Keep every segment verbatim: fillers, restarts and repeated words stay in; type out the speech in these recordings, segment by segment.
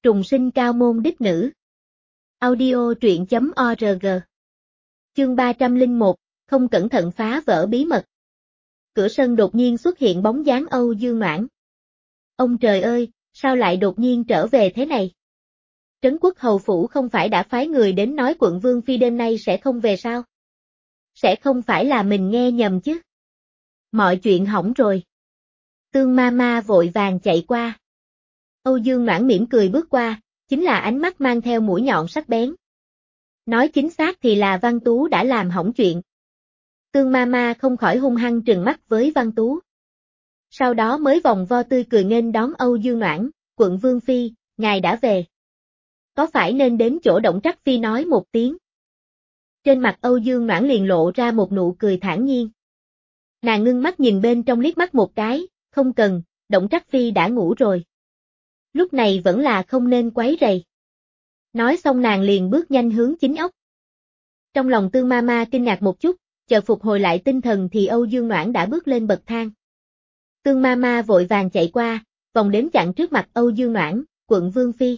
Trùng sinh cao môn đích nữ. Audio truyện chấm org. Chương ba trăm lẻ một, không cẩn thận phá vỡ bí mật. Cửa sân đột nhiên xuất hiện bóng dáng Âu Dương Noãn. Ông trời ơi, sao lại đột nhiên trở về thế này? Trấn Quốc Hầu Phủ không phải đã phái người đến nói quận Vương Phi đêm nay sẽ không về sao? Sẽ không phải là mình nghe nhầm chứ? Mọi chuyện hỏng rồi. Tương ma ma vội vàng chạy qua. Âu Dương Noãn mỉm cười bước qua, chính là ánh mắt mang theo mũi nhọn sắc bén. Nói chính xác thì là Văn Tú đã làm hỏng chuyện. Tương ma ma không khỏi hung hăng trừng mắt với Văn Tú. Sau đó mới vòng vo tươi cười nghênh đón Âu Dương Noãn, quận Vương Phi, ngài đã về. Có phải nên đến chỗ Động Trắc Phi nói một tiếng? Trên mặt Âu Dương Noãn liền lộ ra một nụ cười thản nhiên. Nàng ngưng mắt nhìn bên trong liếc mắt một cái, không cần, Động Trắc Phi đã ngủ rồi. Lúc này vẫn là không nên quấy rầy. Nói xong nàng liền bước nhanh hướng chính ốc. Trong lòng Tương ma ma kinh ngạc một chút, chợt phục hồi lại tinh thần thì Âu Dương Noãn đã bước lên bậc thang. Tương ma ma vội vàng chạy qua, vòng đến chặn trước mặt Âu Dương Noãn, quận Vương Phi.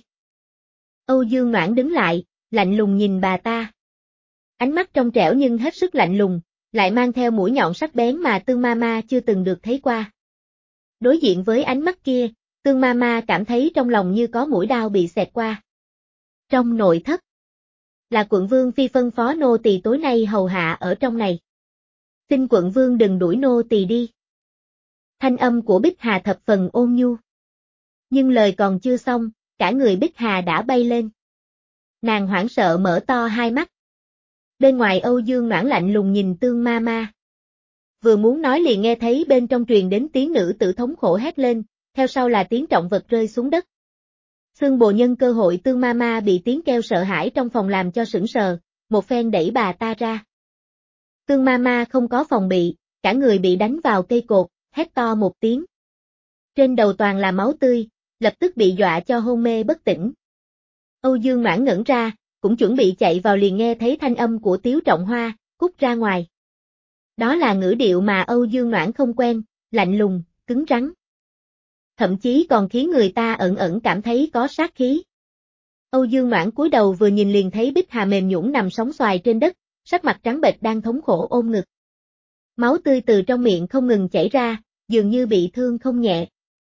Âu Dương Noãn đứng lại, lạnh lùng nhìn bà ta. Ánh mắt trong trẻo nhưng hết sức lạnh lùng, lại mang theo mũi nhọn sắc bén mà Tương ma ma chưa từng được thấy qua. Đối diện với ánh mắt kia, Tương ma ma cảm thấy trong lòng như có mũi đao bị xẹt qua. Trong nội thất, là quận Vương Phi phân phó nô tỳ tối nay hầu hạ ở trong này. Xin quận Vương đừng đuổi nô tỳ đi. Thanh âm của Bích Hà thập phần ôn nhu. Nhưng lời còn chưa xong, cả người Bích Hà đã bay lên. Nàng hoảng sợ mở to hai mắt. Bên ngoài Âu Dương Noãn lạnh lùng nhìn Tương ma ma. Vừa muốn nói liền nghe thấy bên trong truyền đến tiếng nữ tử thống khổ hét lên, theo sau là tiếng trọng vật rơi xuống đất. Xương Bồ nhân cơ hội Tương ma ma bị tiếng kêu sợ hãi trong phòng làm cho sững sờ, một phen đẩy bà ta ra. Tương ma ma không có phòng bị, cả người bị đánh vào cây cột, hét to một tiếng. Trên đầu toàn là máu tươi, lập tức bị dọa cho hôn mê bất tỉnh. Âu Dương Noãn ngẩn ra, cũng chuẩn bị chạy vào liền nghe thấy thanh âm của Tiếu Trọng Hoa, cút ra ngoài. Đó là ngữ điệu mà Âu Dương Noãn không quen, lạnh lùng, cứng rắn. Thậm chí còn khiến người ta ẩn ẩn cảm thấy có sát khí. Âu Dương Noãn cúi đầu vừa nhìn liền thấy Bích Hà mềm nhũn nằm sóng xoài trên đất, sắc mặt trắng bệch đang thống khổ ôm ngực. Máu tươi từ trong miệng không ngừng chảy ra, dường như bị thương không nhẹ.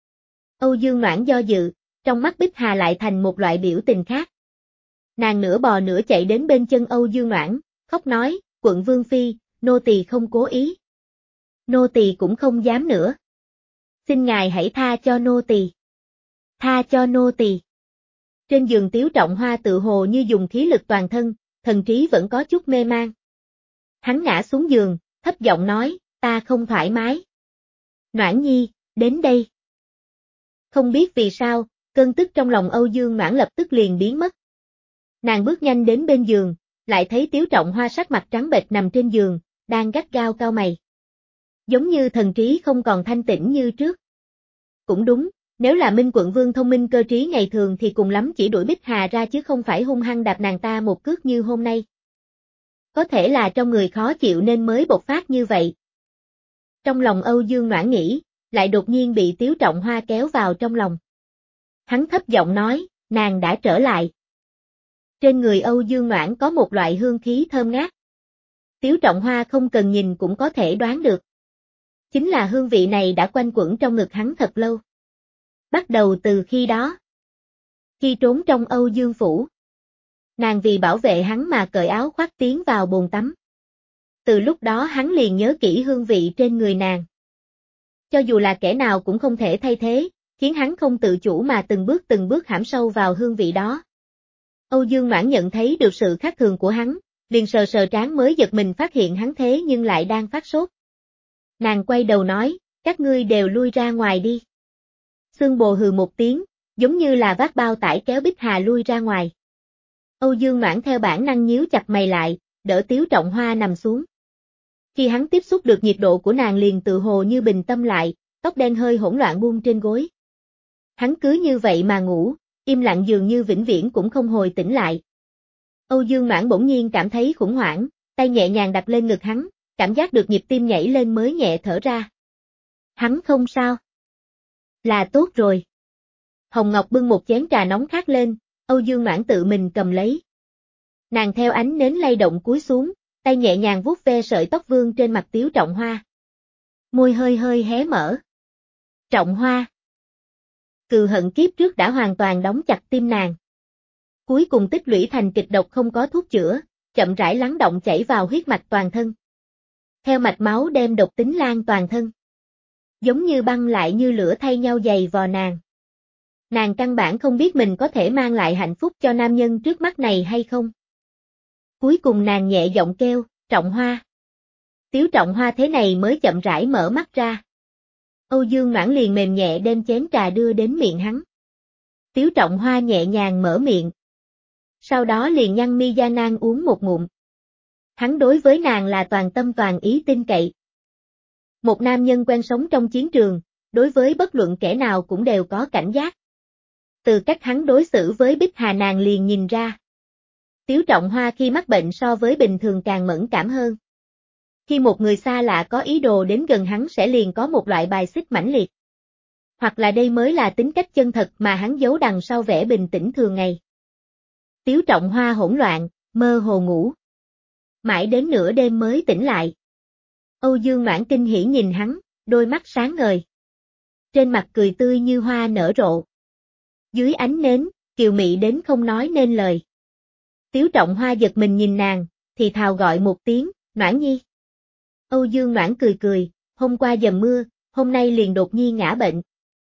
Âu Dương Noãn do dự, trong mắt Bích Hà lại thành một loại biểu tình khác. Nàng nửa bò nửa chạy đến bên chân Âu Dương Noãn, khóc nói, quận Vương Phi, nô tỳ không cố ý. Nô tỳ cũng không dám nữa. Xin ngài hãy tha cho nô tỳ. Tha cho nô tỳ. Trên giường Tiếu Trọng Hoa tự hồ như dùng khí lực toàn thân, thần trí vẫn có chút mê man. Hắn ngã xuống giường, thấp giọng nói, ta không thoải mái. Noãn nhi, đến đây. Không biết vì sao, cơn tức trong lòng Âu Dương Noãn lập tức liền biến mất. Nàng bước nhanh đến bên giường, lại thấy Tiếu Trọng Hoa sắc mặt trắng bệch nằm trên giường, đang gắt gao cau mày. Giống như thần trí không còn thanh tĩnh như trước. Cũng đúng, nếu là Minh quận Vương thông minh cơ trí ngày thường thì cùng lắm chỉ đuổi Bích Hà ra chứ không phải hung hăng đạp nàng ta một cước như hôm nay. Có thể là trong người khó chịu nên mới bộc phát như vậy. Trong lòng Âu Dương Noãn nghĩ, lại đột nhiên bị Tiếu Trọng Hoa kéo vào trong lòng. Hắn thấp giọng nói, nàng đã trở lại. Trên người Âu Dương Noãn có một loại hương khí thơm ngát. Tiếu Trọng Hoa không cần nhìn cũng có thể đoán được. Chính là hương vị này đã quanh quẩn trong ngực hắn thật lâu. Bắt đầu từ khi đó. Khi trốn trong Âu Dương Phủ. Nàng vì bảo vệ hắn mà cởi áo khoác tiến vào bồn tắm. Từ lúc đó hắn liền nhớ kỹ hương vị trên người nàng. Cho dù là kẻ nào cũng không thể thay thế, khiến hắn không tự chủ mà từng bước từng bước hãm sâu vào hương vị đó. Âu Dương Noãn nhận thấy được sự khác thường của hắn, liền sờ sờ trán mới giật mình phát hiện hắn thế nhưng lại đang phát sốt. Nàng quay đầu nói, các ngươi đều lui ra ngoài đi. Xương Bồ hừ một tiếng, giống như là vác bao tải kéo Bích Hà lui ra ngoài. Âu Dương Noãn theo bản năng nhíu chặt mày lại, đỡ Tiếu Trọng Hoa nằm xuống. Khi hắn tiếp xúc được nhiệt độ của nàng liền tự hồ như bình tâm lại, tóc đen hơi hỗn loạn buông trên gối. Hắn cứ như vậy mà ngủ, im lặng dường như vĩnh viễn cũng không hồi tỉnh lại. Âu Dương Noãn bỗng nhiên cảm thấy khủng hoảng, tay nhẹ nhàng đặt lên ngực hắn, cảm giác được nhịp tim nhảy lên mới nhẹ thở ra. Hắn không sao. Là tốt rồi. Hồng Ngọc bưng một chén trà nóng khác lên, Âu Dương Noãn tự mình cầm lấy. Nàng theo ánh nến lay động cúi xuống, tay nhẹ nhàng vuốt ve sợi tóc vương trên mặt Tiếu Trọng Hoa. Môi hơi hơi hé mở. Trọng Hoa. Cừu hận kiếp trước đã hoàn toàn đóng chặt tim nàng. Cuối cùng tích lũy thành kịch độc không có thuốc chữa, chậm rãi lắng động chảy vào huyết mạch toàn thân. Theo mạch máu đem độc tính lan toàn thân. Giống như băng lại như lửa thay nhau giày vò nàng. Nàng căn bản không biết mình có thể mang lại hạnh phúc cho nam nhân trước mắt này hay không. Cuối cùng nàng nhẹ giọng kêu, Trọng Hoa. Tiếu Trọng Hoa thế này mới chậm rãi mở mắt ra. Âu Dương Noãn liền mềm nhẹ đem chén trà đưa đến miệng hắn. Tiếu Trọng Hoa nhẹ nhàng mở miệng. Sau đó liền nhăn mi da nang uống một ngụm. Hắn đối với nàng là toàn tâm toàn ý tin cậy. Một nam nhân quen sống trong chiến trường, đối với bất luận kẻ nào cũng đều có cảnh giác. Từ cách hắn đối xử với Bích Hà nàng liền nhìn ra. Tiếu Trọng Hoa khi mắc bệnh so với bình thường càng mẫn cảm hơn. Khi một người xa lạ có ý đồ đến gần hắn sẽ liền có một loại bài xích mãnh liệt. Hoặc là đây mới là tính cách chân thật mà hắn giấu đằng sau vẻ bình tĩnh thường ngày. Tiếu Trọng Hoa hỗn loạn, mơ hồ ngủ. Mãi đến nửa đêm mới tỉnh lại. Âu Dương Noãn kinh hỉ nhìn hắn, đôi mắt sáng ngời. Trên mặt cười tươi như hoa nở rộ. Dưới ánh nến, kiều mị đến không nói nên lời. Tiếu Trọng Hoa giật mình nhìn nàng, thì thào gọi một tiếng, Noãn Nhi. Âu Dương Noãn cười cười, hôm qua dầm mưa, hôm nay liền đột nhiên ngã bệnh.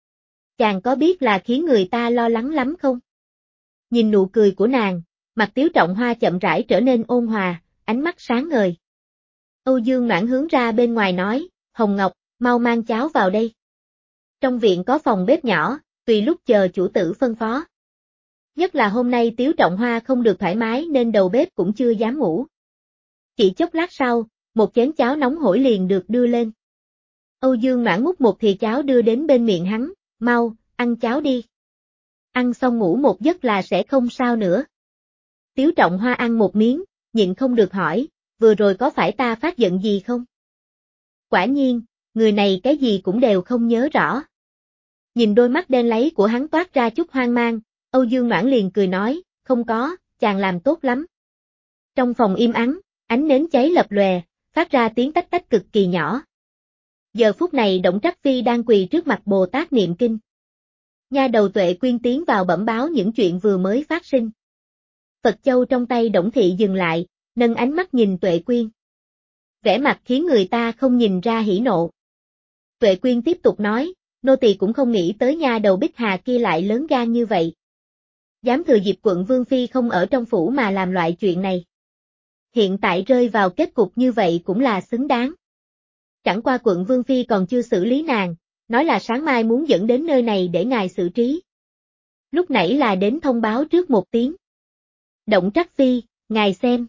Chàng có biết là khiến người ta lo lắng lắm không? Nhìn nụ cười của nàng, mặt Tiếu Trọng Hoa chậm rãi trở nên ôn hòa, ánh mắt sáng ngời. Âu Dương Noãn hướng ra bên ngoài nói, Hồng Ngọc, mau mang cháo vào đây. Trong viện có phòng bếp nhỏ, tùy lúc chờ chủ tử phân phó. Nhất là hôm nay Tiếu Trọng Hoa không được thoải mái nên đầu bếp cũng chưa dám ngủ. Chỉ chốc lát sau, một chén cháo nóng hổi liền được đưa lên. Âu Dương Noãn múc một thìa cháo đưa đến bên miệng hắn, mau, ăn cháo đi. Ăn xong ngủ một giấc là sẽ không sao nữa. Tiếu Trọng Hoa ăn một miếng, nhịn không được hỏi, vừa rồi có phải ta phát giận gì không? Quả nhiên, người này cái gì cũng đều không nhớ rõ. Nhìn đôi mắt đen láy của hắn toát ra chút hoang mang, Âu Dương Noãn liền cười nói, không có, chàng làm tốt lắm. Trong phòng im ắng, ánh nến cháy lập lòe, phát ra tiếng tách tách cực kỳ nhỏ. Giờ phút này Đổng Trắc Phi đang quỳ trước mặt Bồ Tát niệm kinh. Nha đầu Tuệ Quyên tiến vào bẩm báo những chuyện vừa mới phát sinh. Phật châu trong tay Đổng Thị dừng lại, nâng ánh mắt nhìn Tuệ Quyên. Vẻ mặt khiến người ta không nhìn ra hỉ nộ. Tuệ Quyên tiếp tục nói, nô tỳ cũng không nghĩ tới nha đầu Bích Hà kia lại lớn gan như vậy. Dám thừa dịp quận Vương Phi không ở trong phủ mà làm loại chuyện này. Hiện tại rơi vào kết cục như vậy cũng là xứng đáng. Chẳng qua quận Vương Phi còn chưa xử lý nàng, nói là sáng mai muốn dẫn đến nơi này để ngài xử trí. Lúc nãy là đến thông báo trước một tiếng. Đổng Trắc Phi, ngài xem.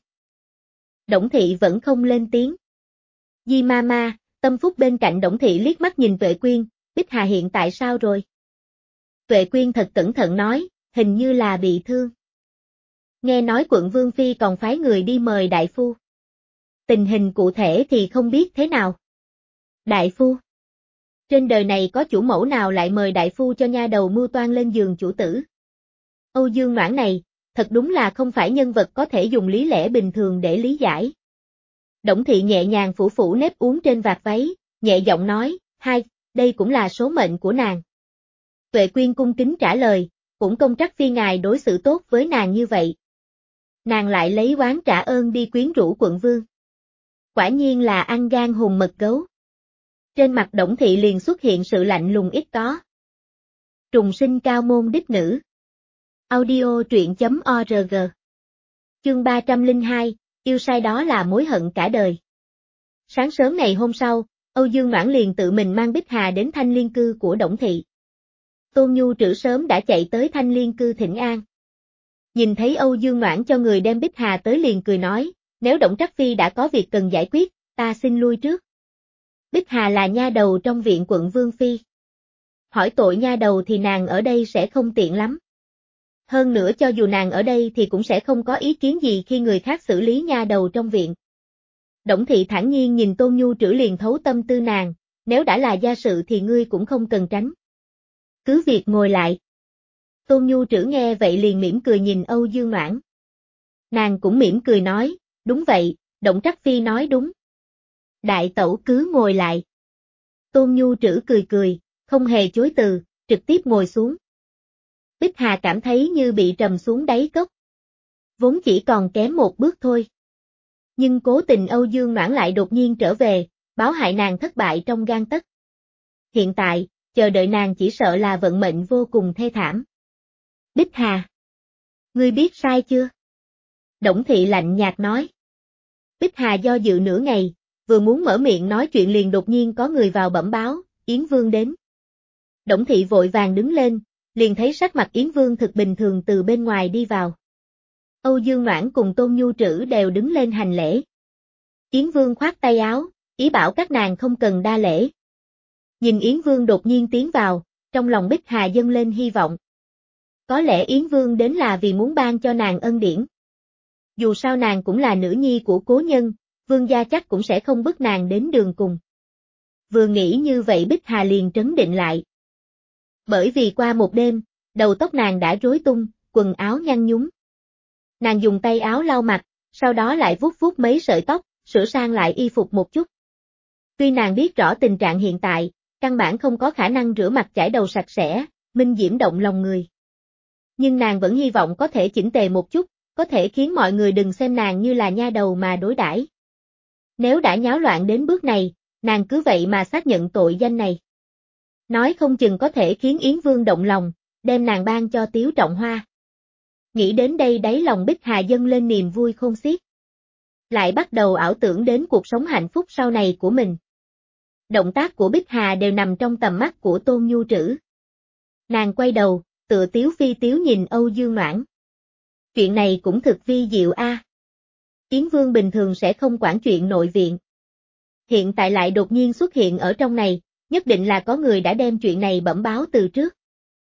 Đổng Thị vẫn không lên tiếng. Di ma ma, Tâm Phúc bên cạnh Đổng Thị liếc mắt nhìn Tuệ Quyên, Bích Hà hiện tại sao rồi? Tuệ Quyên thật cẩn thận nói, hình như là bị thương. Nghe nói quận Vương Phi còn phái người đi mời đại phu. Tình hình cụ thể thì không biết thế nào. Đại phu? Trên đời này có chủ mẫu nào lại mời đại phu cho nha đầu mưu toan lên giường chủ tử? Âu Dương Noãn này, thật đúng là không phải nhân vật có thể dùng lý lẽ bình thường để lý giải. Đổng Thị nhẹ nhàng phủ phủ nếp uốn trên vạt váy, nhẹ giọng nói, hai, đây cũng là số mệnh của nàng. Tuệ Quyên cung kính trả lời, cũng công Trắc Phi ngài đối xử tốt với nàng như vậy. Nàng lại lấy oán trả ơn đi quyến rũ quận vương. Quả nhiên là ăn gan hùn mật gấu. Trên mặt Đổng Thị liền xuất hiện sự lạnh lùng ít có. Trùng sinh cao môn đích nữ. Audio truyện chấm org. Chương ba trăm lẻ hai, yêu sai đó là mối hận cả đời. Sáng sớm ngày hôm sau, Âu Dương Noãn liền tự mình mang Bích Hà đến Thanh Liên cư của Đổng Thị. Tôn Nhu Trữ sớm đã chạy tới Thanh Liên cư thỉnh an. Nhìn thấy Âu Dương Noãn cho người đem Bích Hà tới liền cười nói, nếu Đổng Trắc Phi đã có việc cần giải quyết, ta xin lui trước. Bích Hà là nha đầu trong viện quận Vương Phi. Hỏi tội nha đầu thì nàng ở đây sẽ không tiện lắm. Hơn nữa cho dù nàng ở đây thì cũng sẽ không có ý kiến gì khi người khác xử lý nha đầu trong viện. Đổng Thị thản nhiên nhìn Tôn Nhu Trữ liền thấu tâm tư nàng, nếu đã là gia sự thì ngươi cũng không cần tránh. Cứ việc ngồi lại. Tôn Nhu Trữ nghe vậy liền mỉm cười nhìn Âu Dương Noãn. Nàng cũng mỉm cười nói, đúng vậy, Động Trắc Phi nói đúng. Đại tẩu cứ ngồi lại. Tôn Nhu Trữ cười cười, không hề chối từ, trực tiếp ngồi xuống. Bích Hà cảm thấy như bị trầm xuống đáy cốc. Vốn chỉ còn kém một bước thôi. Nhưng cố tình Âu Dương Noãn lại đột nhiên trở về, báo hại nàng thất bại trong gang tấc. Hiện tại, chờ đợi nàng chỉ sợ là vận mệnh vô cùng thê thảm. Bích Hà, ngươi biết sai chưa? Đổng Thị lạnh nhạt nói. Bích Hà do dự nửa ngày, vừa muốn mở miệng nói chuyện liền đột nhiên có người vào bẩm báo, Yến Vương đến. Đổng Thị vội vàng đứng lên, liền thấy sắc mặt Yến Vương thực bình thường từ bên ngoài đi vào. Âu Dương Noãn cùng Tôn Nhu Trữ đều đứng lên hành lễ. Yến Vương khoát tay áo, ý bảo các nàng không cần đa lễ. Nhìn Yến Vương đột nhiên tiến vào, trong lòng Bích Hà dâng lên hy vọng. Có lẽ Yến Vương đến là vì muốn ban cho nàng ân điển. Dù sao nàng cũng là nữ nhi của cố nhân, Vương gia chắc cũng sẽ không bức nàng đến đường cùng. Vừa nghĩ như vậy Bích Hà liền trấn định lại. Bởi vì qua một đêm, đầu tóc nàng đã rối tung, quần áo nhăn nhúm. Nàng dùng tay áo lau mặt, sau đó lại vuốt vuốt mấy sợi tóc, sửa sang lại y phục một chút. Tuy nàng biết rõ tình trạng hiện tại, căn bản không có khả năng rửa mặt chải đầu sạch sẽ, minh diễm động lòng người. Nhưng nàng vẫn hy vọng có thể chỉnh tề một chút, có thể khiến mọi người đừng xem nàng như là nha đầu mà đối đãi. Nếu đã nháo loạn đến bước này, nàng cứ vậy mà xác nhận tội danh này. Nói không chừng có thể khiến Yến Vương động lòng, đem nàng ban cho Tiếu Trọng Hoa. Nghĩ đến đây đáy lòng Bích Hà dâng lên niềm vui khôn xiết. Lại bắt đầu ảo tưởng đến cuộc sống hạnh phúc sau này của mình. Động tác của Bích Hà đều nằm trong tầm mắt của Tôn Nhu Trữ. Nàng quay đầu, tựa tiếu phi tiếu nhìn Âu Dương Noãn. Chuyện này cũng thực vi diệu a. À. Yến Vương bình thường sẽ không quản chuyện nội viện. Hiện tại lại đột nhiên xuất hiện ở trong này, nhất định là có người đã đem chuyện này bẩm báo từ trước.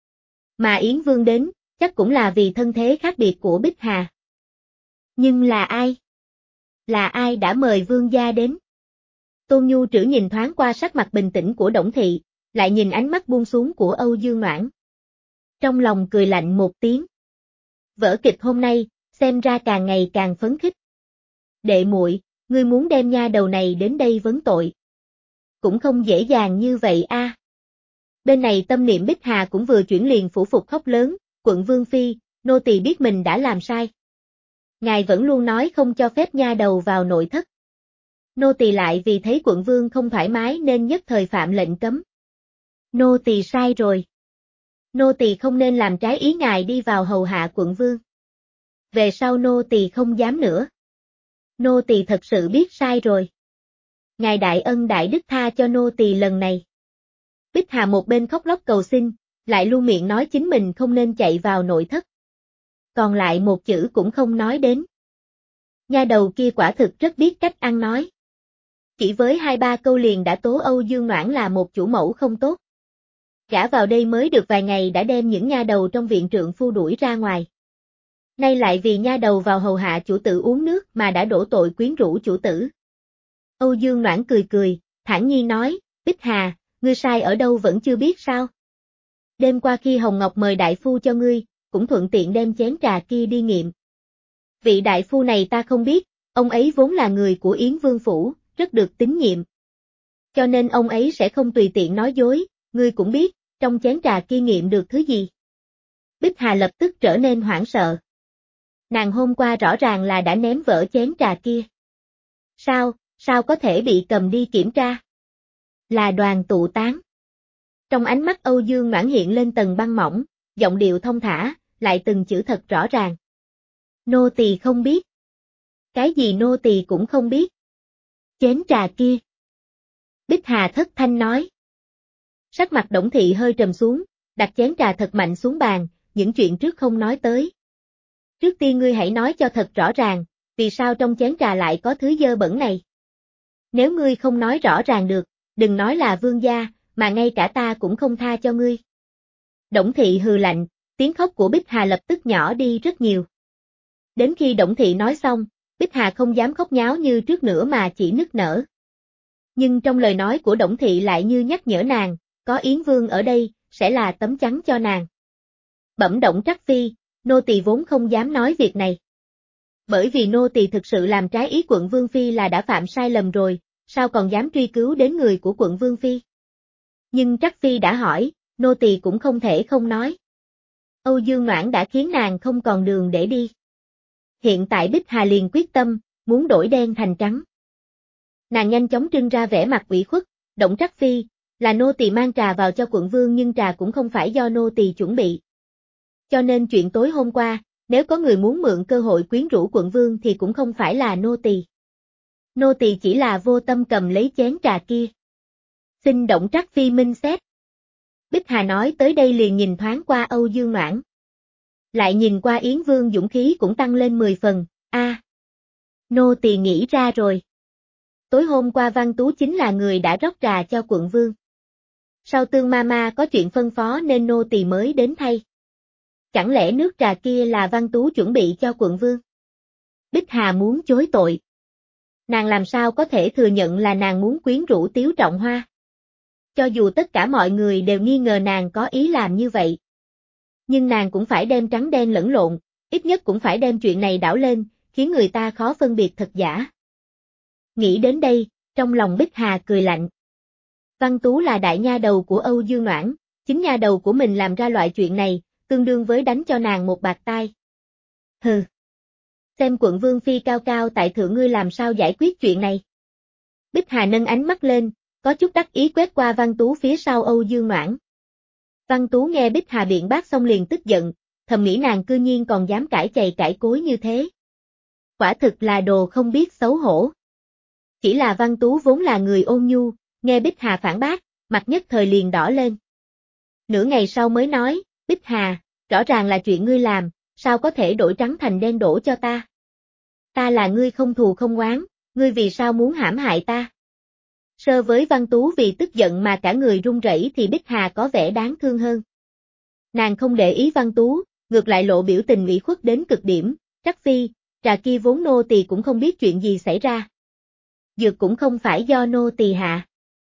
Mà Yến Vương đến, chắc cũng là vì thân thế khác biệt của Bích Hà. Nhưng là ai? Là ai đã mời Vương gia đến? Tôn Nhu Trữ nhìn thoáng qua sắc mặt bình tĩnh của Đổng Thị, lại nhìn ánh mắt buông xuống của Âu Dương Noãn. Trong lòng cười lạnh một tiếng. Vở kịch hôm nay, xem ra càng ngày càng phấn khích. Đệ muội, ngươi muốn đem nha đầu này đến đây vấn tội. Cũng không dễ dàng như vậy a. À. Bên này tâm niệm Bích Hà cũng vừa chuyển liền phủ phục khóc lớn, quận Vương Phi, nô tỳ biết mình đã làm sai. Ngài vẫn luôn nói không cho phép nha đầu vào nội thất. Nô tỳ lại vì thấy quận Vương không thoải mái nên nhất thời phạm lệnh cấm. Nô tỳ sai rồi. Nô tỳ không nên làm trái ý ngài đi vào hầu hạ quận Vương. Về sau nô tỳ không dám nữa. Nô tỳ thật sự biết sai rồi. Ngài đại ân đại đức tha cho nô tỳ lần này. Bích Hà một bên khóc lóc cầu xin, lại luôn miệng nói chính mình không nên chạy vào nội thất. Còn lại một chữ cũng không nói đến. Nha đầu kia quả thực rất biết cách ăn nói. Chỉ với hai ba câu liền đã tố Âu Dương Noãn là một chủ mẫu không tốt. Gả vào đây mới được vài ngày đã đem những nha đầu trong viện trượng phu đuổi ra ngoài. Nay lại vì nha đầu vào hầu hạ chủ tử uống nước mà đã đổ tội quyến rũ chủ tử. Âu Dương Noãn cười cười, thản nhiên nói, Bích Hà, ngươi sai ở đâu vẫn chưa biết sao? Đêm qua khi Hồng Ngọc mời đại phu cho ngươi, cũng thuận tiện đem chén trà kia đi nghiệm. Vị đại phu này ta không biết, ông ấy vốn là người của Yến Vương Phủ, rất được tín nhiệm. Cho nên ông ấy sẽ không tùy tiện nói dối, ngươi cũng biết, trong chén trà kia nghiệm được thứ gì. Bích Hà lập tức trở nên hoảng sợ. Nàng hôm qua rõ ràng là đã ném vỡ chén trà kia. Sao, sao có thể bị cầm đi kiểm tra? Là đoàn tụ tán. Trong ánh mắt Âu Dương Noãn hiện lên tầng băng mỏng, giọng điệu thông thả, lại từng chữ thật rõ ràng. Nô tỳ không biết. Cái gì nô tỳ cũng không biết. Chén trà kia. Bích Hà thất thanh nói. Sắc mặt Đổng Thị hơi trầm xuống, đặt chén trà thật mạnh xuống bàn, những chuyện trước không nói tới. Trước tiên ngươi hãy nói cho thật rõ ràng, vì sao trong chén trà lại có thứ dơ bẩn này. Nếu ngươi không nói rõ ràng được, đừng nói là vương gia, mà ngay cả ta cũng không tha cho ngươi. Đổng Thị hừ lạnh, tiếng khóc của Bích Hà lập tức nhỏ đi rất nhiều. Đến khi Đổng Thị nói xong, Bích Hà không dám khóc nháo như trước nữa mà chỉ nức nở. Nhưng trong lời nói của Đổng Thị lại như nhắc nhở nàng, có Yến Vương ở đây, sẽ là tấm chắn cho nàng. Bẩm Đổng Trắc Phi, nô tỳ vốn không dám nói việc này. Bởi vì nô tỳ thực sự làm trái ý quận Vương Phi là đã phạm sai lầm rồi, sao còn dám truy cứu đến người của quận Vương Phi. Nhưng Trắc Phi đã hỏi, nô tỳ cũng không thể không nói. Âu Dương Noãn đã khiến nàng không còn đường để đi. Hiện tại Bích Hà liền quyết tâm, muốn đổi đen thành trắng. Nàng nhanh chóng trưng ra vẻ mặt ủy khuất, Đổng Trắc Phi, là nô tỳ mang trà vào cho quận vương nhưng trà cũng không phải do nô tỳ chuẩn bị. Cho nên chuyện tối hôm qua, nếu có người muốn mượn cơ hội quyến rũ quận vương thì cũng không phải là nô tỳ. Nô tỳ chỉ là vô tâm cầm lấy chén trà kia. Xin Đổng Trắc Phi minh xét. Bích Hà nói tới đây liền nhìn thoáng qua Âu Dương Noãn. Lại nhìn qua Yến Vương dũng khí cũng tăng lên mười phần, a, à, nô tỳ nghĩ ra rồi. Tối hôm qua Văn Tú chính là người đã rót trà cho quận vương. Sau Tương Mama có chuyện phân phó nên nô tỳ mới đến thay. Chẳng lẽ nước trà kia là Văn Tú chuẩn bị cho quận vương? Bích Hà muốn chối tội. Nàng làm sao có thể thừa nhận là nàng muốn quyến rũ Tiếu Trọng Hoa? Cho dù tất cả mọi người đều nghi ngờ nàng có ý làm như vậy. Nhưng nàng cũng phải đem trắng đen lẫn lộn, ít nhất cũng phải đem chuyện này đảo lên, khiến người ta khó phân biệt thật giả. Nghĩ đến đây, trong lòng Bích Hà cười lạnh. Văn Tú là đại nha đầu của Âu Dương Noãn, chính nha đầu của mình làm ra loại chuyện này, tương đương với đánh cho nàng một bạt tai. Hừ. Xem quận Vương Phi cao cao tại thượng ngươi làm sao giải quyết chuyện này. Bích Hà nâng ánh mắt lên, có chút đắc ý quét qua Văn Tú phía sau Âu Dương Noãn. Văn Tú nghe Bích Hà biện bác xong liền tức giận, thầm nghĩ nàng cư nhiên còn dám cãi chày cãi cối như thế. Quả thực là đồ không biết xấu hổ. Chỉ là Văn Tú vốn là người ôn nhu, nghe Bích Hà phản bác, mặt nhất thời liền đỏ lên. Nửa ngày sau mới nói, Bích Hà, rõ ràng là chuyện ngươi làm, sao có thể đổi trắng thành đen đổ cho ta? Ta là ngươi không thù không oán, ngươi vì sao muốn hãm hại ta? So với Văn Tú vì tức giận mà cả người run rẩy thì Bích Hà có vẻ đáng thương hơn. Nàng không để ý Văn Tú, ngược lại lộ biểu tình ủy khuất đến cực điểm, Trắc Phi, trà kia vốn nô tỳ cũng không biết chuyện gì xảy ra. Dược cũng không phải do nô tỳ hạ.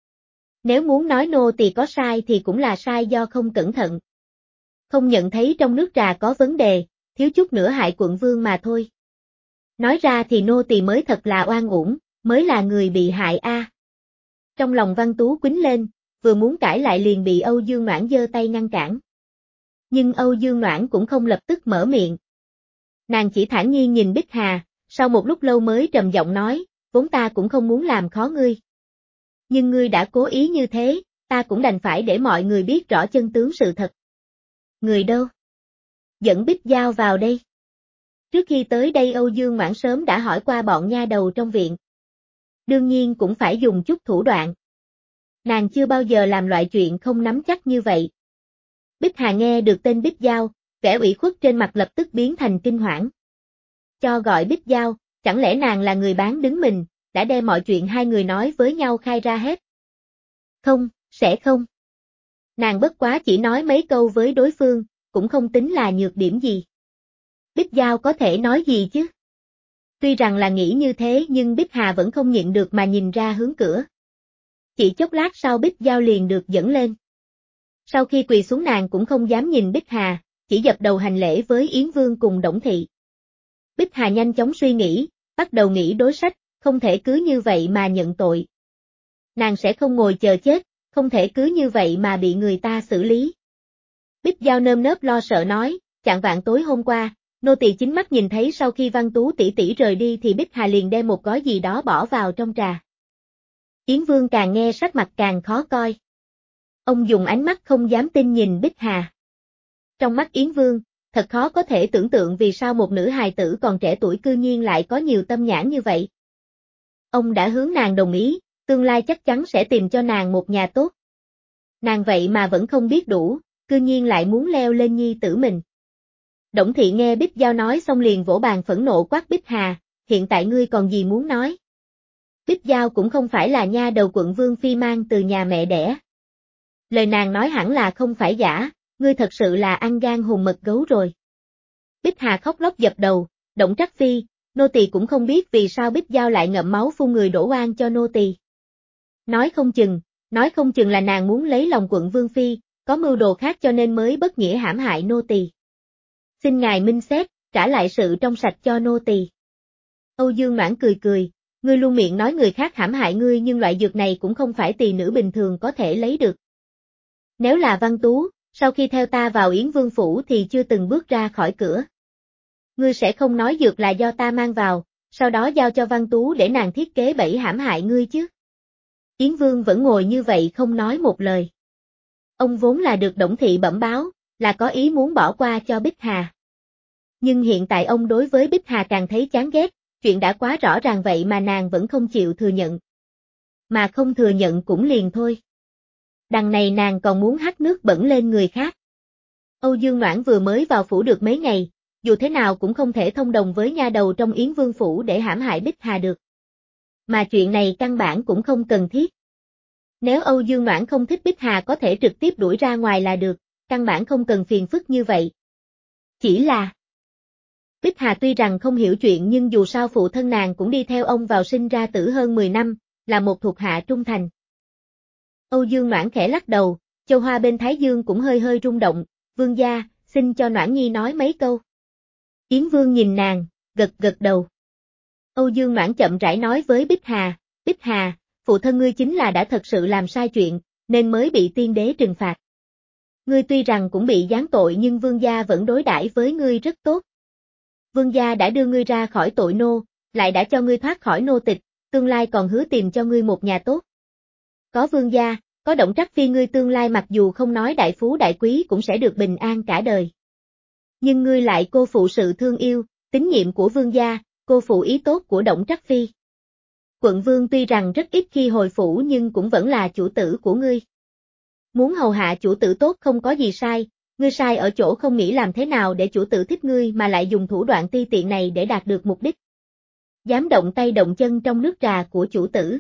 Nếu muốn nói nô tỳ có sai thì cũng là sai do không cẩn thận. Không nhận thấy trong nước trà có vấn đề, thiếu chút nữa hại quận vương mà thôi. Nói ra thì nô tỳ mới thật là oan uổng, mới là người bị hại a. À. Trong lòng Văn Tú quýnh lên, vừa muốn cãi lại liền bị Âu Dương Noãn giơ tay ngăn cản. Nhưng Âu Dương Noãn cũng không lập tức mở miệng. Nàng chỉ thản nhiên nhìn Bích Hà, sau một lúc lâu mới trầm giọng nói, vốn ta cũng không muốn làm khó ngươi. Nhưng ngươi đã cố ý như thế, ta cũng đành phải để mọi người biết rõ chân tướng sự thật. Người đâu? Dẫn Bích Giao vào đây. Trước khi tới đây Âu Dương Noãn sớm đã hỏi qua bọn nha đầu trong viện. Đương nhiên cũng phải dùng chút thủ đoạn. Nàng chưa bao giờ làm loại chuyện không nắm chắc như vậy. Bích Hà nghe được tên Bích Giao, vẻ ủy khuất trên mặt lập tức biến thành kinh hoảng. Cho gọi Bích Giao, chẳng lẽ nàng là người bán đứng mình, đã đem mọi chuyện hai người nói với nhau khai ra hết? Không, sẽ không. Nàng bất quá chỉ nói mấy câu với đối phương, cũng không tính là nhược điểm gì. Bích Giao có thể nói gì chứ? Tuy rằng là nghĩ như thế nhưng Bích Hà vẫn không nhịn được mà nhìn ra hướng cửa. Chỉ chốc lát sau Bích Giao liền được dẫn lên. Sau khi quỳ xuống nàng cũng không dám nhìn Bích Hà, chỉ dập đầu hành lễ với Yến Vương cùng Đổng Thị. Bích Hà nhanh chóng suy nghĩ, bắt đầu nghĩ đối sách, không thể cứ như vậy mà nhận tội. Nàng sẽ không ngồi chờ chết, không thể cứ như vậy mà bị người ta xử lý. Bích Giao nơm nớp lo sợ nói, chạng vạng tối hôm qua, nô tỳ chính mắt nhìn thấy sau khi Văn Tú tỷ tỷ rời đi thì Bích Hà liền đem một gói gì đó bỏ vào trong trà. Yến Vương càng nghe sắc mặt càng khó coi. Ông dùng ánh mắt không dám tin nhìn Bích Hà. Trong mắt Yến Vương, thật khó có thể tưởng tượng vì sao một nữ hài tử còn trẻ tuổi cư nhiên lại có nhiều tâm nhãn như vậy. Ông đã hướng nàng đồng ý, tương lai chắc chắn sẽ tìm cho nàng một nhà tốt. Nàng vậy mà vẫn không biết đủ, cư nhiên lại muốn leo lên nhi tử mình. Đổng Thị nghe Bích Giao nói xong liền vỗ bàn phẫn nộ quát Bích Hà, hiện tại ngươi còn gì muốn nói? Bích Giao cũng không phải là nha đầu quận Vương Phi mang từ nhà mẹ đẻ. Lời nàng nói hẳn là không phải giả, ngươi thật sự là ăn gan hùm mật gấu rồi. Bích Hà khóc lóc dập đầu, Đổng Trắc Phi, nô tỳ cũng không biết vì sao Bích Giao lại ngậm máu phun người đổ oan cho nô tỳ. Nói không chừng, nói không chừng là nàng muốn lấy lòng quận Vương Phi, có mưu đồ khác cho nên mới bất nghĩa hãm hại nô tỳ. Xin ngài minh xét, trả lại sự trong sạch cho nô tỳ. Âu Dương Noãn cười cười, ngươi luôn miệng nói người khác hãm hại ngươi nhưng loại dược này cũng không phải tỳ nữ bình thường có thể lấy được. Nếu là Văn Tú, sau khi theo ta vào Yến Vương Phủ thì chưa từng bước ra khỏi cửa. Ngươi sẽ không nói dược là do ta mang vào, sau đó giao cho Văn Tú để nàng thiết kế bẫy hãm hại ngươi chứ. Yến Vương vẫn ngồi như vậy không nói một lời. Ông vốn là được Đổng Thị bẩm báo, là có ý muốn bỏ qua cho Bích Hà. Nhưng hiện tại ông đối với Bích Hà càng thấy chán ghét, chuyện đã quá rõ ràng vậy mà nàng vẫn không chịu thừa nhận. Mà không thừa nhận cũng liền thôi. Đằng này nàng còn muốn hắt nước bẩn lên người khác. Âu Dương Noãn vừa mới vào phủ được mấy ngày, dù thế nào cũng không thể thông đồng với nha đầu trong Yến Vương Phủ để hãm hại Bích Hà được. Mà chuyện này căn bản cũng không cần thiết. Nếu Âu Dương Noãn không thích Bích Hà có thể trực tiếp đuổi ra ngoài là được, căn bản không cần phiền phức như vậy. Chỉ là Bích Hà tuy rằng không hiểu chuyện nhưng dù sao phụ thân nàng cũng đi theo ông vào sinh ra tử hơn mười năm, là một thuộc hạ trung thành. Âu Dương Noãn khẽ lắc đầu, châu hoa bên Thái Dương cũng hơi hơi rung động, vương gia, xin cho Noãn Nhi nói mấy câu. Yến Vương nhìn nàng, gật gật đầu. Âu Dương Noãn chậm rãi nói với Bích Hà, Bích Hà, phụ thân ngươi chính là đã thật sự làm sai chuyện, nên mới bị tiên đế trừng phạt. Ngươi tuy rằng cũng bị giáng tội nhưng vương gia vẫn đối đãi với ngươi rất tốt. Vương gia đã đưa ngươi ra khỏi tội nô, lại đã cho ngươi thoát khỏi nô tịch, tương lai còn hứa tìm cho ngươi một nhà tốt. Có vương gia, có Đổng Trắc Phi ngươi tương lai mặc dù không nói đại phú đại quý cũng sẽ được bình an cả đời. Nhưng ngươi lại cô phụ sự thương yêu, tín nhiệm của vương gia, cô phụ ý tốt của Đổng Trắc Phi. Quận vương tuy rằng rất ít khi hồi phủ nhưng cũng vẫn là chủ tử của ngươi. Muốn hầu hạ chủ tử tốt không có gì sai, ngươi sai ở chỗ không nghĩ làm thế nào để chủ tử thích ngươi mà lại dùng thủ đoạn ti tiện này để đạt được mục đích. Dám động tay động chân trong nước trà của chủ tử.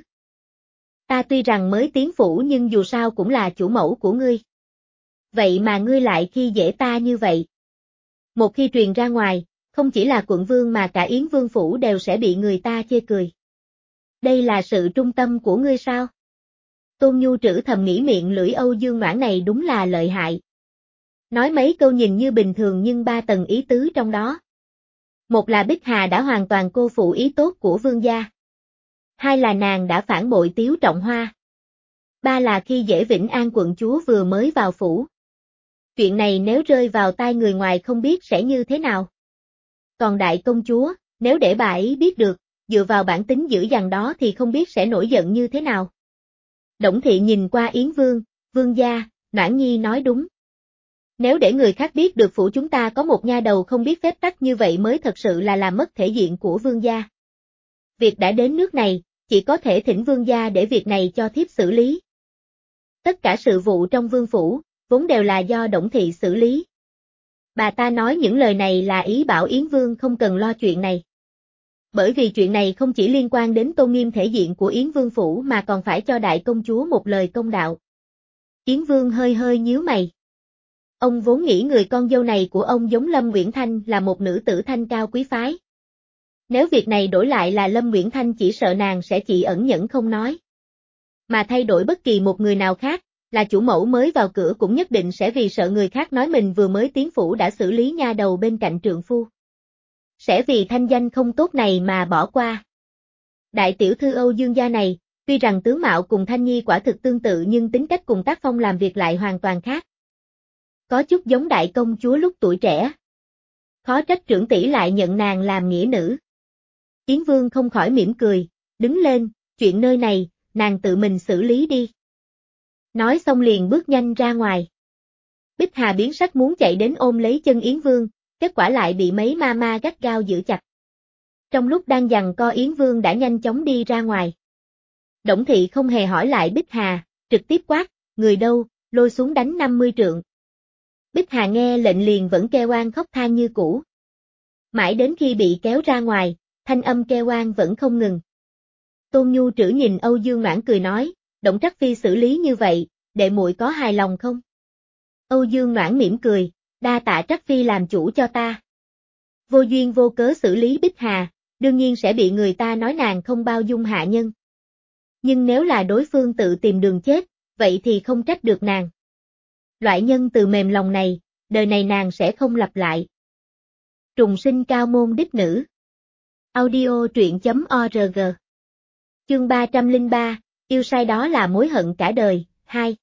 Ta tuy rằng mới tiến phủ nhưng dù sao cũng là chủ mẫu của ngươi. Vậy mà ngươi lại khi dễ ta như vậy. Một khi truyền ra ngoài, không chỉ là quận vương mà cả Yến Vương Phủ đều sẽ bị người ta chê cười. Đây là sự trung tâm của ngươi sao? Tôn Nhu Trữ thầm nghĩ miệng lưỡi Âu Dương Noãn này đúng là lợi hại. Nói mấy câu nhìn như bình thường nhưng ba tầng ý tứ trong đó. Một là Bích Hà đã hoàn toàn cô phụ ý tốt của vương gia. Hai là nàng đã phản bội Tiếu Trọng Hoa. Ba là khi dễ Vĩnh An quận chúa vừa mới vào phủ. Chuyện này nếu rơi vào tai người ngoài không biết sẽ như thế nào. Còn đại công chúa, nếu để bà ấy biết được, dựa vào bản tính dữ dằn đó thì không biết sẽ nổi giận như thế nào. Đổng Thị nhìn qua Yến Vương, vương gia, Noãn Nhi nói đúng. Nếu để người khác biết được phủ chúng ta có một nha đầu không biết phép tắc như vậy mới thật sự là làm mất thể diện của vương gia. Việc đã đến nước này, chỉ có thể thỉnh vương gia để việc này cho thiếp xử lý. Tất cả sự vụ trong vương phủ, vốn đều là do Đổng Thị xử lý. Bà ta nói những lời này là ý bảo Yến Vương không cần lo chuyện này. Bởi vì chuyện này không chỉ liên quan đến tôn nghiêm thể diện của Yến Vương Phủ mà còn phải cho đại công chúa một lời công đạo. Yến Vương hơi hơi nhíu mày. Ông vốn nghĩ người con dâu này của ông giống Lâm Uyển Thanh là một nữ tử thanh cao quý phái. Nếu việc này đổi lại là Lâm Uyển Thanh chỉ sợ nàng sẽ chỉ ẩn nhẫn không nói. Mà thay đổi bất kỳ một người nào khác, là chủ mẫu mới vào cửa cũng nhất định sẽ vì sợ người khác nói mình vừa mới tiến phủ đã xử lý nha đầu bên cạnh trượng phu. Sẽ vì thanh danh không tốt này mà bỏ qua. Đại tiểu thư Âu Dương gia này, tuy rằng tướng mạo cùng Thanh Nhi quả thực tương tự nhưng tính cách cùng tác phong làm việc lại hoàn toàn khác. Có chút giống đại công chúa lúc tuổi trẻ. Khó trách trưởng tỷ lại nhận nàng làm nghĩa nữ. Yến Vương không khỏi mỉm cười, đứng lên, chuyện nơi này, nàng tự mình xử lý đi. Nói xong liền bước nhanh ra ngoài. Bích Hà biến sắc muốn chạy đến ôm lấy chân Yến Vương, kết quả lại bị mấy ma ma gắt gao giữ chặt. Trong lúc đang giằng co Yến Vương đã nhanh chóng đi ra ngoài. Đổng Thị không hề hỏi lại Bích Hà, trực tiếp quát, người đâu, lôi xuống đánh năm mươi trượng. Bích Hà nghe lệnh liền vẫn kêu oan khóc than như cũ. Mãi đến khi bị kéo ra ngoài, thanh âm kêu oan vẫn không ngừng. Tôn Nhu Trữ nhìn Âu Dương Noãn cười nói, Đổng Trắc Phi xử lý như vậy, đệ muội có hài lòng không? Âu Dương Noãn mỉm cười, đa tạ Trắc Phi làm chủ cho ta. Vô duyên vô cớ xử lý Bích Hà, đương nhiên sẽ bị người ta nói nàng không bao dung hạ nhân. Nhưng nếu là đối phương tự tìm đường chết, vậy thì không trách được nàng. Loại nhân từ mềm lòng này, đời này nàng sẽ không lặp lại. Trùng sinh cao môn đích nữ. Audio truyện.org. Chương ba trăm lẻ ba, yêu sai đó là mối hận cả đời, hai.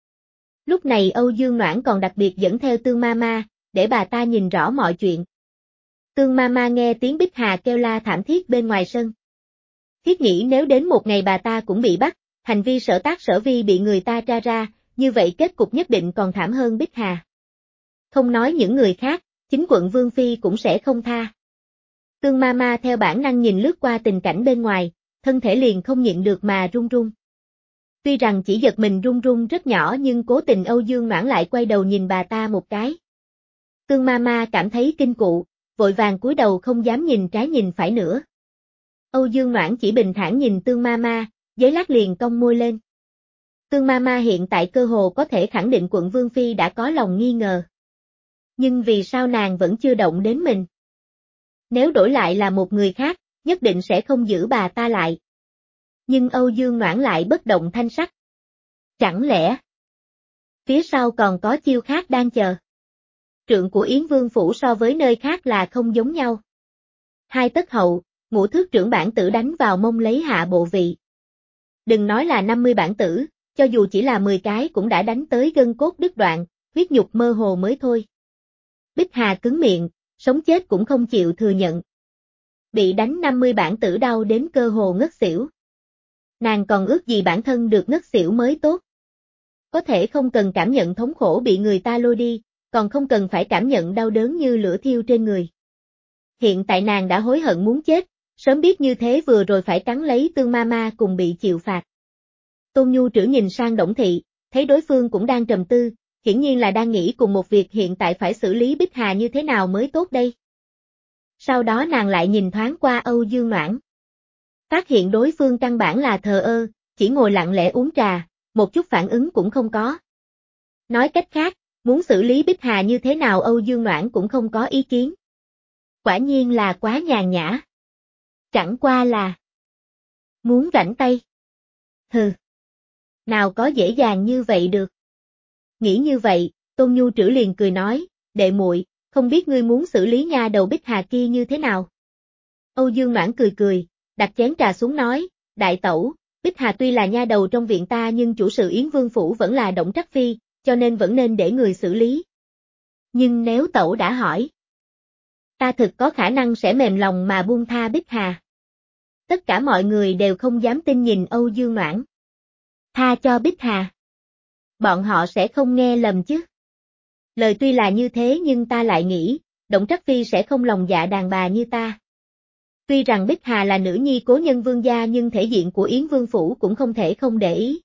Lúc này Âu Dương Noãn còn đặc biệt dẫn theo Tương Mama, để bà ta nhìn rõ mọi chuyện. Tương Mama nghe tiếng Bích Hà kêu la thảm thiết bên ngoài sân. Thiết nghĩ nếu đến một ngày bà ta cũng bị bắt, hành vi sở tác sở vi bị người ta tra ra, như vậy kết cục nhất định còn thảm hơn Bích Hà. Không nói những người khác, chính quận Vương Phi cũng sẽ không tha. Tương Mama theo bản năng nhìn lướt qua tình cảnh bên ngoài, thân thể liền không nhịn được mà run run. Tuy rằng chỉ giật mình run run rất nhỏ nhưng cố tình Âu Dương Noãn lại quay đầu nhìn bà ta một cái. Tương Mama cảm thấy kinh cụ, vội vàng cúi đầu không dám nhìn trái nhìn phải nữa. Âu Dương Noãn chỉ bình thản nhìn Tương Mama, giấy lát liền cong môi lên. Tương Mama hiện tại cơ hồ có thể khẳng định quận Vương Phi đã có lòng nghi ngờ. Nhưng vì sao nàng vẫn chưa động đến mình? Nếu đổi lại là một người khác, nhất định sẽ không giữ bà ta lại. Nhưng Âu Dương Noãn lại bất động thanh sắc. Chẳng lẽ phía sau còn có chiêu khác đang chờ? Trượng của Yến Vương Phủ so với nơi khác là không giống nhau. Hai tấc hậu, ngũ thước trưởng bản tử đánh vào mông lấy hạ bộ vị. Đừng nói là năm mươi bản tử, cho dù chỉ là mười cái cũng đã đánh tới gân cốt đứt đoạn, huyết nhục mơ hồ mới thôi. Bích Hà cứng miệng, sống chết cũng không chịu thừa nhận. Bị đánh năm mươi bản tử đau đến cơ hồ ngất xỉu. Nàng còn ước gì bản thân được ngất xỉu mới tốt. Có thể không cần cảm nhận thống khổ bị người ta lôi đi, còn không cần phải cảm nhận đau đớn như lửa thiêu trên người. Hiện tại nàng đã hối hận muốn chết, sớm biết như thế vừa rồi phải cắn lấy Tương Mama cùng bị chịu phạt. Tôn Nhu Trữ nhìn sang Đổng Thị, thấy đối phương cũng đang trầm tư, hiển nhiên là đang nghĩ cùng một việc hiện tại phải xử lý Bích Hà như thế nào mới tốt đây. Sau đó nàng lại nhìn thoáng qua Âu Dương Noãn. Phát hiện đối phương căn bản là thờ ơ, chỉ ngồi lặng lẽ uống trà, một chút phản ứng cũng không có. Nói cách khác, muốn xử lý Bích Hà như thế nào Âu Dương Noãn cũng không có ý kiến. Quả nhiên là quá nhàn nhã. Chẳng qua là muốn rảnh tay. Hừ. Nào có dễ dàng như vậy được. Nghĩ như vậy, Tôn Nhu Trữ liền cười nói, đệ muội, không biết ngươi muốn xử lý nha đầu Bích Hà kia như thế nào. Âu Dương Noãn cười cười, đặt chén trà xuống nói, đại tẩu, Bích Hà tuy là nha đầu trong viện ta nhưng chủ sự Yến Vương Phủ vẫn là Đổng Trắc Phi, cho nên vẫn nên để người xử lý. Nhưng nếu tẩu đã hỏi, ta thực có khả năng sẽ mềm lòng mà buông tha Bích Hà. Tất cả mọi người đều không dám tin nhìn Âu Dương Noãn. Tha cho Bích Hà. Bọn họ sẽ không nghe lầm chứ. Lời tuy là như thế nhưng ta lại nghĩ, Đổng Trắc Phi sẽ không lòng dạ đàn bà như ta. Tuy rằng Bích Hà là nữ nhi cố nhân vương gia nhưng thể diện của Yến Vương Phủ cũng không thể không để ý.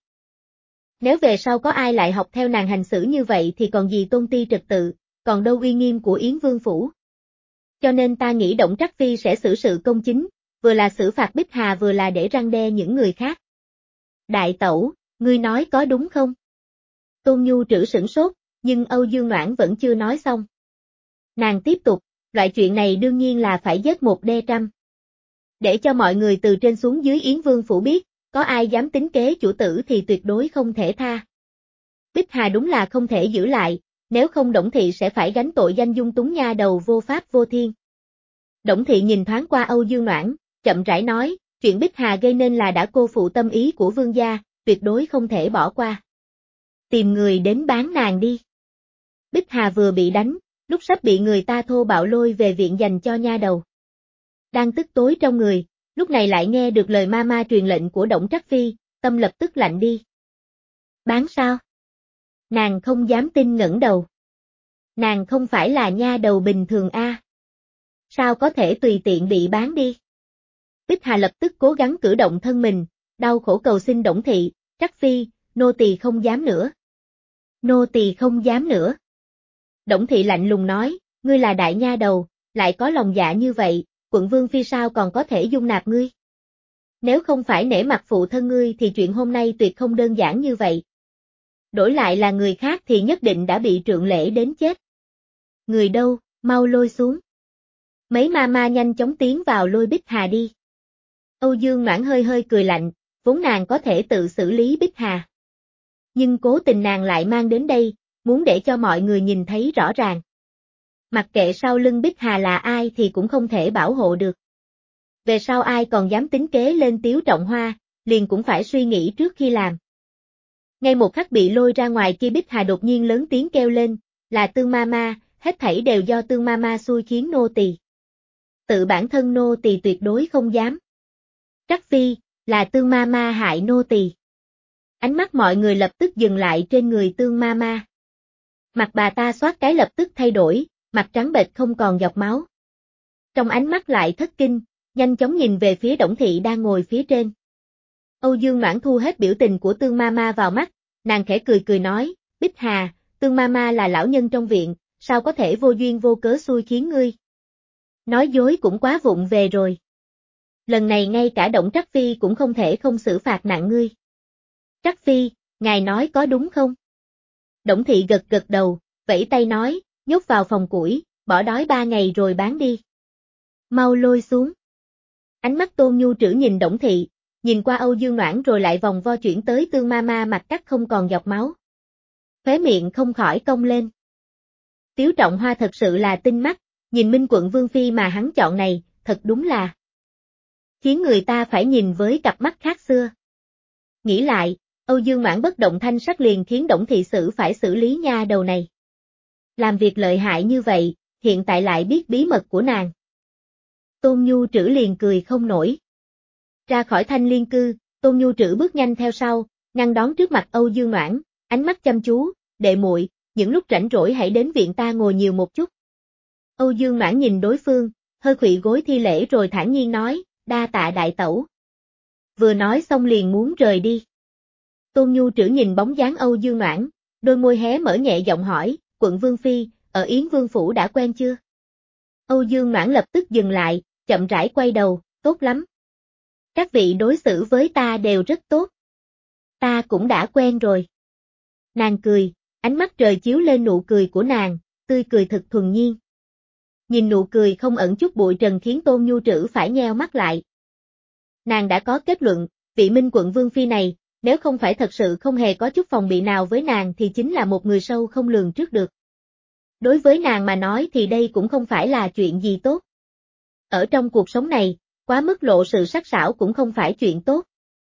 Nếu về sau có ai lại học theo nàng hành xử như vậy thì còn gì tôn ti trật tự, còn đâu uy nghiêm của Yến Vương Phủ. Cho nên ta nghĩ Đổng Trắc Phi sẽ xử sự công chính, vừa là xử phạt Bích Hà vừa là để răn đe những người khác. Đại tẩu, ngươi nói có đúng không? Tôn Nhu Trữ sửng sốt, nhưng Âu Dương Noãn vẫn chưa nói xong. Nàng tiếp tục, loại chuyện này đương nhiên là phải giết một đe trăm. Để cho mọi người từ trên xuống dưới Yến Vương Phủ biết, có ai dám tính kế chủ tử thì tuyệt đối không thể tha. Bích Hà đúng là không thể giữ lại, nếu không Đổng Thị sẽ phải gánh tội danh dung túng nha đầu vô pháp vô thiên. Đổng Thị nhìn thoáng qua Âu Dương Noãn, chậm rãi nói, chuyện Bích Hà gây nên là đã cô phụ tâm ý của vương gia, tuyệt đối không thể bỏ qua. Tìm người đến bán nàng đi. Bích Hà vừa bị đánh, lúc sắp bị người ta thô bạo lôi về viện dành cho nha đầu. Đang tức tối trong người, lúc này lại nghe được lời Mama truyền lệnh của Đổng Trắc Phi, tâm lập tức lạnh đi. Bán sao? Nàng không dám tin ngẩng đầu. Nàng không phải là nha đầu bình thường a. À? Sao có thể tùy tiện bị bán đi? Bích Hà lập tức cố gắng cử động thân mình, đau khổ cầu xin Đổng Thị, Trắc Phi, nô tỳ không dám nữa. Nô tỳ không dám nữa. Đổng Thị lạnh lùng nói, ngươi là đại nha đầu, lại có lòng dạ như vậy, quận Vương Phi sao còn có thể dung nạp ngươi? Nếu không phải nể mặt phụ thân ngươi thì chuyện hôm nay tuyệt không đơn giản như vậy. Đổi lại là người khác thì nhất định đã bị trượng lễ đến chết. Người đâu, mau lôi xuống. Mấy mama nhanh chóng tiến vào lôi Bích Hà đi. Âu Dương Noãn hơi hơi cười lạnh, vốn nàng có thể tự xử lý Bích Hà. Nhưng cố tình nàng lại mang đến đây, muốn để cho mọi người nhìn thấy rõ ràng. Mặc kệ sau lưng Bích Hà là ai thì cũng không thể bảo hộ được. Về sau ai còn dám tính kế lên Tiếu Trọng Hoa, liền cũng phải suy nghĩ trước khi làm. Ngay một khắc bị lôi ra ngoài kia Bích Hà đột nhiên lớn tiếng kêu lên, là Tương Mama, hết thảy đều do Tương Mama xui khiến nô tỳ. Tự bản thân nô tỳ tuyệt đối không dám. Trắc Phi, là Tương Mama hại nô tỳ. Ánh mắt mọi người lập tức dừng lại trên người Tương Mama. Mặt bà ta xoát cái lập tức thay đổi, mặt trắng bệch không còn giọt máu. Trong ánh mắt lại thất kinh, nhanh chóng nhìn về phía Đổng Thị đang ngồi phía trên. Âu Dương Noãn thu hết biểu tình của Tương Mama vào mắt, nàng khẽ cười cười nói, Bích Hà, Tương Mama là lão nhân trong viện, sao có thể vô duyên vô cớ xui khiến ngươi. Nói dối cũng quá vụng về rồi. Lần này ngay cả Đổng Trắc Phi cũng không thể không xử phạt nặng ngươi. Trắc Phi, ngài nói có đúng không? Đổng Thị gật gật đầu, vẫy tay nói, nhốt vào phòng củi, bỏ đói ba ngày rồi bán đi. Mau lôi xuống. Ánh mắt Tôn Nhu Trữ nhìn Đổng Thị, nhìn qua Âu Dương Noãn rồi lại vòng vo chuyển tới Tương Mama mặt cắt không còn giọt máu. Khóe miệng không khỏi cong lên. Tiếu Trọng Hoa thật sự là tinh mắt, nhìn Minh Quận Vương Phi mà hắn chọn này, thật đúng là khiến người ta phải nhìn với cặp mắt khác xưa. Nghĩ lại, Âu Dương Noãn bất động thanh sắc liền khiến Đổng Thị Sử phải xử lý nha đầu này. Làm việc lợi hại như vậy, hiện tại lại biết bí mật của nàng. Tôn Nhu Trữ liền cười không nổi. Ra khỏi Thanh Liên Cư, Tôn Nhu Trữ bước nhanh theo sau, ngăn đón trước mặt Âu Dương Noãn, ánh mắt chăm chú, đệ muội, những lúc rảnh rỗi hãy đến viện ta ngồi nhiều một chút. Âu Dương Noãn nhìn đối phương, hơi khuỵu gối thi lễ rồi thản nhiên nói, đa tạ đại tẩu. Vừa nói xong liền muốn rời đi. Tôn Nhu Trữ nhìn bóng dáng Âu Dương Noãn, đôi môi hé mở nhẹ giọng hỏi, quận Vương Phi, ở Yến Vương Phủ đã quen chưa? Âu Dương Noãn lập tức dừng lại, chậm rãi quay đầu, tốt lắm. Các vị đối xử với ta đều rất tốt. Ta cũng đã quen rồi. Nàng cười, ánh mắt trời chiếu lên nụ cười của nàng, tươi cười thật thuần nhiên. Nhìn nụ cười không ẩn chút bụi trần khiến Tôn Nhu Trữ phải nheo mắt lại. Nàng đã có kết luận, vị Minh Quận Vương Phi này, nếu không phải thật sự không hề có chút phòng bị nào với nàng thì chính là một người sâu không lường trước được. Đối với nàng mà nói thì đây cũng không phải là chuyện gì tốt. Ở trong cuộc sống này, quá mức lộ sự sắc sảo cũng không phải chuyện tốt.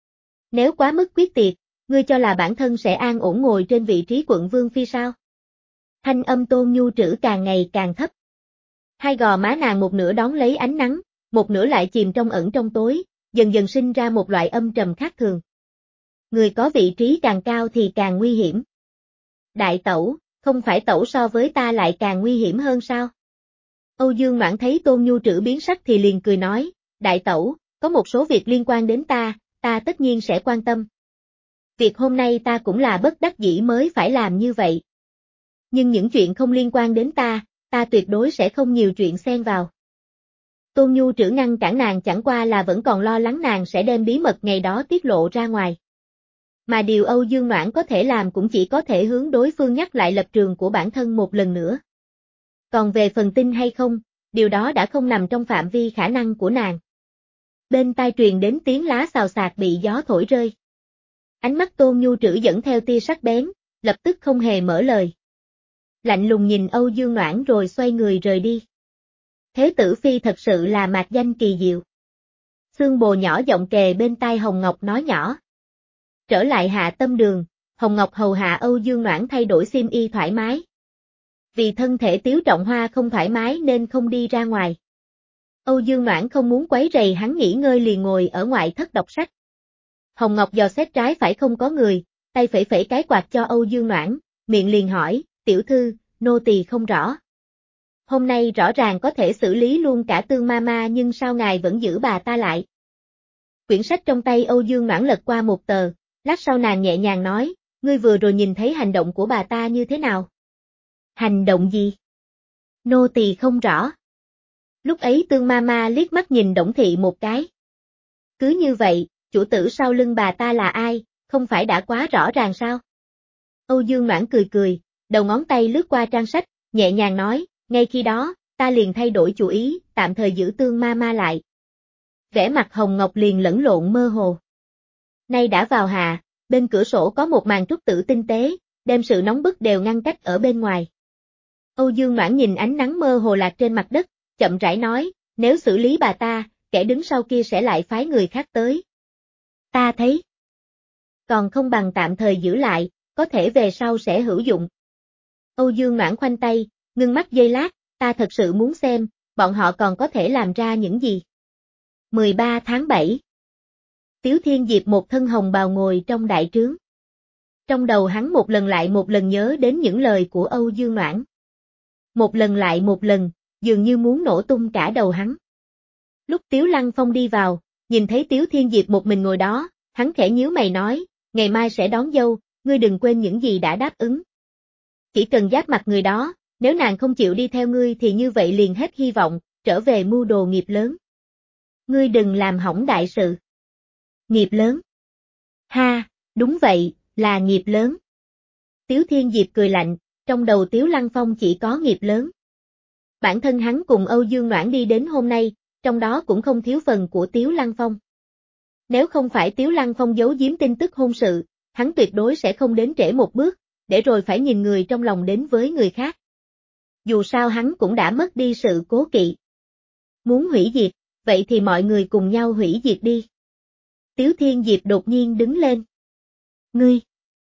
Nếu quá mức quyết tiệt, ngươi cho là bản thân sẽ an ổn ngồi trên vị trí quận Vương Phi sao? Thanh âm Tôn Nhu Trữ càng ngày càng thấp. Hai gò má nàng một nửa đón lấy ánh nắng, một nửa lại chìm trong ẩn trong tối, dần dần sinh ra một loại âm trầm khác thường. Người có vị trí càng cao thì càng nguy hiểm. Đại tẩu, không phải tẩu so với ta lại càng nguy hiểm hơn sao? Âu Dương Noãn thấy Tôn Nhu Trữ biến sắc thì liền cười nói, đại tẩu, có một số việc liên quan đến ta, ta tất nhiên sẽ quan tâm. Việc hôm nay ta cũng là bất đắc dĩ mới phải làm như vậy. Nhưng những chuyện không liên quan đến ta, ta tuyệt đối sẽ không nhiều chuyện xen vào. Tôn Nhu Trữ ngăn cản nàng chẳng qua là vẫn còn lo lắng nàng sẽ đem bí mật ngày đó tiết lộ ra ngoài. Mà điều Âu Dương Noãn có thể làm cũng chỉ có thể hướng đối phương nhắc lại lập trường của bản thân một lần nữa. Còn về phần tin hay không, điều đó đã không nằm trong phạm vi khả năng của nàng. Bên tai truyền đến tiếng lá xào xạc bị gió thổi rơi. Ánh mắt Tôn Nhu Trữ dẫn theo tia sắc bén, lập tức không hề mở lời. Lạnh lùng nhìn Âu Dương Noãn rồi xoay người rời đi. Thế tử phi thật sự là mạc danh kỳ diệu. Xương Bồ nhỏ giọng kề bên tai Hồng Ngọc nói nhỏ. Trở lại Hạ Tâm Đường, Hồng Ngọc hầu hạ Âu Dương Noãn thay đổi xiêm y thoải mái. Vì thân thể Tiếu Trọng Hoa không thoải mái nên không đi ra ngoài. Âu Dương Noãn không muốn quấy rầy hắn nghỉ ngơi liền ngồi ở ngoại thất đọc sách. Hồng Ngọc dò xét trái phải không có người, tay phẩy phẩy cái quạt cho Âu Dương Noãn, miệng liền hỏi, tiểu thư, nô tỳ không rõ. Hôm nay rõ ràng có thể xử lý luôn cả Tương Mama nhưng sao ngài vẫn giữ bà ta lại? Quyển sách trong tay Âu Dương Noãn lật qua một tờ, lát sau nàng nhẹ nhàng nói, ngươi vừa rồi nhìn thấy hành động của bà ta như thế nào? Hành động gì? Nô tỳ không rõ. Lúc ấy Tương Mama liếc mắt nhìn Đổng Thị một cái. Cứ như vậy, chủ tử sau lưng bà ta là ai, không phải đã quá rõ ràng sao? Âu Dương Noãn cười cười, đầu ngón tay lướt qua trang sách, nhẹ nhàng nói, ngay khi đó, ta liền thay đổi chủ ý, tạm thời giữ Tương Mama lại. Vẻ mặt Hồng Ngọc liền lẫn lộn mơ hồ. Nay đã vào hạ, bên cửa sổ có một màn trúc tử tinh tế, đem sự nóng bức đều ngăn cách ở bên ngoài. Âu Dương Noãn nhìn ánh nắng mơ hồ lạc trên mặt đất, chậm rãi nói, nếu xử lý bà ta, kẻ đứng sau kia sẽ lại phái người khác tới. Ta thấy, còn không bằng tạm thời giữ lại, có thể về sau sẽ hữu dụng. Âu Dương Noãn khoanh tay, ngưng mắt giây lát, ta thật sự muốn xem, bọn họ còn có thể làm ra những gì. mười ba tháng bảy Tiếu Thiên Diệp một thân hồng bào ngồi trong đại trướng. Trong đầu hắn một lần lại một lần nhớ đến những lời của Âu Dương Noãn. Một lần lại một lần, dường như muốn nổ tung cả đầu hắn. Lúc Tiếu Lăng Phong đi vào, nhìn thấy Tiếu Thiên Diệp một mình ngồi đó, hắn khẽ nhíu mày nói, ngày mai sẽ đón dâu, ngươi đừng quên những gì đã đáp ứng. Chỉ cần giáp mặt người đó, nếu nàng không chịu đi theo ngươi thì như vậy liền hết hy vọng, trở về mưu đồ nghiệp lớn. Ngươi đừng làm hỏng đại sự. Nghiệp lớn. Ha, đúng vậy, là nghiệp lớn. Tiếu Thiên Diệp cười lạnh, trong đầu Tiếu Lăng Phong chỉ có nghiệp lớn. Bản thân hắn cùng Âu Dương Noãn đi đến hôm nay, trong đó cũng không thiếu phần của Tiếu Lăng Phong. Nếu không phải Tiếu Lăng Phong giấu giếm tin tức hôn sự, hắn tuyệt đối sẽ không đến trễ một bước, để rồi phải nhìn người trong lòng đến với người khác. Dù sao hắn cũng đã mất đi sự cố kỵ. Muốn hủy diệt, vậy thì mọi người cùng nhau hủy diệt đi. Tiếu Thiên Diệp đột nhiên đứng lên. Ngươi!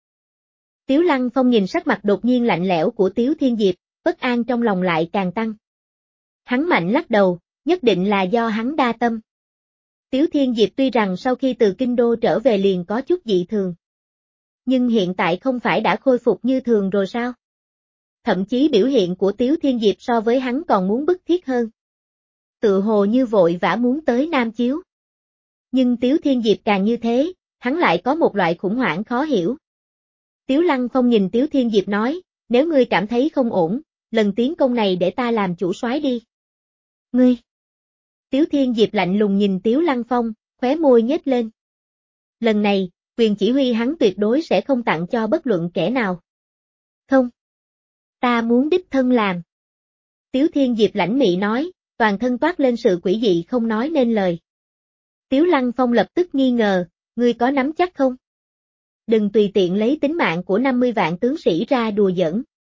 Tiếu Lăng Phong nhìn sắc mặt đột nhiên lạnh lẽo của Tiếu Thiên Diệp, bất an trong lòng lại càng tăng. Hắn mạnh lắc đầu, nhất định là do hắn đa tâm. Tiếu Thiên Diệp tuy rằng sau khi từ Kinh Đô trở về liền có chút dị thường. Nhưng hiện tại không phải đã khôi phục như thường rồi sao? Thậm chí biểu hiện của Tiếu Thiên Diệp so với hắn còn muốn bức thiết hơn. Tự hồ như vội vã muốn tới Nam Chiếu. Nhưng Tiếu Thiên Diệp càng như thế, hắn lại có một loại khủng hoảng khó hiểu. Tiếu Lăng Phong nhìn Tiếu Thiên Diệp nói, nếu ngươi cảm thấy không ổn, lần tiến công này để ta làm chủ soái đi. Ngươi! Tiếu Thiên Diệp lạnh lùng nhìn Tiếu Lăng Phong, khóe môi nhếch lên. Lần này, quyền chỉ huy hắn tuyệt đối sẽ không tặng cho bất luận kẻ nào. Không. Ta muốn đích thân làm. Tiếu Thiên Diệp lãnh mị nói, toàn thân toát lên sự quỷ dị không nói nên lời. Tiếu Lăng Phong lập tức nghi ngờ, ngươi có nắm chắc không? Đừng tùy tiện lấy tính mạng của năm mươi vạn tướng sĩ ra đùa giỡn.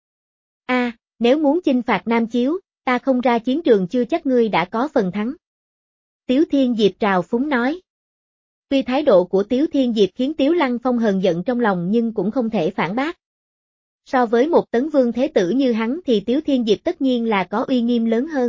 A, à, nếu muốn chinh phạt Nam Chiếu, ta không ra chiến trường chưa chắc ngươi đã có phần thắng. Tiếu Thiên Diệp trào phúng nói. Tuy thái độ của Tiếu Thiên Diệp khiến Tiếu Lăng Phong hờn giận trong lòng nhưng cũng không thể phản bác. So với một tấn vương thế tử như hắn thì Tiếu Thiên Diệp tất nhiên là có uy nghiêm lớn hơn.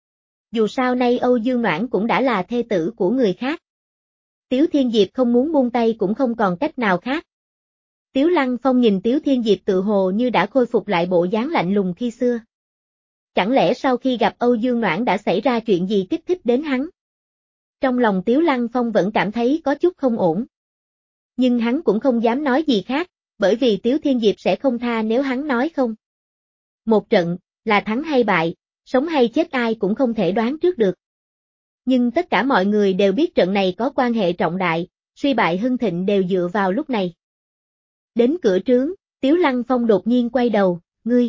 Dù sao nay Âu Dương Noãn cũng đã là thê tử của người khác. Tiếu Thiên Diệp không muốn buông tay cũng không còn cách nào khác. Tiếu Lăng Phong nhìn Tiếu Thiên Diệp tự hồ như đã khôi phục lại bộ dáng lạnh lùng khi xưa. Chẳng lẽ sau khi gặp Âu Dương Noãn đã xảy ra chuyện gì kích thích đến hắn? Trong lòng Tiếu Lăng Phong vẫn cảm thấy có chút không ổn. Nhưng hắn cũng không dám nói gì khác, bởi vì Tiếu Thiên Diệp sẽ không tha nếu hắn nói không. Một trận, là thắng hay bại, sống hay chết ai cũng không thể đoán trước được. Nhưng tất cả mọi người đều biết trận này có quan hệ trọng đại, suy bại hưng thịnh đều dựa vào lúc này. Đến cửa trướng, Tiếu Lăng Phong đột nhiên quay đầu, ngươi.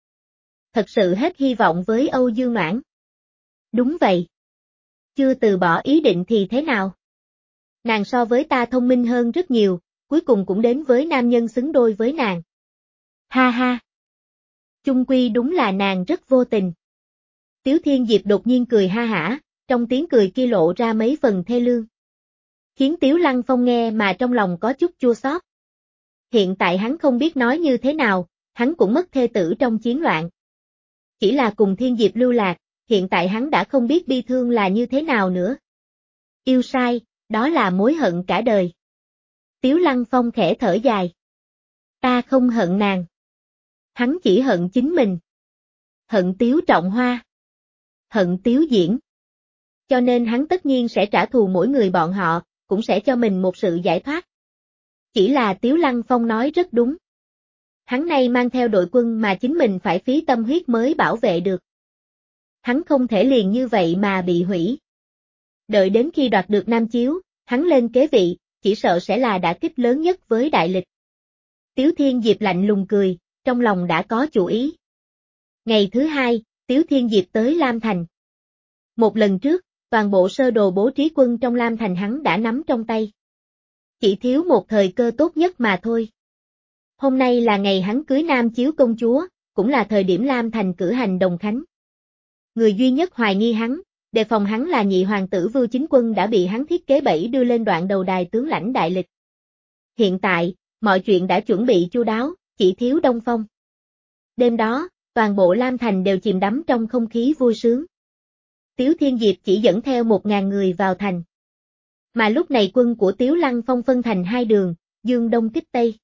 Thật sự hết hy vọng với Âu Dương Noãn. Đúng vậy. Chưa từ bỏ ý định thì thế nào? Nàng so với ta thông minh hơn rất nhiều, cuối cùng cũng đến với nam nhân xứng đôi với nàng. Ha ha. Chung quy đúng là nàng rất vô tình. Tiếu Thiên Diệp đột nhiên cười ha hả, trong tiếng cười kia lộ ra mấy phần thê lương. Khiến Tiếu Lăng Phong nghe mà trong lòng có chút chua xót. Hiện tại hắn không biết nói như thế nào, hắn cũng mất thê tử trong chiến loạn. Chỉ là cùng Thiên Diệp lưu lạc, hiện tại hắn đã không biết bi thương là như thế nào nữa. Yêu sai, đó là mối hận cả đời. Tiếu Lăng Phong khẽ thở dài. Ta không hận nàng. Hắn chỉ hận chính mình. Hận Tiếu Trọng Hoa. Hận Tiếu Diễn. Cho nên hắn tất nhiên sẽ trả thù mỗi người bọn họ, cũng sẽ cho mình một sự giải thoát. Chỉ là Tiếu Lăng Phong nói rất đúng. Hắn nay mang theo đội quân mà chính mình phải phí tâm huyết mới bảo vệ được. Hắn không thể liền như vậy mà bị hủy. Đợi đến khi đoạt được Nam Chiếu, hắn lên kế vị, chỉ sợ sẽ là đả kích lớn nhất với đại lịch. Tiếu Thiên Diệp lạnh lùng cười, trong lòng đã có chủ ý. Ngày thứ hai, Tiếu Thiên Diệp tới Lam Thành. Một lần trước, toàn bộ sơ đồ bố trí quân trong Lam Thành hắn đã nắm trong tay. Chỉ thiếu một thời cơ tốt nhất mà thôi. Hôm nay là ngày hắn cưới Nam Chiếu công chúa, cũng là thời điểm Lam Thành cử hành đồng khánh. Người duy nhất hoài nghi hắn, đề phòng hắn là nhị hoàng tử Vưu Chính Quân đã bị hắn thiết kế bẫy đưa lên đoạn đầu đài tướng lãnh đại lịch. Hiện tại, mọi chuyện đã chuẩn bị chu đáo, chỉ thiếu Đông Phong. Đêm đó, toàn bộ Lam Thành đều chìm đắm trong không khí vui sướng. Tiếu Thiên Diệp chỉ dẫn theo một ngàn người vào thành. Mà lúc này quân của Tiếu Lăng Phong phân thành hai đường, dương đông kích tây.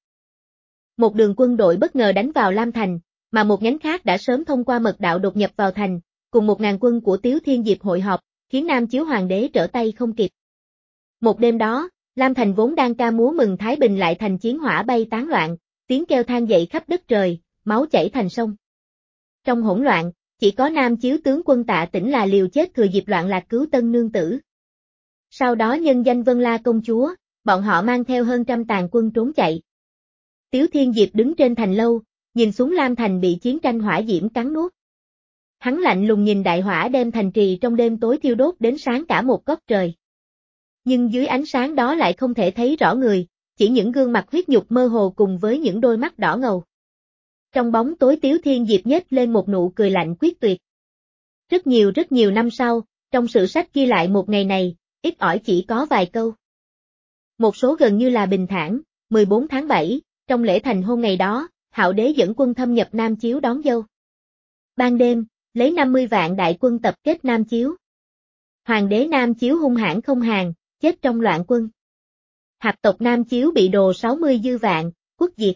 Một đường quân đội bất ngờ đánh vào Lam Thành, mà một nhánh khác đã sớm thông qua mật đạo đột nhập vào thành, cùng một ngàn quân của Tiếu Thiên Diệp hội họp, khiến Nam Chiếu Hoàng đế trở tay không kịp. Một đêm đó, Lam Thành vốn đang ca múa mừng Thái Bình lại thành chiến hỏa bay tán loạn, tiếng kêu than dậy khắp đất trời, máu chảy thành sông. Trong hỗn loạn, chỉ có Nam Chiếu tướng quân Tạ Tĩnh là liều chết thừa dịp loạn lạc cứu tân nương tử. Sau đó nhân danh Vân La công chúa, bọn họ mang theo hơn trăm tàn quân trốn chạy. Tiếu Thiên Diệp đứng trên thành lâu, nhìn xuống Lam Thành bị chiến tranh hỏa diễm cắn nuốt. Hắn lạnh lùng nhìn đại hỏa đem thành trì trong đêm tối thiêu đốt đến sáng cả một góc trời. Nhưng dưới ánh sáng đó lại không thể thấy rõ người, chỉ những gương mặt huyết nhục mơ hồ cùng với những đôi mắt đỏ ngầu. Trong bóng tối Tiếu Thiên Diệp nhếch lên một nụ cười lạnh quyết tuyệt. Rất nhiều rất nhiều năm sau, trong sử sách ghi lại một ngày này, ít ỏi chỉ có vài câu. Một số gần như là bình thản, mười bốn tháng bảy, trong lễ thành hôn ngày đó, Hạo đế dẫn quân thâm nhập Nam Chiếu đón dâu. Ban đêm, lấy năm mươi vạn đại quân tập kết Nam Chiếu. Hoàng đế Nam Chiếu hung hãn không hàng, chết trong loạn quân. Hạp tộc Nam Chiếu bị đồ sáu mươi dư vạn, quốc diệt.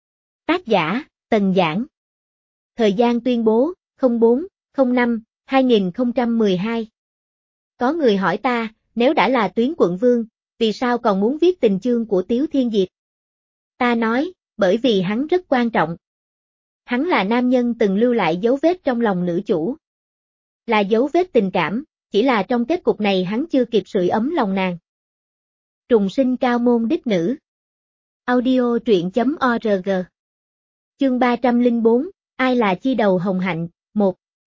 Tác giả, Tần Giảng. Thời gian tuyên bố, không bốn, không năm, hai nghìn không trăm mười hai. Có người hỏi ta, nếu đã là Tuyến quận vương, vì sao còn muốn viết tình chương của Tiếu Thiên Diệp? Ta nói, bởi vì hắn rất quan trọng. Hắn là nam nhân từng lưu lại dấu vết trong lòng nữ chủ. Là dấu vết tình cảm, chỉ là trong kết cục này hắn chưa kịp sưởi ấm lòng nàng. Trùng sinh cao môn đích nữ. Audio truyện chấm org. Chương ba trăm lẻ bốn, ai là chi đầu hồng hạnh, một.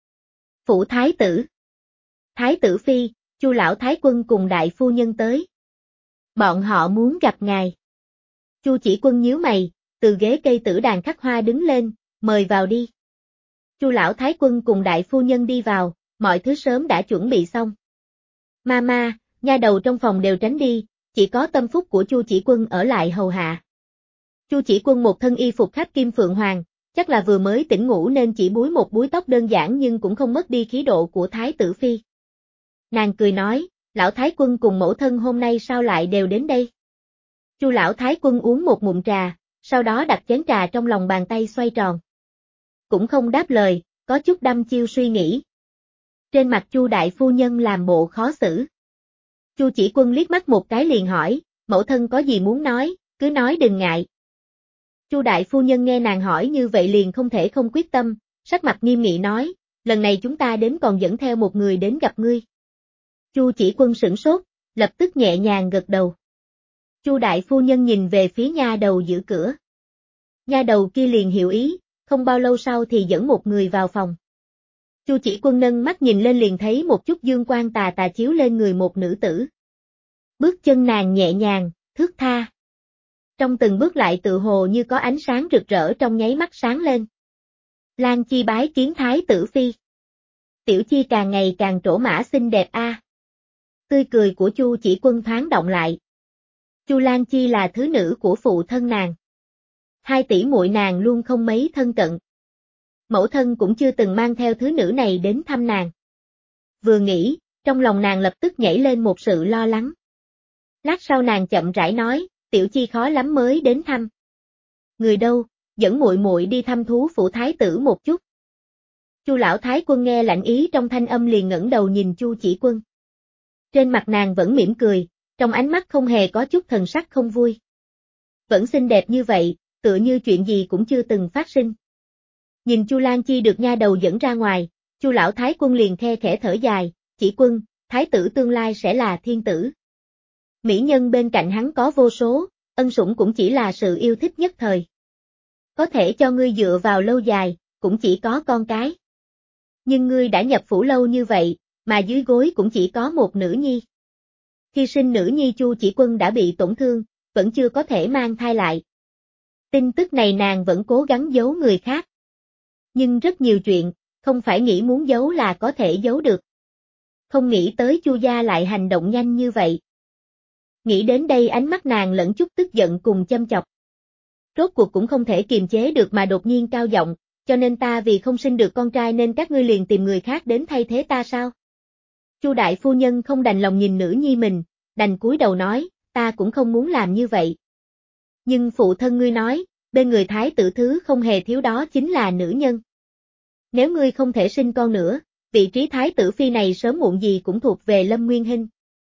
Phủ Thái tử. Thái tử Phi, Chu lão Thái quân cùng đại phu nhân tới. Bọn họ muốn gặp ngài. Chu Chỉ Quân nhíu mày, từ ghế cây tử đàn khắc hoa đứng lên, mời vào đi. Chu lão Thái quân cùng đại phu nhân đi vào, mọi thứ sớm đã chuẩn bị xong. Mama, nha đầu trong phòng đều tránh đi, chỉ có tâm phúc của Chu Chỉ Quân ở lại hầu hạ. Chu Chỉ Quân một thân y phục khắc kim phượng hoàng, chắc là vừa mới tỉnh ngủ nên chỉ búi một búi tóc đơn giản nhưng cũng không mất đi khí độ của Thái tử Phi. Nàng cười nói, lão Thái quân cùng mẫu thân hôm nay sao lại đều đến đây? Chu lão Thái quân uống một ngụm trà, sau đó đặt chén trà trong lòng bàn tay xoay tròn. Cũng không đáp lời, có chút đăm chiêu suy nghĩ. Trên mặt Chu đại phu nhân làm bộ khó xử. Chu Chỉ Quân liếc mắt một cái liền hỏi, mẫu thân có gì muốn nói, cứ nói đừng ngại. Chu đại phu nhân nghe nàng hỏi như vậy liền không thể không quyết tâm, sắc mặt nghiêm nghị nói, lần này chúng ta đến còn dẫn theo một người đến gặp ngươi. Chu Chỉ Quân sửng sốt, lập tức nhẹ nhàng gật đầu. Chu đại phu nhân nhìn về phía nha đầu giữ cửa. Nha đầu kia liền hiểu ý, không bao lâu sau thì dẫn một người vào phòng. Chu Chỉ Quân nâng mắt nhìn lên liền thấy một chút dương quang tà tà chiếu lên người một nữ tử. Bước chân nàng nhẹ nhàng, thướt tha. Trong từng bước lại tự hồ như có ánh sáng rực rỡ trong nháy mắt sáng lên. Lan Chi bái kiến Thái tử Phi. Tiểu Chi càng ngày càng trổ mã xinh đẹp a. À. Tươi cười của Chu Chỉ Quân thoáng động lại. Chu Lan Chi là thứ nữ của phụ thân nàng. Hai tỷ muội nàng luôn không mấy thân cận. Mẫu thân cũng chưa từng mang theo thứ nữ này đến thăm nàng. Vừa nghĩ, trong lòng nàng lập tức nhảy lên một sự lo lắng. Lát sau nàng chậm rãi nói, Tiểu Chi khó lắm mới đến thăm. Người đâu, dẫn muội muội đi thăm thú phủ thái tử một chút. Chu lão thái quân nghe lạnh ý trong thanh âm liền ngẩng đầu nhìn Chu Chỉ Quân. Trên mặt nàng vẫn mỉm cười, trong ánh mắt không hề có chút thần sắc không vui. Vẫn xinh đẹp như vậy, tựa như chuyện gì cũng chưa từng phát sinh. Nhìn Chu Lan Chi được nha đầu dẫn ra ngoài, Chu lão thái quân liền khe khẽ thở dài, Chỉ Quân, thái tử tương lai sẽ là thiên tử. Mỹ nhân bên cạnh hắn có vô số, ân sủng cũng chỉ là sự yêu thích nhất thời. Có thể cho ngươi dựa vào lâu dài, cũng chỉ có con cái. Nhưng ngươi đã nhập phủ lâu như vậy, mà dưới gối cũng chỉ có một nữ nhi. Khi sinh nữ nhi Chu Chỉ Quân đã bị tổn thương, vẫn chưa có thể mang thai lại. Tin tức này nàng vẫn cố gắng giấu người khác. Nhưng rất nhiều chuyện, không phải nghĩ muốn giấu là có thể giấu được. Không nghĩ tới Chu gia lại hành động nhanh như vậy. Nghĩ đến đây ánh mắt nàng lẫn chút tức giận cùng châm chọc. Rốt cuộc cũng không thể kiềm chế được mà đột nhiên cao giọng, cho nên ta vì không sinh được con trai nên các ngươi liền tìm người khác đến thay thế ta sao? Chu đại phu nhân không đành lòng nhìn nữ nhi mình, đành cúi đầu nói, ta cũng không muốn làm như vậy. Nhưng phụ thân ngươi nói, bên người thái tử thứ không hề thiếu đó chính là nữ nhân. Nếu ngươi không thể sinh con nữa, vị trí thái tử phi này sớm muộn gì cũng thuộc về Lâm Nguyên Hinh.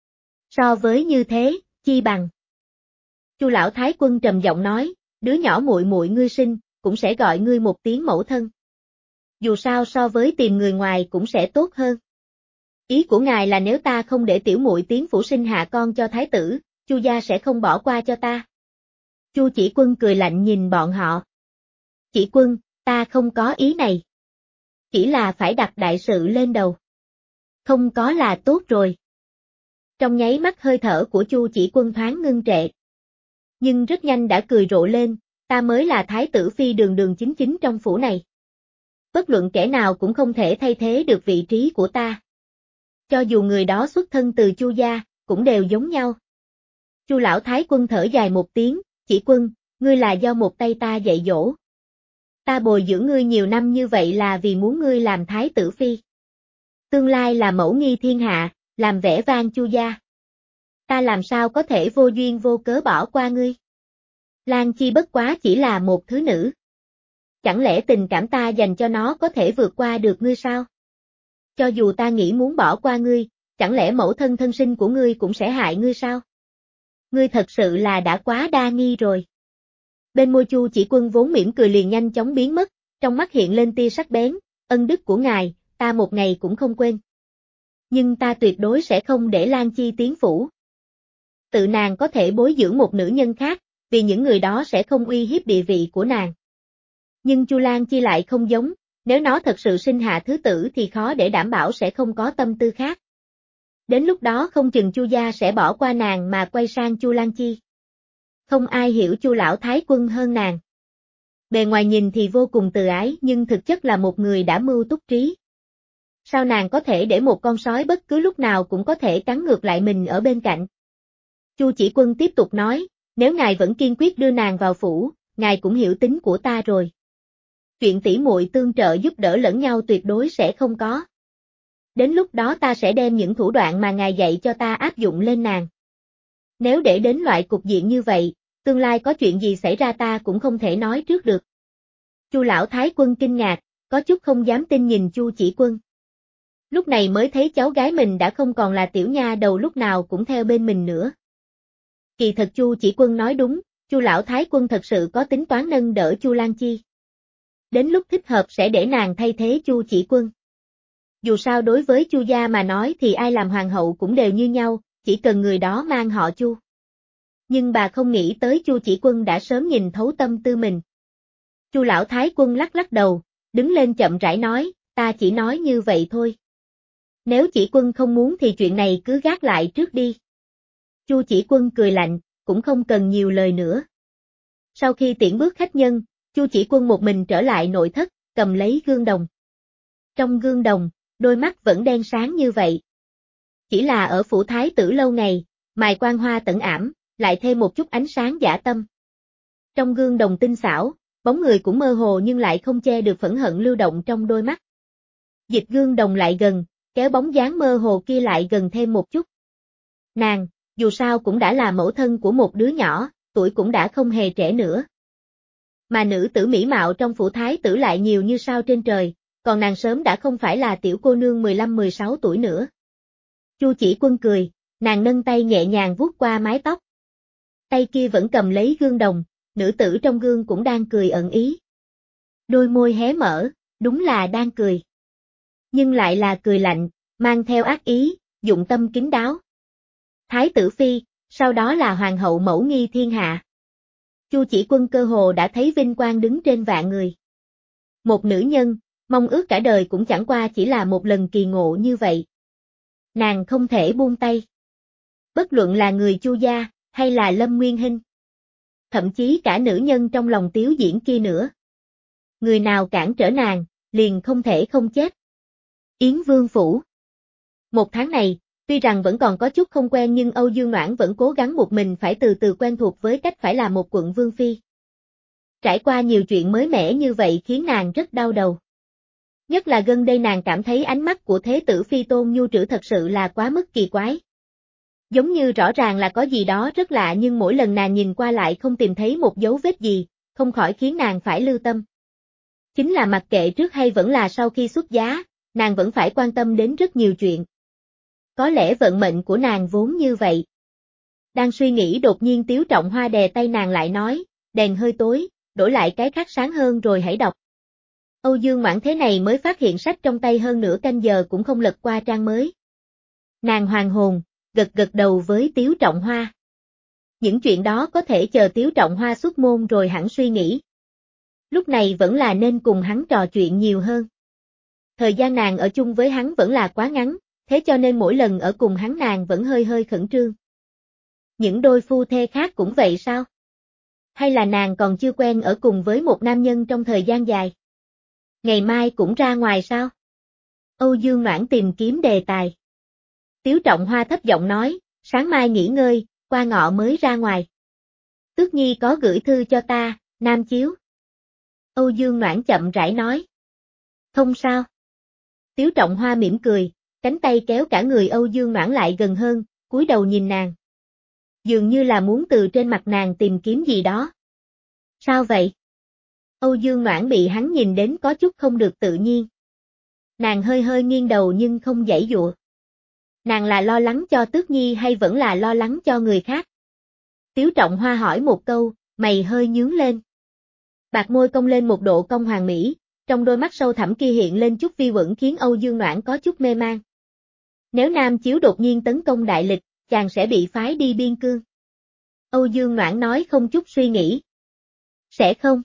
So với như thế, chi bằng. Chu lão thái quân trầm giọng nói, đứa nhỏ muội muội ngươi sinh, cũng sẽ gọi ngươi một tiếng mẫu thân. Dù sao so với tìm người ngoài cũng sẽ tốt hơn. Ý của ngài là nếu ta không để tiểu muội tiến phủ sinh hạ con cho thái tử, Chu gia sẽ không bỏ qua cho ta. Chu Chỉ Quân cười lạnh nhìn bọn họ. Chỉ Quân, ta không có ý này. Chỉ là phải đặt đại sự lên đầu. Không có là tốt rồi. Trong nháy mắt hơi thở của Chu Chỉ Quân thoáng ngưng trệ. Nhưng rất nhanh đã cười rộ lên, ta mới là thái tử phi đường đường chính chính trong phủ này. Bất luận kẻ nào cũng không thể thay thế được vị trí của ta. Cho dù người đó xuất thân từ Chu gia, cũng đều giống nhau. Chu lão thái quân thở dài một tiếng, Chỉ Quân, ngươi là do một tay ta dạy dỗ. Ta bồi dưỡng ngươi nhiều năm như vậy là vì muốn ngươi làm thái tử phi. Tương lai là mẫu nghi thiên hạ, làm vẻ vang Chu gia. Ta làm sao có thể vô duyên vô cớ bỏ qua ngươi? Lan Chi bất quá chỉ là một thứ nữ. Chẳng lẽ tình cảm ta dành cho nó có thể vượt qua được ngươi sao? Cho dù ta nghĩ muốn bỏ qua ngươi, chẳng lẽ mẫu thân thân sinh của ngươi cũng sẽ hại ngươi sao? Ngươi thật sự là đã quá đa nghi rồi. Bên môi Chu Chỉ Quân vốn mỉm cười liền nhanh chóng biến mất, trong mắt hiện lên tia sắc bén, ân đức của ngài, ta một ngày cũng không quên. Nhưng ta tuyệt đối sẽ không để Lan Chi tiến phủ. Tự nàng có thể bồi dưỡng một nữ nhân khác, vì những người đó sẽ không uy hiếp địa vị của nàng. Nhưng Chu Lan Chi lại không giống, nếu nó thật sự sinh hạ thứ tử thì khó để đảm bảo sẽ không có tâm tư khác. Đến lúc đó không chừng Chu gia sẽ bỏ qua nàng mà quay sang Chu Lan Chi. Không ai hiểu Chu lão thái quân hơn nàng. Bề ngoài nhìn thì vô cùng từ ái nhưng thực chất là một người đã mưu túc trí. Sao nàng có thể để một con sói bất cứ lúc nào cũng có thể cắn ngược lại mình ở bên cạnh? Chu Chỉ Quân tiếp tục nói, nếu ngài vẫn kiên quyết đưa nàng vào phủ, ngài cũng hiểu tính của ta rồi. Chuyện tỉ muội tương trợ giúp đỡ lẫn nhau tuyệt đối sẽ không có. Đến lúc đó ta sẽ đem những thủ đoạn mà ngài dạy cho ta áp dụng lên nàng. Nếu để đến loại cục diện như vậy, tương lai có chuyện gì xảy ra ta cũng không thể nói trước được. Chu lão thái quân kinh ngạc, có chút không dám tin nhìn Chu Chỉ Quân. Lúc này mới thấy cháu gái mình đã không còn là tiểu nha đầu lúc nào cũng theo bên mình nữa. Kỳ thật Chu Chỉ Quân nói đúng, Chu lão thái quân thật sự có tính toán nâng đỡ Chu Lan Chi. Đến lúc thích hợp sẽ để nàng thay thế Chu Chỉ Quân. Dù sao đối với Chu gia mà nói thì ai làm hoàng hậu cũng đều như nhau, chỉ cần người đó mang họ Chu. Nhưng bà không nghĩ tới Chu Chỉ Quân đã sớm nhìn thấu tâm tư mình. Chu lão thái quân lắc lắc đầu, đứng lên chậm rãi nói, ta chỉ nói như vậy thôi. Nếu Chỉ Quân không muốn thì chuyện này cứ gác lại trước đi. Chu Chỉ Quân cười lạnh, cũng không cần nhiều lời nữa. Sau khi tiễn bước khách nhân, Chu Chỉ Quân một mình trở lại nội thất, cầm lấy gương đồng. Trong gương đồng, đôi mắt vẫn đen sáng như vậy. Chỉ là ở phủ thái tử lâu ngày, mài quan hoa tẩn ảm, lại thêm một chút ánh sáng dã tâm. Trong gương đồng tinh xảo, bóng người cũng mơ hồ nhưng lại không che được phẫn hận lưu động trong đôi mắt. Dịch gương đồng lại gần, kéo bóng dáng mơ hồ kia lại gần thêm một chút. Nàng, dù sao cũng đã là mẫu thân của một đứa nhỏ, tuổi cũng đã không hề trẻ nữa. Mà nữ tử mỹ mạo trong phủ thái tử lại nhiều như sao trên trời, còn nàng sớm đã không phải là tiểu cô nương mười lăm mười sáu tuổi nữa. Chu Chỉ Quân cười, nàng nâng tay nhẹ nhàng vuốt qua mái tóc. Tay kia vẫn cầm lấy gương đồng, nữ tử trong gương cũng đang cười ẩn ý. Đôi môi hé mở, đúng là đang cười. Nhưng lại là cười lạnh, mang theo ác ý, dụng tâm kín đáo. Thái tử phi, sau đó là hoàng hậu mẫu nghi thiên hạ. Chu Chỉ Quân cơ hồ đã thấy vinh quang đứng trên vạn người. Một nữ nhân, mong ước cả đời cũng chẳng qua chỉ là một lần kỳ ngộ như vậy. Nàng không thể buông tay. Bất luận là người Chu gia, hay là Lâm Nguyên Hinh. Thậm chí cả nữ nhân trong lòng Tiếu Diễn kia nữa. Người nào cản trở nàng, liền không thể không chết. Yến Vương Phủ. Một tháng này, tuy rằng vẫn còn có chút không quen nhưng Âu Dương Noãn vẫn cố gắng một mình phải từ từ quen thuộc với cách phải là một quận vương phi. Trải qua nhiều chuyện mới mẻ như vậy khiến nàng rất đau đầu. Nhất là gần đây nàng cảm thấy ánh mắt của thế tử phi Tôn Nhu Trữ thật sự là quá mức kỳ quái. Giống như rõ ràng là có gì đó rất lạ nhưng mỗi lần nàng nhìn qua lại không tìm thấy một dấu vết gì, không khỏi khiến nàng phải lưu tâm. Chính là mặc kệ trước hay vẫn là sau khi xuất giá, nàng vẫn phải quan tâm đến rất nhiều chuyện. Có lẽ vận mệnh của nàng vốn như vậy. Đang suy nghĩ đột nhiên Tiếu Trọng Hoa đè tay nàng lại nói, đèn hơi tối, đổi lại cái khác sáng hơn rồi hãy đọc. Âu Dương Noãn thế này mới phát hiện sách trong tay hơn nửa canh giờ cũng không lật qua trang mới. Nàng hoàn hồn, gật gật đầu với Tiếu Trọng Hoa. Những chuyện đó có thể chờ Tiếu Trọng Hoa xuất môn rồi hẳn suy nghĩ. Lúc này vẫn là nên cùng hắn trò chuyện nhiều hơn. Thời gian nàng ở chung với hắn vẫn là quá ngắn, thế cho nên mỗi lần ở cùng hắn nàng vẫn hơi hơi khẩn trương. Những đôi phu thê khác cũng vậy sao? Hay là nàng còn chưa quen ở cùng với một nam nhân trong thời gian dài? Ngày mai cũng ra ngoài sao? Âu Dương Noãn tìm kiếm đề tài. Tiếu Trọng Hoa thấp giọng nói, sáng mai nghỉ ngơi, qua ngọ mới ra ngoài. Tước Nhi có gửi thư cho ta, Nam Chiếu. Âu Dương Noãn chậm rãi nói. Không sao. Tiếu Trọng Hoa mỉm cười, cánh tay kéo cả người Âu Dương Noãn lại gần hơn, cúi đầu nhìn nàng. Dường như là muốn từ trên mặt nàng tìm kiếm gì đó. Sao vậy? Âu Dương Noãn bị hắn nhìn đến có chút không được tự nhiên. Nàng hơi hơi nghiêng đầu nhưng không giãy giụa. Nàng là lo lắng cho Tước Nhi hay vẫn là lo lắng cho người khác? Tiếu Trọng Hoa hỏi một câu, mày hơi nhướng lên. Bạc môi cong lên một độ cong hoàn mỹ, trong đôi mắt sâu thẳm kia hiện lên chút vi uẩn khiến Âu Dương Noãn có chút mê man. Nếu Nam Chiếu đột nhiên tấn công đại lịch, chàng sẽ bị phái đi biên cương. Âu Dương Noãn nói không chút suy nghĩ. Sẽ không.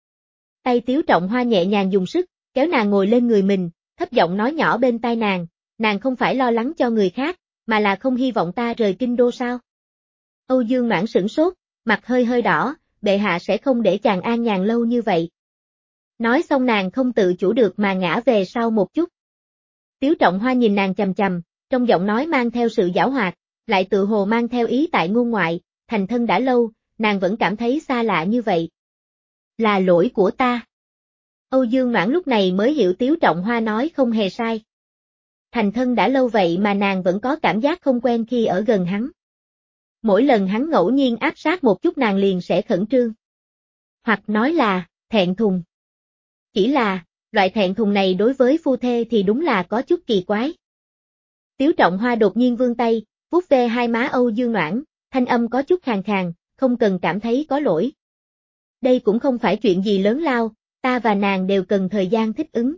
Tay Tiếu Trọng Hoa nhẹ nhàng dùng sức, kéo nàng ngồi lên người mình, thấp giọng nói nhỏ bên tai nàng, nàng không phải lo lắng cho người khác, mà là không hy vọng ta rời kinh đô sao. Âu Dương Noãn sửng sốt, mặt hơi hơi đỏ, bệ hạ sẽ không để chàng an nhàn lâu như vậy. Nói xong nàng không tự chủ được mà ngã về sau một chút. Tiếu Trọng Hoa nhìn nàng chằm chằm, trong giọng nói mang theo sự giảo hoạt, lại tự hồ mang theo ý tại ngôn ngoại, thành thân đã lâu, nàng vẫn cảm thấy xa lạ như vậy. Là lỗi của ta. Âu Dương Noãn lúc này mới hiểu Tiếu Trọng Hoa nói không hề sai. Thành thân đã lâu vậy mà nàng vẫn có cảm giác không quen khi ở gần hắn. Mỗi lần hắn ngẫu nhiên áp sát một chút nàng liền sẽ khẩn trương. Hoặc nói là, thẹn thùng. Chỉ là, loại thẹn thùng này đối với phu thê thì đúng là có chút kỳ quái. Tiếu Trọng Hoa đột nhiên vươn tay, vuốt ve hai má Âu Dương Noãn, thanh âm có chút khàn khàn, không cần cảm thấy có lỗi. Đây cũng không phải chuyện gì lớn lao, ta và nàng đều cần thời gian thích ứng.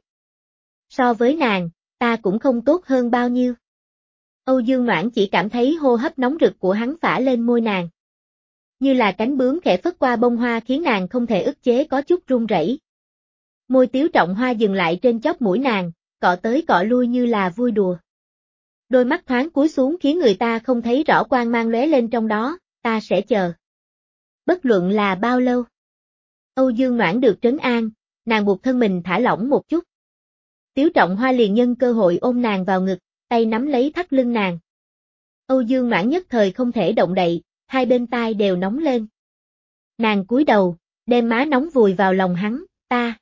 So với nàng, ta cũng không tốt hơn bao nhiêu. Âu Dương Noãn chỉ cảm thấy hô hấp nóng rực của hắn phả lên môi nàng. Như là cánh bướm khẽ phất qua bông hoa khiến nàng không thể ức chế có chút run rẩy. Môi Tiếu Trọng Hoa dừng lại trên chóp mũi nàng, cọ tới cọ lui như là vui đùa. Đôi mắt thoáng cúi xuống khiến người ta không thấy rõ quang mang lóe lên trong đó, ta sẽ chờ. Bất luận là bao lâu. Âu Dương Noãn được trấn an, nàng buộc thân mình thả lỏng một chút. Tiếu Trọng Hoa liền nhân cơ hội ôm nàng vào ngực, tay nắm lấy thắt lưng nàng. Âu Dương Noãn nhất thời không thể động đậy, hai bên tai đều nóng lên. Nàng cúi đầu, đem má nóng vùi vào lòng hắn, ta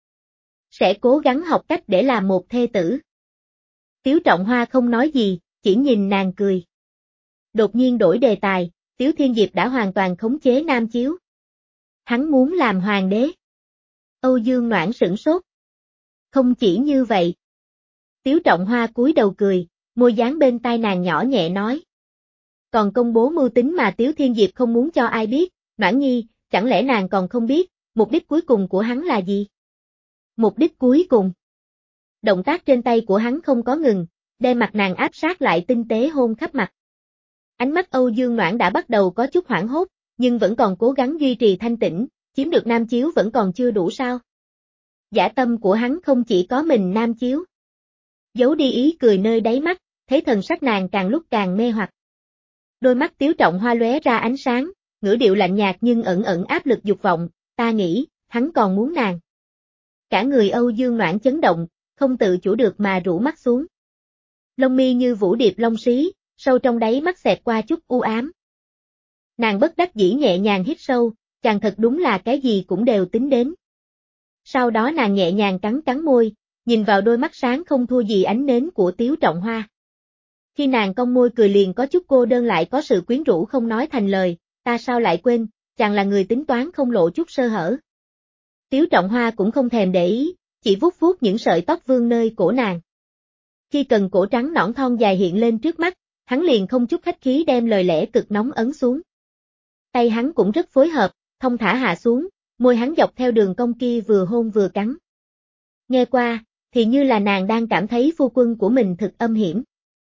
sẽ cố gắng học cách để làm một thê tử. Tiếu Trọng Hoa không nói gì, chỉ nhìn nàng cười. Đột nhiên đổi đề tài, Tiếu Thiên Diệp đã hoàn toàn khống chế Nam Chiếu. Hắn muốn làm hoàng đế. Âu Dương Noãn sửng sốt. Không chỉ như vậy. Tiếu Trọng Hoa cúi đầu cười, môi dán bên tai nàng nhỏ nhẹ nói. Còn công bố mưu tính mà Tiếu Thiên Diệp không muốn cho ai biết, Noãn Nhi, chẳng lẽ nàng còn không biết, mục đích cuối cùng của hắn là gì? Mục đích cuối cùng. Động tác trên tay của hắn không có ngừng, đem mặt nàng áp sát lại tinh tế hôn khắp mặt. Ánh mắt Âu Dương Noãn đã bắt đầu có chút hoảng hốt, nhưng vẫn còn cố gắng duy trì thanh tĩnh, chiếm được Nam Chiếu vẫn còn chưa đủ sao? Dã tâm của hắn không chỉ có mình Nam Chiếu. Giấu đi ý cười nơi đáy mắt, thấy thần sắc nàng càng lúc càng mê hoặc. Đôi mắt Tiếu Trọng Hoa lóe ra ánh sáng, ngữ điệu lạnh nhạt nhưng ẩn ẩn áp lực dục vọng, ta nghĩ, hắn còn muốn nàng. Cả người Âu Dương Noãn chấn động, không tự chủ được mà rũ mắt xuống. Lông mi như vũ điệp long xí, sâu trong đáy mắt xẹt qua chút u ám. Nàng bất đắc dĩ nhẹ nhàng hít sâu, chàng thật đúng là cái gì cũng đều tính đến. Sau đó nàng nhẹ nhàng cắn cắn môi, nhìn vào đôi mắt sáng không thua gì ánh nến của Tiếu Trọng Hoa. Khi nàng cong môi cười liền có chút cô đơn lại có sự quyến rũ không nói thành lời, ta sao lại quên, chàng là người tính toán không lộ chút sơ hở. Tiếu Trọng Hoa cũng không thèm để ý, chỉ vuốt vuốt những sợi tóc vương nơi cổ nàng. Khi cần cổ trắng nõn thon dài hiện lên trước mắt, hắn liền không chút khách khí đem lời lẽ cực nóng ấn xuống. Tay hắn cũng rất phối hợp, thông thả hạ xuống, môi hắn dọc theo đường cong kia vừa hôn vừa cắn. Nghe qua, thì như là nàng đang cảm thấy phu quân của mình thực âm hiểm.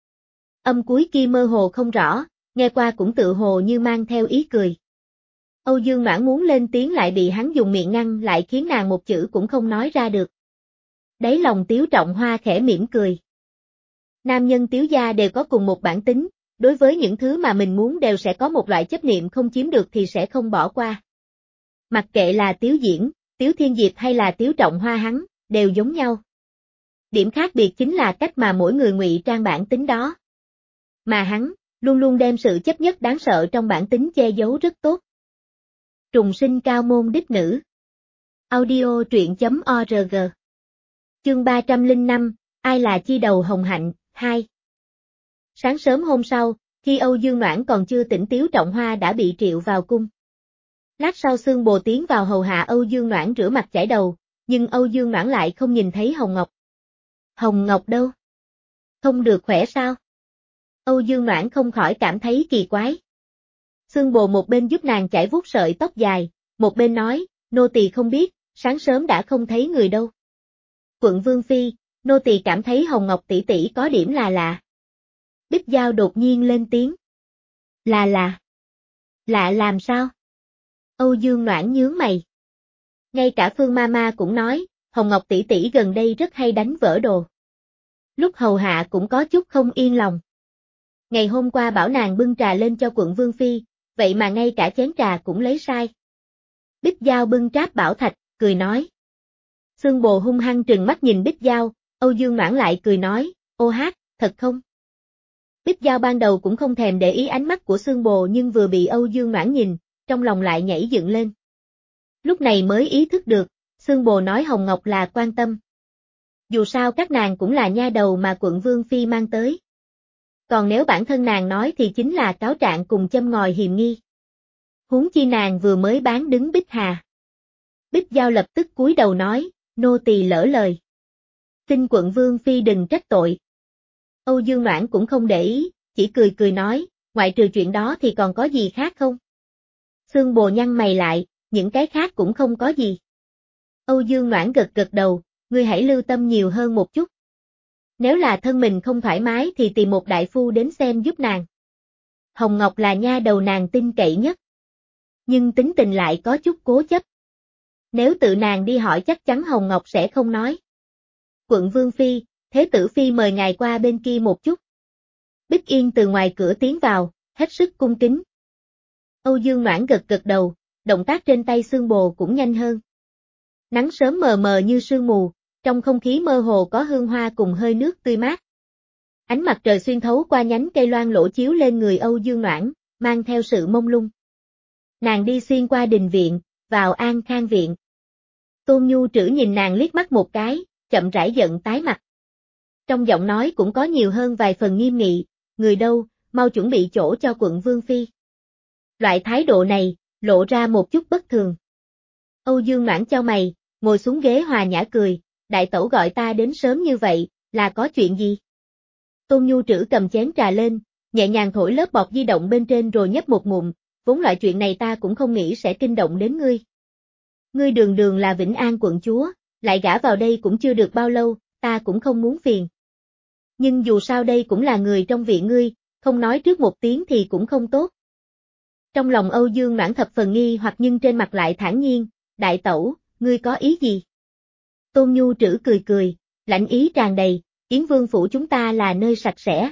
Âm cuối kia mơ hồ không rõ, nghe qua cũng tự hồ như mang theo ý cười. Âu Dương Noãn muốn lên tiếng lại bị hắn dùng miệng ngăn lại khiến nàng một chữ cũng không nói ra được. Đáy lòng Tiếu Trọng Hoa khẽ mỉm cười. Nam nhân Tiếu gia đều có cùng một bản tính, đối với những thứ mà mình muốn đều sẽ có một loại chấp niệm không chiếm được thì sẽ không bỏ qua. Mặc kệ là Tiếu Diễn, Tiếu Thiên Diệp hay là Tiếu Trọng Hoa hắn, đều giống nhau. Điểm khác biệt chính là cách mà mỗi người ngụy trang bản tính đó. Mà hắn, luôn luôn đem sự chấp nhất đáng sợ trong bản tính che giấu rất tốt. Trùng sinh cao môn đích nữ. Audio truyện chấm org. Chương ba trăm lẻ năm, ai là chi đầu hồng hạnh, hai. Sáng sớm hôm sau, khi Âu Dương Noãn còn chưa tỉnh Tiếu Trọng Hoa đã bị triệu vào cung. Lát sau Xương Bồ tiến vào hầu hạ Âu Dương Noãn rửa mặt chải đầu, nhưng Âu Dương Noãn lại không nhìn thấy Hồng Ngọc. Hồng Ngọc đâu? Không được khỏe sao? Âu Dương Noãn không khỏi cảm thấy kỳ quái. Xương Bồ một bên giúp nàng chải vuốt sợi tóc dài, một bên nói, nô tỳ không biết, sáng sớm đã không thấy người đâu. Quận Vương Phi, nô tỳ cảm thấy Hồng Ngọc tỷ tỷ có điểm là lạ. Bích Giao đột nhiên lên tiếng. Là là. Lạ làm sao? Âu Dương Noãn nhướng mày. Ngay cả Phương Mama cũng nói, Hồng Ngọc tỷ tỷ gần đây rất hay đánh vỡ đồ. Lúc hầu hạ cũng có chút không yên lòng. Ngày hôm qua bảo nàng bưng trà lên cho quận Vương Phi, vậy mà ngay cả chén trà cũng lấy sai. Bích Giao bưng tráp bảo thạch, cười nói. Xương Bồ hung hăng trừng mắt nhìn Bích Giao, Âu Dương Noãn lại cười nói, ô hát, thật không? Bích Giao ban đầu cũng không thèm để ý ánh mắt của Xương Bồ nhưng vừa bị Âu Dương Noãn nhìn, trong lòng lại nhảy dựng lên. Lúc này mới ý thức được, Xương Bồ nói Hồng Ngọc là quan tâm. Dù sao các nàng cũng là nha đầu mà quận Vương Phi mang tới. Còn nếu bản thân nàng nói thì chính là cáo trạng cùng châm ngòi hiềm nghi. Huống chi nàng vừa mới bán đứng Bích Hà. Bích Giao lập tức cúi đầu nói, nô tỳ lỡ lời. Xin quận Vương Phi đừng trách tội. Âu Dương Noãn cũng không để ý, chỉ cười cười nói, ngoại trừ chuyện đó thì còn có gì khác không? Xương Bồ nhăn mày lại, những cái khác cũng không có gì. Âu Dương Noãn gật gật đầu, ngươi hãy lưu tâm nhiều hơn một chút. Nếu là thân mình không thoải mái thì tìm một đại phu đến xem giúp nàng. Hồng Ngọc là nha đầu nàng tin cậy nhất. Nhưng tính tình lại có chút cố chấp. Nếu tự nàng đi hỏi chắc chắn Hồng Ngọc sẽ không nói. Quận Vương Phi, Thế tử Phi mời ngài qua bên kia một chút. Bích Yên từ ngoài cửa tiến vào, hết sức cung kính. Âu Dương Noãn gật gật đầu, động tác trên tay Xương Bồ cũng nhanh hơn. Nắng sớm mờ mờ như sương mù, trong không khí mơ hồ có hương hoa cùng hơi nước tươi mát. Ánh mặt trời xuyên thấu qua nhánh cây loang lỗ chiếu lên người Âu Dương Noãn, mang theo sự mông lung. Nàng đi xuyên qua đình viện, vào An Khang viện. Tôn Nhu Trữ nhìn nàng liếc mắt một cái, chậm rãi giận tái mặt. Trong giọng nói cũng có nhiều hơn vài phần nghiêm nghị, người đâu, mau chuẩn bị chỗ cho quận Vương Phi. Loại thái độ này, lộ ra một chút bất thường. Âu Dương Noãn chau mày, ngồi xuống ghế hòa nhã cười, đại tẩu gọi ta đến sớm như vậy, là có chuyện gì? Tôn Nhu Trữ cầm chén trà lên, nhẹ nhàng thổi lớp bọt di động bên trên rồi nhấp một ngụm, vốn loại chuyện này ta cũng không nghĩ sẽ kinh động đến ngươi. Ngươi đường đường là Vĩnh An quận chúa, lại gả vào đây cũng chưa được bao lâu, ta cũng không muốn phiền. Nhưng dù sao đây cũng là người trong viện ngươi, không nói trước một tiếng thì cũng không tốt. Trong lòng Âu Dương Noãn thập phần nghi hoặc nhưng trên mặt lại thản nhiên, đại tẩu, ngươi có ý gì? Tôn Nhu Trữ cười cười, lãnh ý tràn đầy, Yến Vương phủ chúng ta là nơi sạch sẽ.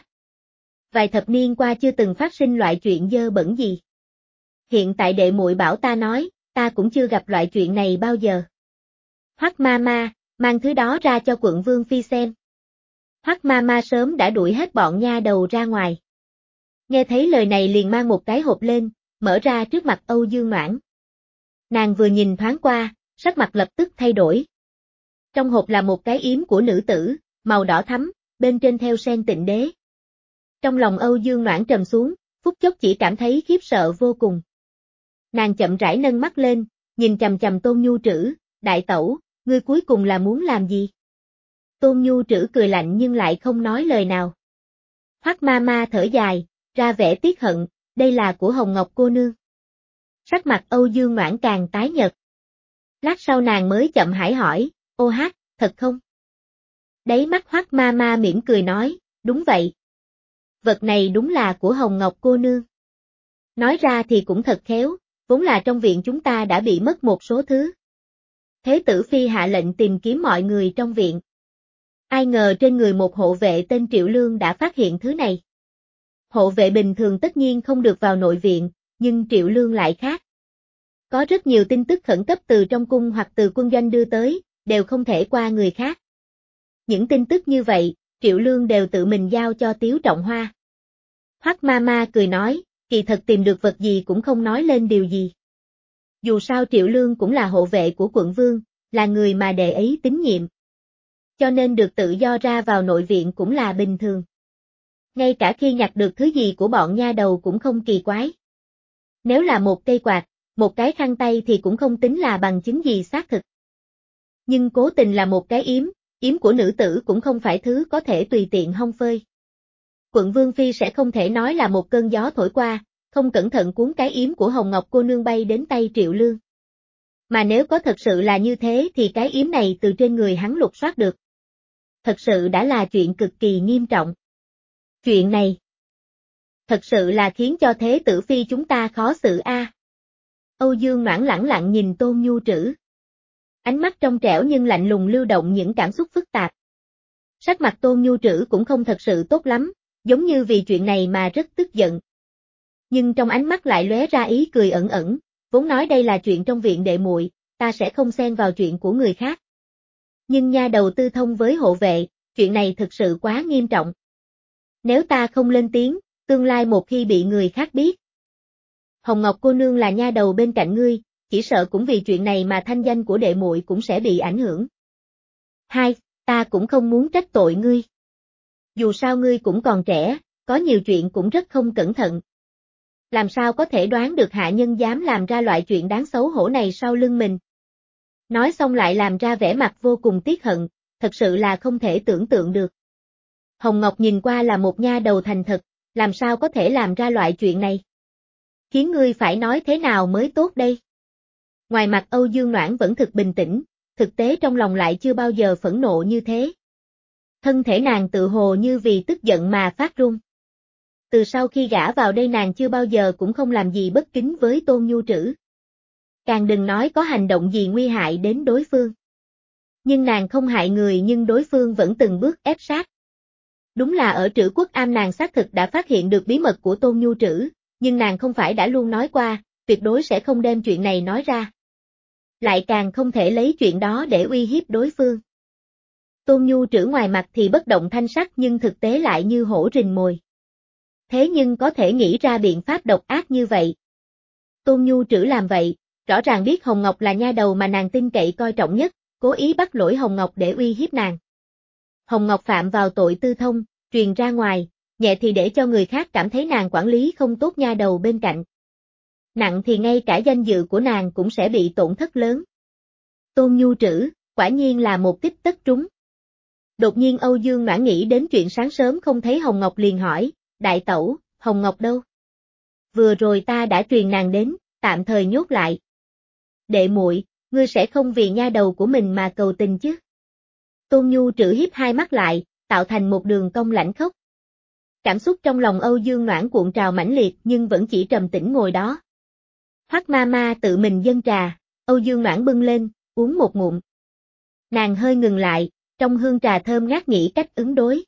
Vài thập niên qua chưa từng phát sinh loại chuyện dơ bẩn gì. Hiện tại đệ muội bảo ta nói, ta cũng chưa gặp loại chuyện này bao giờ. Hoắc ma ma, mang thứ đó ra cho quận Vương Phi xem. Hoắc ma ma sớm đã đuổi hết bọn nha đầu ra ngoài. Nghe thấy lời này liền mang một cái hộp lên, mở ra trước mặt Âu Dương Noãn. Nàng vừa nhìn thoáng qua, sắc mặt lập tức thay đổi. Trong hộp là một cái yếm của nữ tử, màu đỏ thắm, bên trên theo sen Tịnh Đế. Trong lòng Âu Dương Noãn trầm xuống, phút chốc chỉ cảm thấy khiếp sợ vô cùng. Nàng chậm rãi nâng mắt lên, nhìn chằm chằm Tôn Nhu Trữ, đại tẩu, ngươi cuối cùng là muốn làm gì? Tôn Nhu Trữ cười lạnh nhưng lại không nói lời nào. Hoắc ma ma thở dài, ra vẻ tiếc hận, đây là của Hồng Ngọc cô nương. Sắc mặt Âu Dương Noãn càng tái nhợt. Lát sau nàng mới chậm rãi hỏi, ô hát, thật không? Đáy mắt Hoắc ma ma mỉm cười nói, đúng vậy. Vật này đúng là của Hồng Ngọc cô nương. Nói ra thì cũng thật khéo, vốn là trong viện chúng ta đã bị mất một số thứ. Thế tử phi hạ lệnh tìm kiếm mọi người trong viện. Ai ngờ trên người một hộ vệ tên Triệu Lương đã phát hiện thứ này. Hộ vệ bình thường tất nhiên không được vào nội viện, nhưng Triệu Lương lại khác. Có rất nhiều tin tức khẩn cấp từ trong cung hoặc từ quân doanh đưa tới, đều không thể qua người khác. Những tin tức như vậy, Triệu Lương đều tự mình giao cho Tiếu Trọng Hoa. Hoắc ma ma cười nói, kỳ thật tìm được vật gì cũng không nói lên điều gì. Dù sao Triệu Lương cũng là hộ vệ của quận vương, là người mà đệ ấy tín nhiệm. Cho nên được tự do ra vào nội viện cũng là bình thường. Ngay cả khi nhặt được thứ gì của bọn nha đầu cũng không kỳ quái. Nếu là một cây quạt, một cái khăn tay thì cũng không tính là bằng chứng gì xác thực. Nhưng cố tình là một cái yếm, yếm của nữ tử cũng không phải thứ có thể tùy tiện hong phơi. Quận Vương Phi sẽ không thể nói là một cơn gió thổi qua, không cẩn thận cuốn cái yếm của Hồng Ngọc cô nương bay đến tay Triệu Lương. Mà nếu có thật sự là như thế thì cái yếm này từ trên người hắn lục soát được. Thật sự đã là chuyện cực kỳ nghiêm trọng. Chuyện này thật sự là khiến cho thế tử phi chúng ta khó xử a. À. Âu Dương Noãn lẳng lặng nhìn Tôn Nhu Trữ. Ánh mắt trong trẻo nhưng lạnh lùng lưu động những cảm xúc phức tạp. Sắc mặt Tôn Nhu Trữ cũng không thật sự tốt lắm, giống như vì chuyện này mà rất tức giận. Nhưng trong ánh mắt lại lóe ra ý cười ẩn ẩn, vốn nói đây là chuyện trong viện đệ muội, ta sẽ không xen vào chuyện của người khác. Nhưng nha đầu tư thông với hộ vệ, chuyện này thực sự quá nghiêm trọng. Nếu ta không lên tiếng, tương lai một khi bị người khác biết. Hồng Ngọc cô nương là nha đầu bên cạnh ngươi, chỉ sợ cũng vì chuyện này mà thanh danh của đệ muội cũng sẽ bị ảnh hưởng. Hai, ta cũng không muốn trách tội ngươi. Dù sao ngươi cũng còn trẻ, có nhiều chuyện cũng rất không cẩn thận. Làm sao có thể đoán được hạ nhân dám làm ra loại chuyện đáng xấu hổ này sau lưng mình. Nói xong lại làm ra vẻ mặt vô cùng tiếc hận, thật sự là không thể tưởng tượng được. Hồng Ngọc nhìn qua là một nha đầu thành thật, làm sao có thể làm ra loại chuyện này. Khiến ngươi phải nói thế nào mới tốt đây? Ngoài mặt Âu Dương Noãn vẫn thực bình tĩnh, thực tế trong lòng lại chưa bao giờ phẫn nộ như thế. Thân thể nàng tự hồ như vì tức giận mà phát run. Từ sau khi gả vào đây nàng chưa bao giờ cũng không làm gì bất kính với Tôn Nhu Trữ. Càng đừng nói có hành động gì nguy hại đến đối phương. Nhưng nàng không hại người nhưng đối phương vẫn từng bước ép sát. Đúng là ở Trữ Quốc Am nàng xác thực đã phát hiện được bí mật của Tôn Nhu Trữ, nhưng nàng không phải đã luôn nói qua, tuyệt đối sẽ không đem chuyện này nói ra. Lại càng không thể lấy chuyện đó để uy hiếp đối phương. Tôn Nhu Trữ ngoài mặt thì bất động thanh sắc nhưng thực tế lại như hổ rình mồi. Thế nhưng có thể nghĩ ra biện pháp độc ác như vậy. Tôn Nhu Trữ làm vậy, rõ ràng biết Hồng Ngọc là nha đầu mà nàng tin cậy coi trọng nhất, cố ý bắt lỗi Hồng Ngọc để uy hiếp nàng. Hồng Ngọc phạm vào tội tư thông, truyền ra ngoài, nhẹ thì để cho người khác cảm thấy nàng quản lý không tốt nha đầu bên cạnh. Nặng thì ngay cả danh dự của nàng cũng sẽ bị tổn thất lớn. Tôn Nhu Trữ, quả nhiên là một kích tất trúng. Đột nhiên Âu Dương Noãn nghĩ đến chuyện sáng sớm không thấy Hồng Ngọc liền hỏi, đại tẩu, Hồng Ngọc đâu? Vừa rồi ta đã truyền nàng đến, tạm thời nhốt lại. Đệ muội, ngươi sẽ không vì nha đầu của mình mà cầu tình chứ? Tôn Nhu Trữ hiếp hai mắt lại, tạo thành một đường cong lãnh khốc. Cảm xúc trong lòng Âu Dương Noãn cuộn trào mãnh liệt nhưng vẫn chỉ trầm tĩnh ngồi đó. Hoắc ma ma tự mình dâng trà, Âu Dương Noãn bưng lên, uống một ngụm. Nàng hơi ngừng lại, trong hương trà thơm ngát nghĩ cách ứng đối.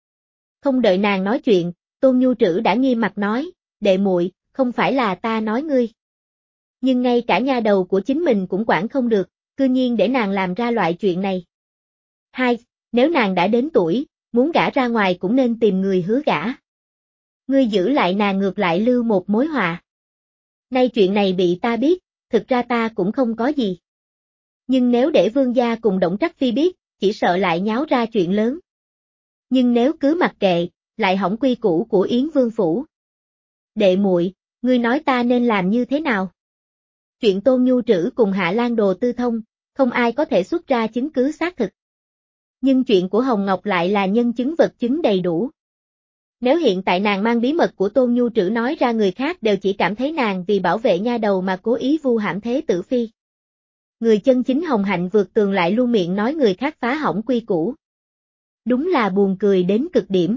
Không đợi nàng nói chuyện, Tôn Nhu Trữ đã nghiêm mặt nói, đệ muội, không phải là ta nói ngươi. Nhưng ngay cả nha đầu của chính mình cũng quản không được, cư nhiên để nàng làm ra loại chuyện này. Hai, nếu nàng đã đến tuổi, muốn gả ra ngoài cũng nên tìm người hứa gả. Ngươi giữ lại nàng ngược lại lưu một mối họa. Nay chuyện này bị ta biết, thực ra ta cũng không có gì. Nhưng nếu để vương gia cùng Đổng Trắc Phi biết, chỉ sợ lại nháo ra chuyện lớn. Nhưng nếu cứ mặc kệ, lại hỏng quy củ của Yến Vương phủ. Đệ muội, ngươi nói ta nên làm như thế nào? Chuyện Tôn Nhu Trữ cùng Hạ Lan Đồ tư thông, không ai có thể xuất ra chứng cứ xác thực. Nhưng chuyện của Hồng Ngọc lại là nhân chứng vật chứng đầy đủ. Nếu hiện tại nàng mang bí mật của Tôn Nhu Trữ nói ra, người khác đều chỉ cảm thấy nàng vì bảo vệ nha đầu mà cố ý vu hãm Thế Tử Phi. Người chân chính hồng hạnh vượt tường lại luôn miệng nói người khác phá hỏng quy củ. Đúng là buồn cười đến cực điểm.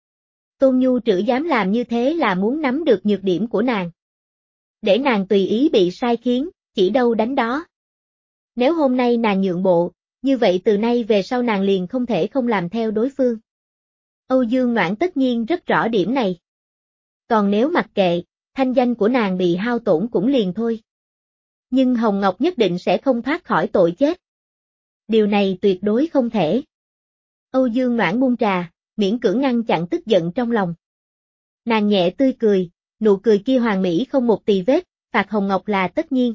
Tôn Nhu Trữ dám làm như thế là muốn nắm được nhược điểm của nàng. Để nàng tùy ý bị sai khiến, chỉ đâu đánh đó. Nếu hôm nay nàng nhượng bộ, như vậy từ nay về sau nàng liền không thể không làm theo đối phương. Âu Dương Noãn tất nhiên rất rõ điểm này. Còn nếu mặc kệ, thanh danh của nàng bị hao tổn cũng liền thôi. Nhưng Hồng Ngọc nhất định sẽ không thoát khỏi tội chết. Điều này tuyệt đối không thể. Âu Dương Noãn buông trà, miễn cưỡng ngăn chặn tức giận trong lòng. Nàng nhẹ tươi cười, nụ cười kia hoàn mỹ không một tì vết, phạt Hồng Ngọc là tất nhiên.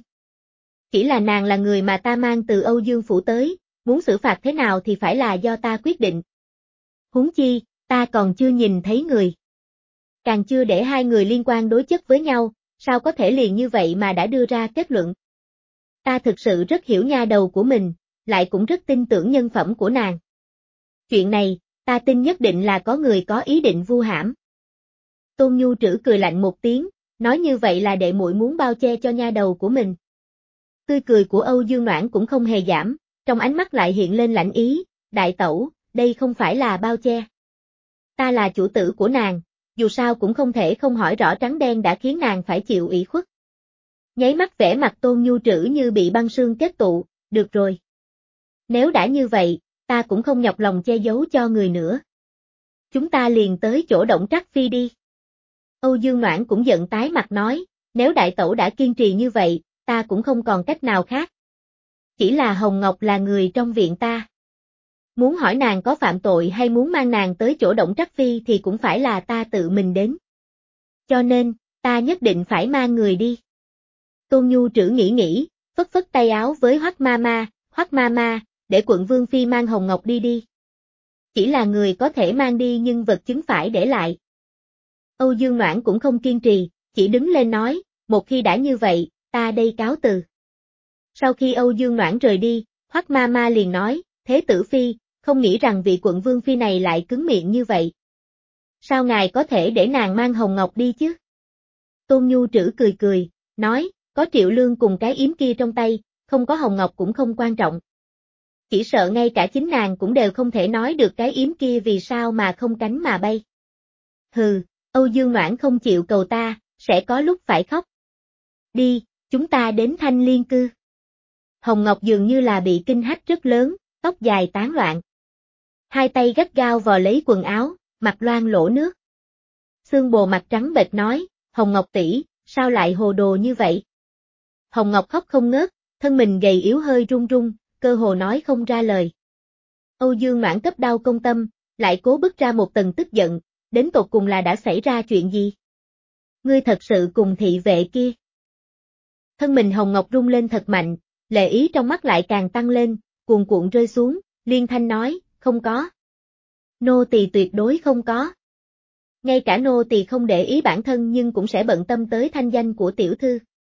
Chỉ là nàng là người mà ta mang từ Âu Dương phủ tới, muốn xử phạt thế nào thì phải là do ta quyết định. Huống chi, ta còn chưa nhìn thấy người. Càng chưa để hai người liên quan đối chất với nhau, sao có thể liền như vậy mà đã đưa ra kết luận. Ta thực sự rất hiểu nha đầu của mình, lại cũng rất tin tưởng nhân phẩm của nàng. Chuyện này, ta tin nhất định là có người có ý định vu hãm. Tôn Nhu Trữ cười lạnh một tiếng, nói như vậy là đệ muội muốn bao che cho nha đầu của mình. Tươi cười của Âu Dương Noãn cũng không hề giảm, trong ánh mắt lại hiện lên lạnh ý, đại tẩu, đây không phải là bao che. Ta là chủ tử của nàng, dù sao cũng không thể không hỏi rõ trắng đen đã khiến nàng phải chịu ủy khuất. Nháy mắt vẻ mặt Tôn Nhu Trữ như bị băng sương kết tụ, được rồi. Nếu đã như vậy, ta cũng không nhọc lòng che giấu cho người nữa. Chúng ta liền tới chỗ Đổng Trắc Phi đi. Âu Dương Noãn cũng giận tái mặt nói, nếu đại tẩu đã kiên trì như vậy, ta cũng không còn cách nào khác. Chỉ là Hồng Ngọc là người trong viện ta. Muốn hỏi nàng có phạm tội hay muốn mang nàng tới chỗ Đổng Trắc Phi thì cũng phải là ta tự mình đến. Cho nên, ta nhất định phải mang người đi. Tôn Nhu Trữ nghĩ nghĩ, phất phất tay áo với Hoắc Mama, Hoắc Mama, để quận Vương Phi mang Hồng Ngọc đi đi. Chỉ là người có thể mang đi nhưng vật chứng phải để lại. Âu Dương Noãn cũng không kiên trì, chỉ đứng lên nói, một khi đã như vậy, ta đây cáo từ. Sau khi Âu Dương Noãn rời đi, Hoắc Mama liền nói, Thế Tử Phi, không nghĩ rằng vị quận Vương Phi này lại cứng miệng như vậy. Sao ngài có thể để nàng mang Hồng Ngọc đi chứ? Tôn Nhu Trữ cười cười, nói, có Triệu Lương cùng cái yếm kia trong tay, không có Hồng Ngọc cũng không quan trọng. Chỉ sợ ngay cả chính nàng cũng đều không thể nói được cái yếm kia vì sao mà không cánh mà bay. Hừ, Âu Dương Noãn không chịu cầu ta, sẽ có lúc phải khóc. Đi, chúng ta đến Thanh Liên Cư. Hồng Ngọc dường như là bị kinh hách rất lớn, tóc dài tán loạn. Hai tay gắt gao vò lấy quần áo, mặt loang lỗ nước. Xương bồ mặt trắng bệch nói, Hồng Ngọc tỷ, sao lại hồ đồ như vậy? Hồng Ngọc khóc không ngớt, thân mình gầy yếu hơi run run, cơ hồ nói không ra lời. Âu Dương Noãn cấp đau công tâm, lại cố bứt ra một tầng tức giận, đến tột cùng là đã xảy ra chuyện gì? Ngươi thật sự cùng thị vệ kia. Thân mình Hồng Ngọc rung lên thật mạnh, lệ ý trong mắt lại càng tăng lên, cuồn cuộn rơi xuống, liên thanh nói, không có. Nô tỳ tuyệt đối không có. Ngay cả nô tỳ không để ý bản thân nhưng cũng sẽ bận tâm tới thanh danh của tiểu thư.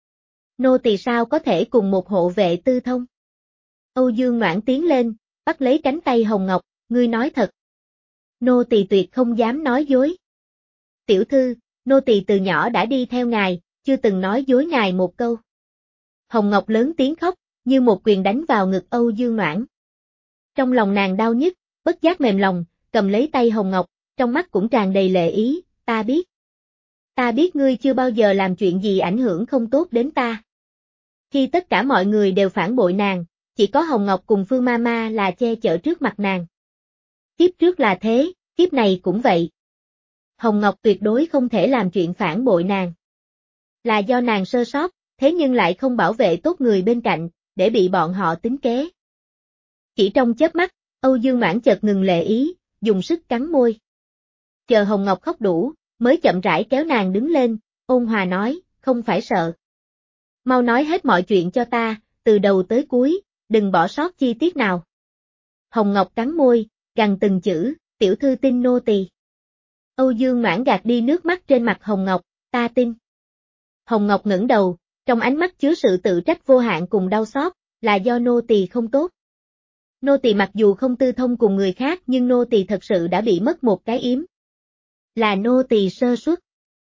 Nô tỳ sao có thể cùng một hộ vệ tư thông? Âu Dương Noãn tiến lên, bắt lấy cánh tay Hồng Ngọc, ngươi nói thật. Nô tỳ tuyệt không dám nói dối. Tiểu thư, nô tỳ từ nhỏ đã đi theo ngài, chưa từng nói dối ngài một câu. Hồng Ngọc lớn tiếng khóc, như một quyền đánh vào ngực Âu Dương Noãn. Trong lòng nàng đau nhức, bất giác mềm lòng, cầm lấy tay Hồng Ngọc, trong mắt cũng tràn đầy lệ ý, ta biết. Ta biết ngươi chưa bao giờ làm chuyện gì ảnh hưởng không tốt đến ta. Khi tất cả mọi người đều phản bội nàng, chỉ có Hồng Ngọc cùng Phương Mama là che chở trước mặt nàng. Kiếp trước là thế, kiếp này cũng vậy. Hồng Ngọc tuyệt đối không thể làm chuyện phản bội nàng. Là do nàng sơ sót, thế nhưng lại không bảo vệ tốt người bên cạnh, để bị bọn họ tính kế. Chỉ trong chớp mắt, Âu Dương Noãn chợt ngừng lệ ý, dùng sức cắn môi. Chờ Hồng Ngọc khóc đủ, mới chậm rãi kéo nàng đứng lên, ôn hòa nói, không phải sợ. Mau nói hết mọi chuyện cho ta, từ đầu tới cuối, đừng bỏ sót chi tiết nào. Hồng Ngọc cắn môi, gằn từng chữ, tiểu thư tin nô tỳ. Âu Dương Noãn gạt đi nước mắt trên mặt Hồng Ngọc, ta tin. Hồng Ngọc ngẩng đầu, trong ánh mắt chứa sự tự trách vô hạn cùng đau xót, là do nô tỳ không tốt. Nô tỳ mặc dù không tư thông cùng người khác nhưng nô tỳ thật sự đã bị mất một cái yếm. Là nô tỳ sơ suất.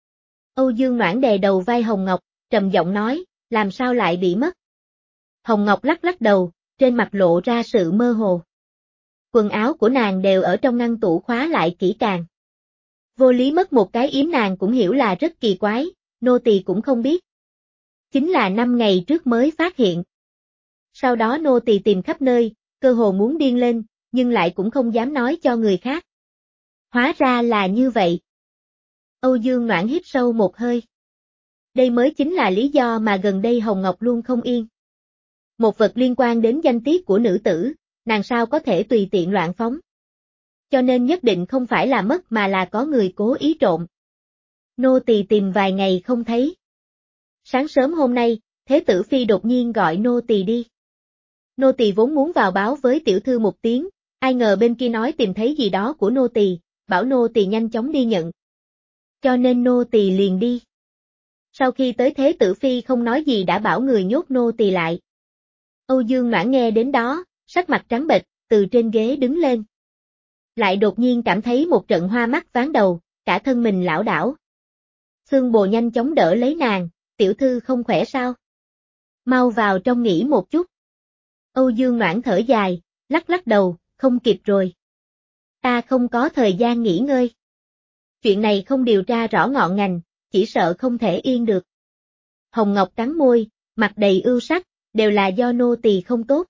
Âu Dương Noãn đè đầu vai Hồng Ngọc, trầm giọng nói, làm sao lại bị mất? Hồng Ngọc lắc lắc đầu, trên mặt lộ ra sự mơ hồ. Quần áo của nàng đều ở trong ngăn tủ khóa lại kỹ càng. Vô lý mất một cái yếm nàng cũng hiểu là rất kỳ quái, nô tỳ cũng không biết. Chính là năm ngày trước mới phát hiện. Sau đó nô tỳ tìm khắp nơi, cơ hồ muốn điên lên, nhưng lại cũng không dám nói cho người khác. Hóa ra là như vậy. Âu Dương Noãn hít sâu một hơi. Đây mới chính là lý do mà gần đây Hồng Ngọc luôn không yên. Một vật liên quan đến danh tiết của nữ tử, nàng sao có thể tùy tiện loạn phóng. Cho nên nhất định không phải là mất mà là có người cố ý trộm. Nô tỳ tìm vài ngày không thấy. Sáng sớm hôm nay, Thế tử Phi đột nhiên gọi nô tỳ đi. Nô tỳ vốn muốn vào báo với tiểu thư một tiếng, ai ngờ bên kia nói tìm thấy gì đó của nô tỳ, bảo nô tỳ nhanh chóng đi nhận. Cho nên nô tỳ liền đi. Sau khi tới Thế tử Phi không nói gì đã bảo người nhốt nô tỳ lại. Âu Dương Noãn nghe đến đó, sắc mặt trắng bệch, từ trên ghế đứng lên. Lại đột nhiên cảm thấy một trận hoa mắt ván đầu, cả thân mình lảo đảo. Xương Bồ nhanh chóng đỡ lấy nàng, tiểu thư không khỏe sao? Mau vào trong nghỉ một chút. Âu Dương Noãn thở dài, lắc lắc đầu, không kịp rồi. Ta không có thời gian nghỉ ngơi. Chuyện này không điều tra rõ ngọn ngành, chỉ sợ không thể yên được. Hồng Ngọc cắn môi, mặt đầy ưu sắc, đều là do nô tỳ không tốt.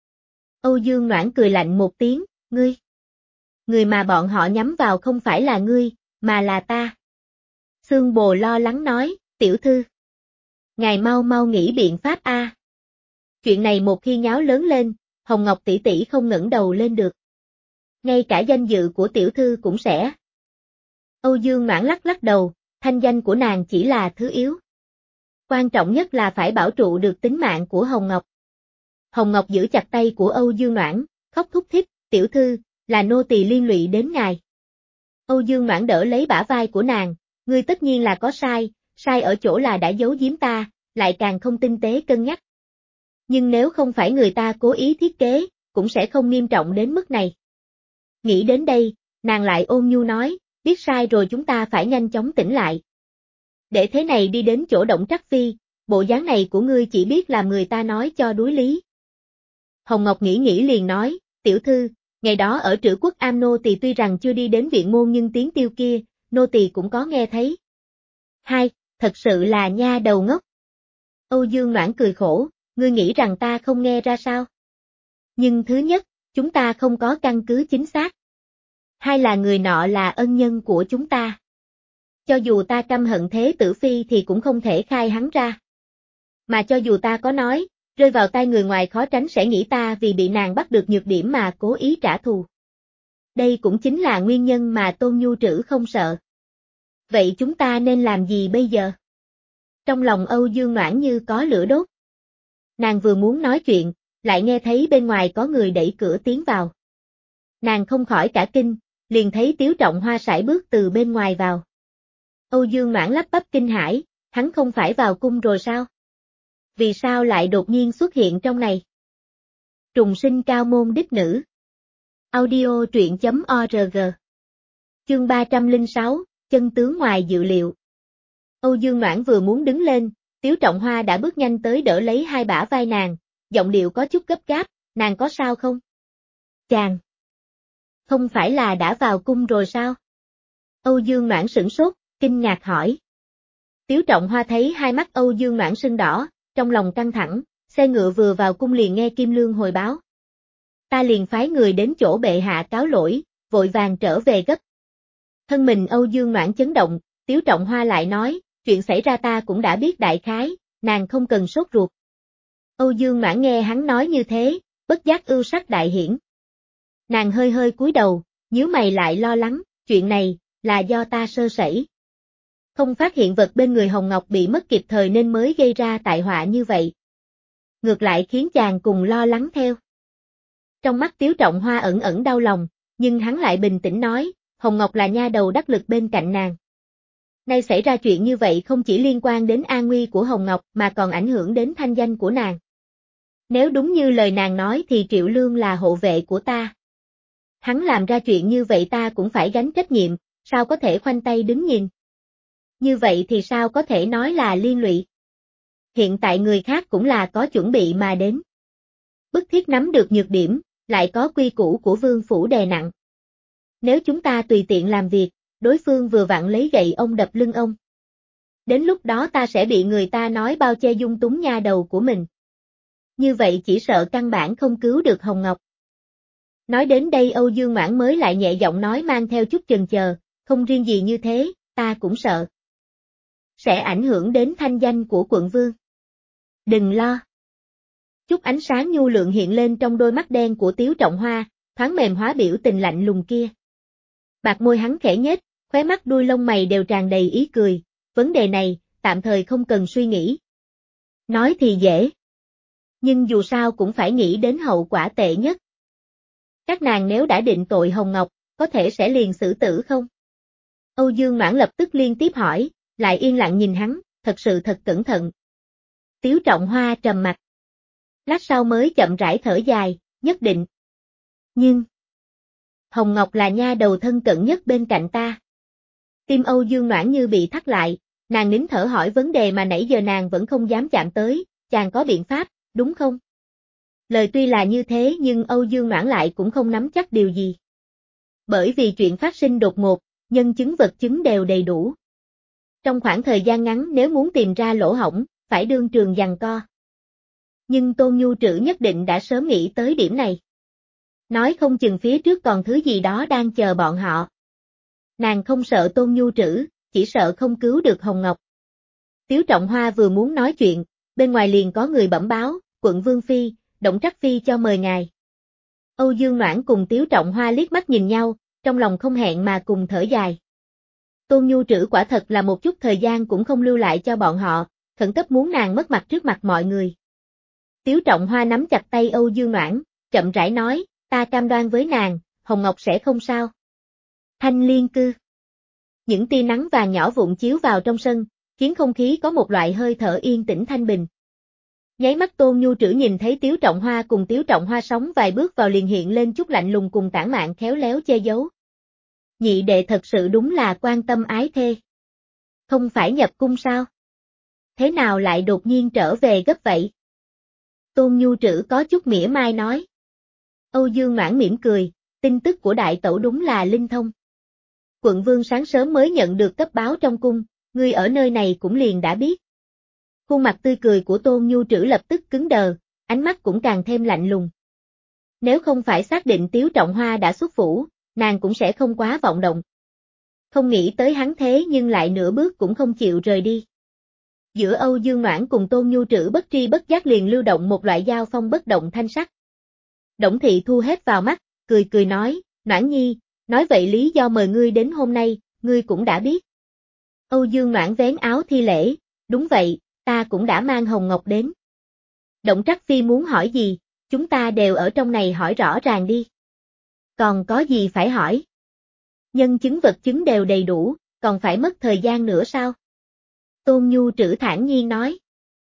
Âu Dương Noãn cười lạnh một tiếng, ngươi. Người mà bọn họ nhắm vào không phải là ngươi, mà là ta. Xương Bồ lo lắng nói, tiểu thư. Ngài mau mau nghĩ biện pháp a. Chuyện này một khi nháo lớn lên, Hồng Ngọc tỷ tỷ không ngẩng đầu lên được. Ngay cả danh dự của tiểu thư cũng sẽ. Âu Dương Noãn lắc lắc đầu, thanh danh của nàng chỉ là thứ yếu. Quan trọng nhất là phải bảo trụ được tính mạng của Hồng Ngọc. Hồng Ngọc giữ chặt tay của Âu Dương Noãn, khóc thúc thích, tiểu thư, là nô tỳ liên lụy đến ngài. Âu Dương Noãn đỡ lấy bả vai của nàng, ngươi tất nhiên là có sai, sai ở chỗ là đã giấu giếm ta, lại càng không tinh tế cân nhắc. Nhưng nếu không phải người ta cố ý thiết kế, cũng sẽ không nghiêm trọng đến mức này. Nghĩ đến đây, nàng lại ôn nhu nói, biết sai rồi chúng ta phải nhanh chóng tỉnh lại. Để thế này đi đến chỗ Động Trắc Phi, bộ dáng này của ngươi chỉ biết làm người ta nói cho đuối lý. Hồng Ngọc nghĩ nghĩ liền nói, tiểu thư, ngày đó ở Trữ Quốc Am nô tỳ tuy rằng chưa đi đến viện môn nhưng tiếng tiêu kia, nô tỳ cũng có nghe thấy. Hai, thật sự là nha đầu ngốc. Âu Dương Noãn cười khổ, ngươi nghĩ rằng ta không nghe ra sao? Nhưng thứ nhất, chúng ta không có căn cứ chính xác. Hai là người nọ là ân nhân của chúng ta. Cho dù ta căm hận Thế tử Phi thì cũng không thể khai hắn ra. Mà cho dù ta có nói, rơi vào tay người ngoài khó tránh sẽ nghĩ ta vì bị nàng bắt được nhược điểm mà cố ý trả thù. Đây cũng chính là nguyên nhân mà Tôn Nhu Trữ không sợ. Vậy chúng ta nên làm gì bây giờ? Trong lòng Âu Dương Noãn như có lửa đốt. Nàng vừa muốn nói chuyện, lại nghe thấy bên ngoài có người đẩy cửa tiến vào. Nàng không khỏi cả kinh, liền thấy Tiếu Trọng Hoa sải bước từ bên ngoài vào. Âu Dương Noãn lắp bắp kinh hãi, hắn không phải vào cung rồi sao? Vì sao lại đột nhiên xuất hiện trong này? Trùng sinh cao môn đích nữ. Audio truyện chấm org. Chương ba trăm lẻ sáu, chân tướng ngoài dự liệu. Âu Dương Noãn vừa muốn đứng lên, Tiếu Trọng Hoa đã bước nhanh tới đỡ lấy hai bả vai nàng, giọng điệu có chút gấp gáp, nàng có sao không? Chàng! Không phải là đã vào cung rồi sao? Âu Dương Noãn sửng sốt, kinh ngạc hỏi. Tiếu Trọng Hoa thấy hai mắt Âu Dương Noãn sưng đỏ, trong lòng căng thẳng, xe ngựa vừa vào cung liền nghe Kim Lương hồi báo. Ta liền phái người đến chỗ bệ hạ cáo lỗi, vội vàng trở về gấp. Thân mình Âu Dương Noãn chấn động, Tiếu Trọng Hoa lại nói, chuyện xảy ra ta cũng đã biết đại khái, nàng không cần sốt ruột. Âu Dương Noãn nghe hắn nói như thế, bất giác ưu sắc đại hiển. Nàng hơi hơi cúi đầu, nhíu mày lại lo lắng, chuyện này, là do ta sơ sẩy. Không phát hiện vật bên người Hồng Ngọc bị mất kịp thời nên mới gây ra tai họa như vậy. Ngược lại khiến chàng cùng lo lắng theo. Trong mắt Tiếu Trọng Hoa ẩn ẩn đau lòng, nhưng hắn lại bình tĩnh nói, Hồng Ngọc là nha đầu đắc lực bên cạnh nàng. Nay xảy ra chuyện như vậy không chỉ liên quan đến an nguy của Hồng Ngọc mà còn ảnh hưởng đến thanh danh của nàng. Nếu đúng như lời nàng nói thì Triệu Lương là hộ vệ của ta. Hắn làm ra chuyện như vậy ta cũng phải gánh trách nhiệm, sao có thể khoanh tay đứng nhìn. Như vậy thì sao có thể nói là liên lụy. Hiện tại người khác cũng là có chuẩn bị mà đến. Bức thiết nắm được nhược điểm, lại có quy củ của vương phủ đè nặng. Nếu chúng ta tùy tiện làm việc, đối phương vừa vặn lấy gậy ông đập lưng ông. Đến lúc đó ta sẽ bị người ta nói bao che dung túng nha đầu của mình. Như vậy chỉ sợ căn bản không cứu được Hồng Ngọc. Nói đến đây Âu Dương Mãn mới lại nhẹ giọng nói mang theo chút chần chờ, không riêng gì như thế, ta cũng sợ. Sẽ ảnh hưởng đến thanh danh của quận vương. Đừng lo. Chút ánh sáng nhu lượng hiện lên trong đôi mắt đen của Tiếu Trọng Hoa, thoáng mềm hóa biểu tình lạnh lùng kia. Bạc môi hắn khẽ nhếch, khóe mắt đuôi lông mày đều tràn đầy ý cười, vấn đề này, tạm thời không cần suy nghĩ. Nói thì dễ. Nhưng dù sao cũng phải nghĩ đến hậu quả tệ nhất. Các nàng nếu đã định tội Hồng Ngọc, có thể sẽ liền xử tử không? Âu Dương Mãn lập tức liên tiếp hỏi, lại yên lặng nhìn hắn, thật sự thật cẩn thận. Tiếu Trọng Hoa trầm mặt. Lát sau mới chậm rãi thở dài, nhất định. Nhưng, Hồng Ngọc là nha đầu thân cận nhất bên cạnh ta. Tim Âu Dương Noãn như bị thắt lại, nàng nín thở hỏi vấn đề mà nãy giờ nàng vẫn không dám chạm tới, chàng có biện pháp, đúng không? Lời tuy là như thế nhưng Âu Dương Noãn lại cũng không nắm chắc điều gì. Bởi vì chuyện phát sinh đột ngột, nhân chứng vật chứng đều đầy đủ. Trong khoảng thời gian ngắn nếu muốn tìm ra lỗ hổng, phải đương trường giằng co. Nhưng Tôn Nhu Trữ nhất định đã sớm nghĩ tới điểm này. Nói không chừng phía trước còn thứ gì đó đang chờ bọn họ. Nàng không sợ Tôn Nhu Trữ, chỉ sợ không cứu được Hồng Ngọc. Tiếu Trọng Hoa vừa muốn nói chuyện, bên ngoài liền có người bẩm báo, quận Vương Phi, Động Trắc Phi cho mời ngài. Âu Dương Noãn cùng Tiếu Trọng Hoa liếc mắt nhìn nhau, trong lòng không hẹn mà cùng thở dài. Tôn Nhu Trữ quả thật là một chút thời gian cũng không lưu lại cho bọn họ, khẩn cấp muốn nàng mất mặt trước mặt mọi người. Tiếu Trọng Hoa nắm chặt tay Âu Dương Noãn, chậm rãi nói, ta cam đoan với nàng, Hồng Ngọc sẽ không sao. Thanh Liên Cư. Những tia nắng vàng nhỏ vụn chiếu vào trong sân, khiến không khí có một loại hơi thở yên tĩnh thanh bình. Nháy mắt Tôn Nhu Trữ nhìn thấy Tiếu Trọng Hoa cùng Tiếu Trọng Hoa sóng vài bước vào liền hiện lên chút lạnh lùng cùng tản mạn khéo léo che giấu. Nhị đệ thật sự đúng là quan tâm ái thê. Không phải nhập cung sao? Thế nào lại đột nhiên trở về gấp vậy? Tôn Nhu Trữ có chút mỉa mai nói. Âu Dương Noãn mỉm cười, tin tức của đại tẩu đúng là linh thông. Quận Vương sáng sớm mới nhận được cấp báo trong cung, ngươi ở nơi này cũng liền đã biết. Khuôn mặt tươi cười của Tôn Nhu Trữ lập tức cứng đờ, ánh mắt cũng càng thêm lạnh lùng. Nếu không phải xác định Tiếu Trọng Hoa đã xuất phủ, nàng cũng sẽ không quá vọng động. Không nghĩ tới hắn thế nhưng lại nửa bước cũng không chịu rời đi. Giữa Âu Dương Noãn cùng Tôn Nhu Trữ bất tri bất giác liền lưu động một loại giao phong bất động thanh sắc. Đổng Thị thu hết vào mắt, cười cười nói, Noãn Nhi, nói vậy lý do mời ngươi đến hôm nay, ngươi cũng đã biết. Âu Dương Noãn vén áo thi lễ, đúng vậy, ta cũng đã mang Hồng Ngọc đến. Động Trắc Phi muốn hỏi gì, chúng ta đều ở trong này hỏi rõ ràng đi. Còn có gì phải hỏi? Nhân chứng vật chứng đều đầy đủ, còn phải mất thời gian nữa sao? Tôn Nhu Trữ thản nhiên nói.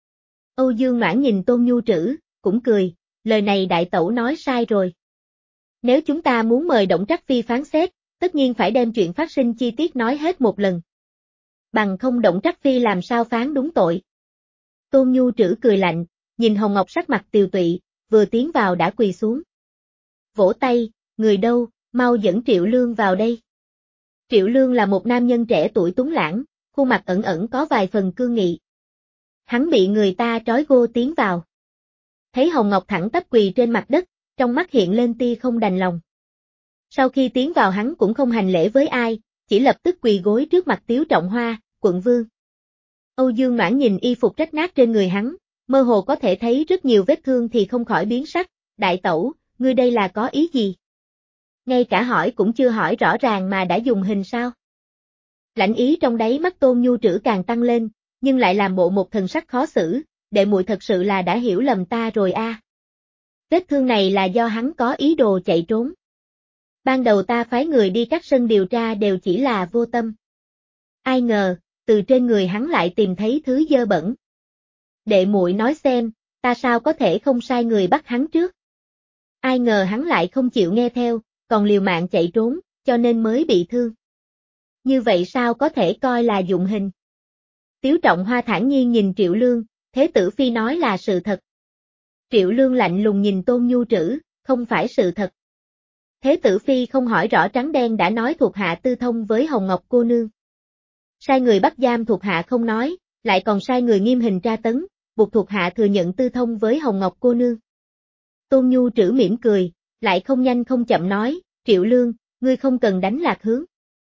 Âu Dương Noãn nhìn Tôn Nhu Trữ, cũng cười, lời này đại tẩu nói sai rồi. Nếu chúng ta muốn mời Động Trắc Phi phán xét, tất nhiên phải đem chuyện phát sinh chi tiết nói hết một lần. Bằng không Động Trắc Phi làm sao phán đúng tội. Tôn Nhu Trữ cười lạnh, nhìn Hồng Ngọc sắc mặt tiều tụy, vừa tiến vào đã quỳ xuống. Vỗ tay, người đâu, mau dẫn Triệu Lương vào đây. Triệu Lương là một nam nhân trẻ tuổi tuấn lãng, khuôn mặt ẩn ẩn có vài phần cương nghị. Hắn bị người ta trói gô tiến vào. Thấy Hồng Ngọc thẳng tắp quỳ trên mặt đất, trong mắt hiện lên tia không đành lòng. Sau khi tiến vào hắn cũng không hành lễ với ai, chỉ lập tức quỳ gối trước mặt Tiếu Trọng Hoa, quận vương. Âu Dương Noãn nhìn y phục rách nát trên người hắn, mơ hồ có thể thấy rất nhiều vết thương thì không khỏi biến sắc, đại tẩu, ngươi đây là có ý gì? Ngay cả hỏi cũng chưa hỏi rõ ràng mà đã dùng hình sao? Lãnh ý trong đáy mắt Tôn Nhu Trữ càng tăng lên, nhưng lại làm bộ một thần sắc khó xử, đệ muội thật sự là đã hiểu lầm ta rồi a. À. Vết thương này là do hắn có ý đồ chạy trốn. Ban đầu ta phái người đi các sân điều tra đều chỉ là vô tâm. Ai ngờ, từ trên người hắn lại tìm thấy thứ dơ bẩn. Đệ muội nói xem, ta sao có thể không sai người bắt hắn trước. Ai ngờ hắn lại không chịu nghe theo, còn liều mạng chạy trốn, cho nên mới bị thương. Như vậy sao có thể coi là dụng hình? Tiếu Trọng Hoa thản nhiên nhìn Triệu Lương, Thế tử phi nói là sự thật. Triệu Lương lạnh lùng nhìn Tôn Nhu Trữ, không phải sự thật. Thế tử phi không hỏi rõ trắng đen đã nói thuộc hạ tư thông với Hồng Ngọc cô nương. Sai người bắt giam thuộc hạ không nói, lại còn sai người nghiêm hình tra tấn, buộc thuộc hạ thừa nhận tư thông với Hồng Ngọc cô nương. Tôn Nhu Trữ mỉm cười, lại không nhanh không chậm nói, Triệu Lương, ngươi không cần đánh lạc hướng.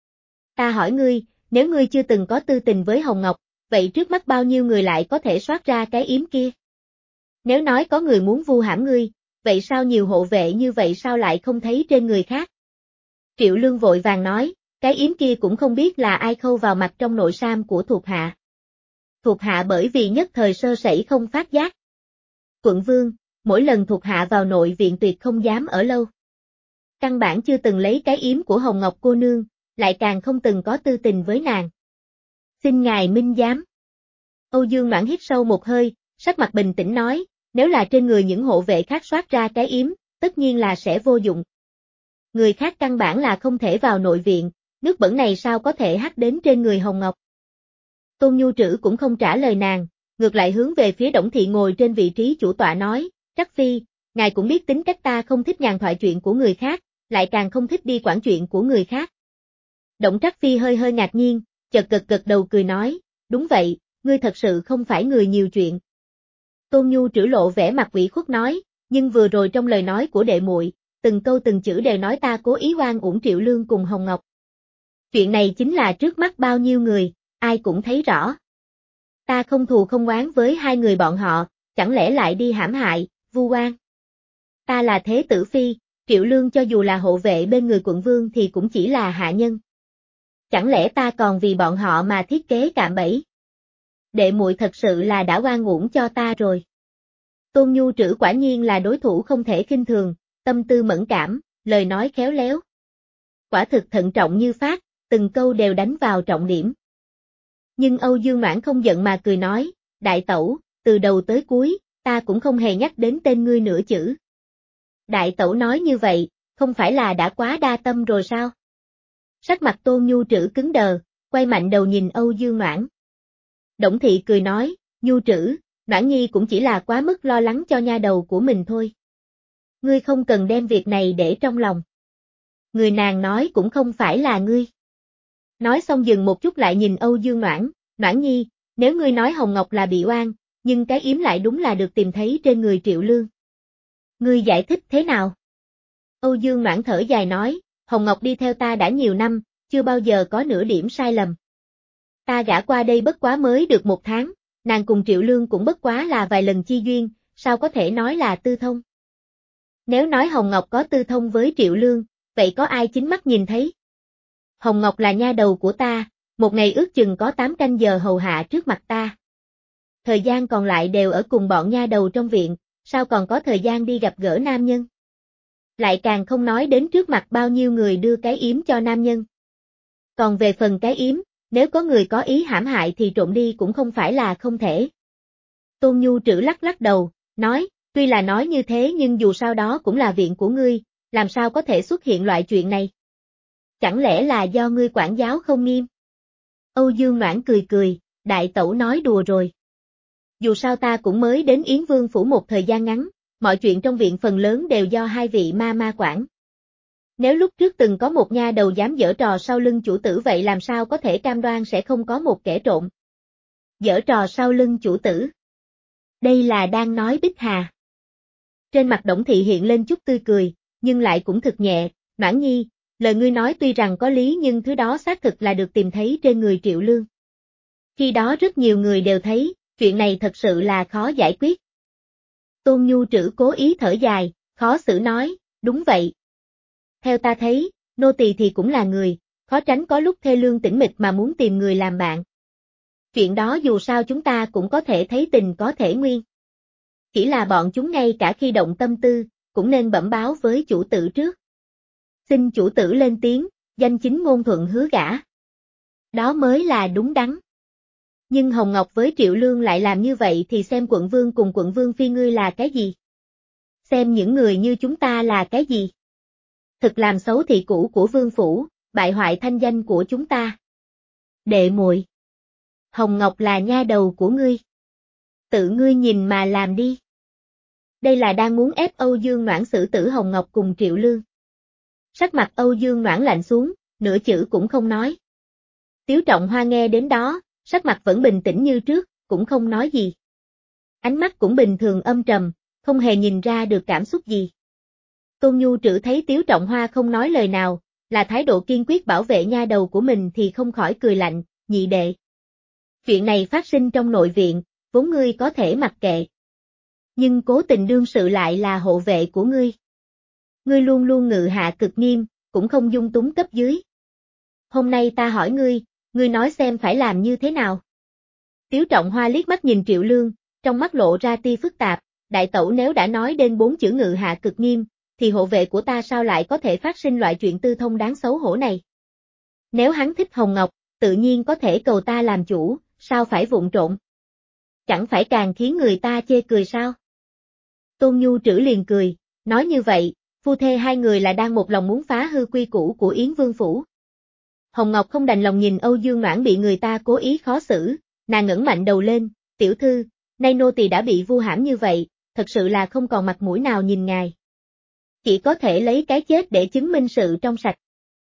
Ta hỏi ngươi, nếu ngươi chưa từng có tư tình với Hồng Ngọc, vậy trước mắt bao nhiêu người lại có thể soát ra cái yếm kia? Nếu nói có người muốn vu hãm ngươi, vậy sao nhiều hộ vệ như vậy sao lại không thấy trên người khác? Triệu Lương vội vàng nói, cái yếm kia cũng không biết là ai khâu vào mặt trong nội sam của thuộc hạ. Thuộc hạ bởi vì nhất thời sơ sẩy không phát giác. Quận vương, mỗi lần thuộc hạ vào nội viện tuyệt không dám ở lâu. Căn bản chưa từng lấy cái yếm của Hồng Ngọc cô nương, lại càng không từng có tư tình với nàng. Xin ngài minh giám. Âu Dương Noãn hít sâu một hơi, sắc mặt bình tĩnh nói, nếu là trên người những hộ vệ khác soát ra cái yếm, tất nhiên là sẽ vô dụng. Người khác căn bản là không thể vào nội viện, nước bẩn này sao có thể hắt đến trên người Hồng Ngọc. Tôn Nhu Trữ cũng không trả lời nàng, ngược lại hướng về phía Đổng Thị ngồi trên vị trí chủ tọa nói, Trắc Phi, ngài cũng biết tính cách ta không thích nhàn thoại chuyện của người khác, lại càng không thích đi quản chuyện của người khác. Đổng Trắc Phi hơi hơi ngạc nhiên, chợt gật gật đầu cười nói, đúng vậy, ngươi thật sự không phải người nhiều chuyện. Tôn Nhu Trữ lộ vẻ mặt ủy khuất nói, nhưng vừa rồi trong lời nói của đệ muội, từng câu từng chữ đều nói ta cố ý oan uổng Triệu Lương cùng Hồng Ngọc. Chuyện này chính là trước mắt bao nhiêu người, ai cũng thấy rõ. Ta không thù không oán với hai người bọn họ, chẳng lẽ lại đi hãm hại, vu oan. Ta là thế tử phi, Triệu Lương cho dù là hộ vệ bên người quận vương thì cũng chỉ là hạ nhân. Chẳng lẽ ta còn vì bọn họ mà thiết kế cạm bẫy? Đệ muội thật sự là đã oan uổng cho ta rồi. Tôn Nhu Trữ quả nhiên là đối thủ không thể khinh thường, tâm tư mẫn cảm, lời nói khéo léo. Quả thực thận trọng như phát, từng câu đều đánh vào trọng điểm. Nhưng Âu Dương Noãn không giận mà cười nói, đại tẩu, từ đầu tới cuối, ta cũng không hề nhắc đến tên ngươi nửa chữ. Đại tẩu nói như vậy, không phải là đã quá đa tâm rồi sao? Sắc mặt Tôn Nhu Trữ cứng đờ, quay mạnh đầu nhìn Âu Dương Noãn. Đổng Thị cười nói, Nhu Trữ, Noãn Nhi cũng chỉ là quá mức lo lắng cho nha đầu của mình thôi. Ngươi không cần đem việc này để trong lòng. Người nàng nói cũng không phải là ngươi. Nói xong dừng một chút lại nhìn Âu Dương Noãn, Noãn Nhi, nếu ngươi nói Hồng Ngọc là bị oan, nhưng cái yếm lại đúng là được tìm thấy trên người Triệu Lương. Ngươi giải thích thế nào? Âu Dương Noãn thở dài nói, Hồng Ngọc đi theo ta đã nhiều năm, chưa bao giờ có nửa điểm sai lầm. Ta gả qua đây bất quá mới được một tháng, nàng cùng Triệu Lương cũng bất quá là vài lần chi duyên, sao có thể nói là tư thông? Nếu nói Hồng Ngọc có tư thông với Triệu Lương, vậy có ai chính mắt nhìn thấy? Hồng Ngọc là nha đầu của ta, một ngày ước chừng có tám canh giờ hầu hạ trước mặt ta. Thời gian còn lại đều ở cùng bọn nha đầu trong viện, sao còn có thời gian đi gặp gỡ nam nhân? Lại càng không nói đến trước mặt bao nhiêu người đưa cái yếm cho nam nhân. Còn về phần cái yếm, nếu có người có ý hãm hại thì trộm đi cũng không phải là không thể. Tôn Nhu Trữ lắc lắc đầu, nói, tuy là nói như thế nhưng dù sao đó cũng là viện của ngươi, làm sao có thể xuất hiện loại chuyện này? Chẳng lẽ là do ngươi quản giáo không nghiêm? Âu Dương Noãn cười cười, đại tẩu nói đùa rồi. Dù sao ta cũng mới đến Yến Vương phủ một thời gian ngắn, mọi chuyện trong viện phần lớn đều do hai vị ma ma quản. Nếu lúc trước từng có một nha đầu dám giở trò sau lưng chủ tử vậy làm sao có thể cam đoan sẽ không có một kẻ trộm? Giở trò sau lưng chủ tử. Đây là đang nói Bích Hà. Trên mặt Đổng Thị hiện lên chút tươi cười, nhưng lại cũng thực nhẹ, Noãn Nhi, lời ngươi nói tuy rằng có lý nhưng thứ đó xác thực là được tìm thấy trên người Triệu Lương. Khi đó rất nhiều người đều thấy, chuyện này thật sự là khó giải quyết. Tôn Nhu Trữ cố ý thở dài, khó xử nói, đúng vậy. Theo ta thấy, nô tỳ thì cũng là người, khó tránh có lúc thê lương tĩnh mịch mà muốn tìm người làm bạn. Chuyện đó dù sao chúng ta cũng có thể thấy tình có thể nguyên. Chỉ là bọn chúng ngay cả khi động tâm tư, cũng nên bẩm báo với chủ tử trước. Xin chủ tử lên tiếng, danh chính ngôn thuận hứa gả. Đó mới là đúng đắn. Nhưng Hồng Ngọc với Triệu Lương lại làm như vậy thì xem quận vương cùng quận vương phi ngươi là cái gì? Xem những người như chúng ta là cái gì? Thực làm xấu thị cũ của vương phủ, bại hoại thanh danh của chúng ta. Đệ muội, Hồng Ngọc là nha đầu của ngươi. Tự ngươi nhìn mà làm đi. Đây là đang muốn ép Âu Dương Noãn xử tử Hồng Ngọc cùng Triệu Lương. Sắc mặt Âu Dương Noãn lạnh xuống, nửa chữ cũng không nói. Tiếu Trọng Hoa nghe đến đó, sắc mặt vẫn bình tĩnh như trước, cũng không nói gì. Ánh mắt cũng bình thường âm trầm, không hề nhìn ra được cảm xúc gì. Tôn Nhu Trữ thấy Tiếu Trọng Hoa không nói lời nào, là thái độ kiên quyết bảo vệ nha đầu của mình thì không khỏi cười lạnh, nhị đệ. Chuyện này phát sinh trong nội viện, vốn ngươi có thể mặc kệ. Nhưng cố tình đương sự lại là hộ vệ của ngươi. Ngươi luôn luôn ngự hạ cực nghiêm, cũng không dung túng cấp dưới. Hôm nay ta hỏi ngươi, ngươi nói xem phải làm như thế nào? Tiếu Trọng Hoa liếc mắt nhìn Triệu Lương, trong mắt lộ ra tia phức tạp, đại tẩu nếu đã nói đến bốn chữ ngự hạ cực nghiêm, thì hộ vệ của ta sao lại có thể phát sinh loại chuyện tư thông đáng xấu hổ này? Nếu hắn thích Hồng Ngọc, tự nhiên có thể cầu ta làm chủ, sao phải vụng trộn? Chẳng phải càng khiến người ta chê cười sao? Tôn Nhu Trữ liền cười, nói như vậy, phu thê hai người là đang một lòng muốn phá hư quy củ của Yến Vương Phủ. Hồng Ngọc không đành lòng nhìn Âu Dương Noãn bị người ta cố ý khó xử, nàng ngẩng mạnh đầu lên, tiểu thư, nay nô tỳ đã bị vu hãm như vậy, thật sự là không còn mặt mũi nào nhìn ngài. Chỉ có thể lấy cái chết để chứng minh sự trong sạch.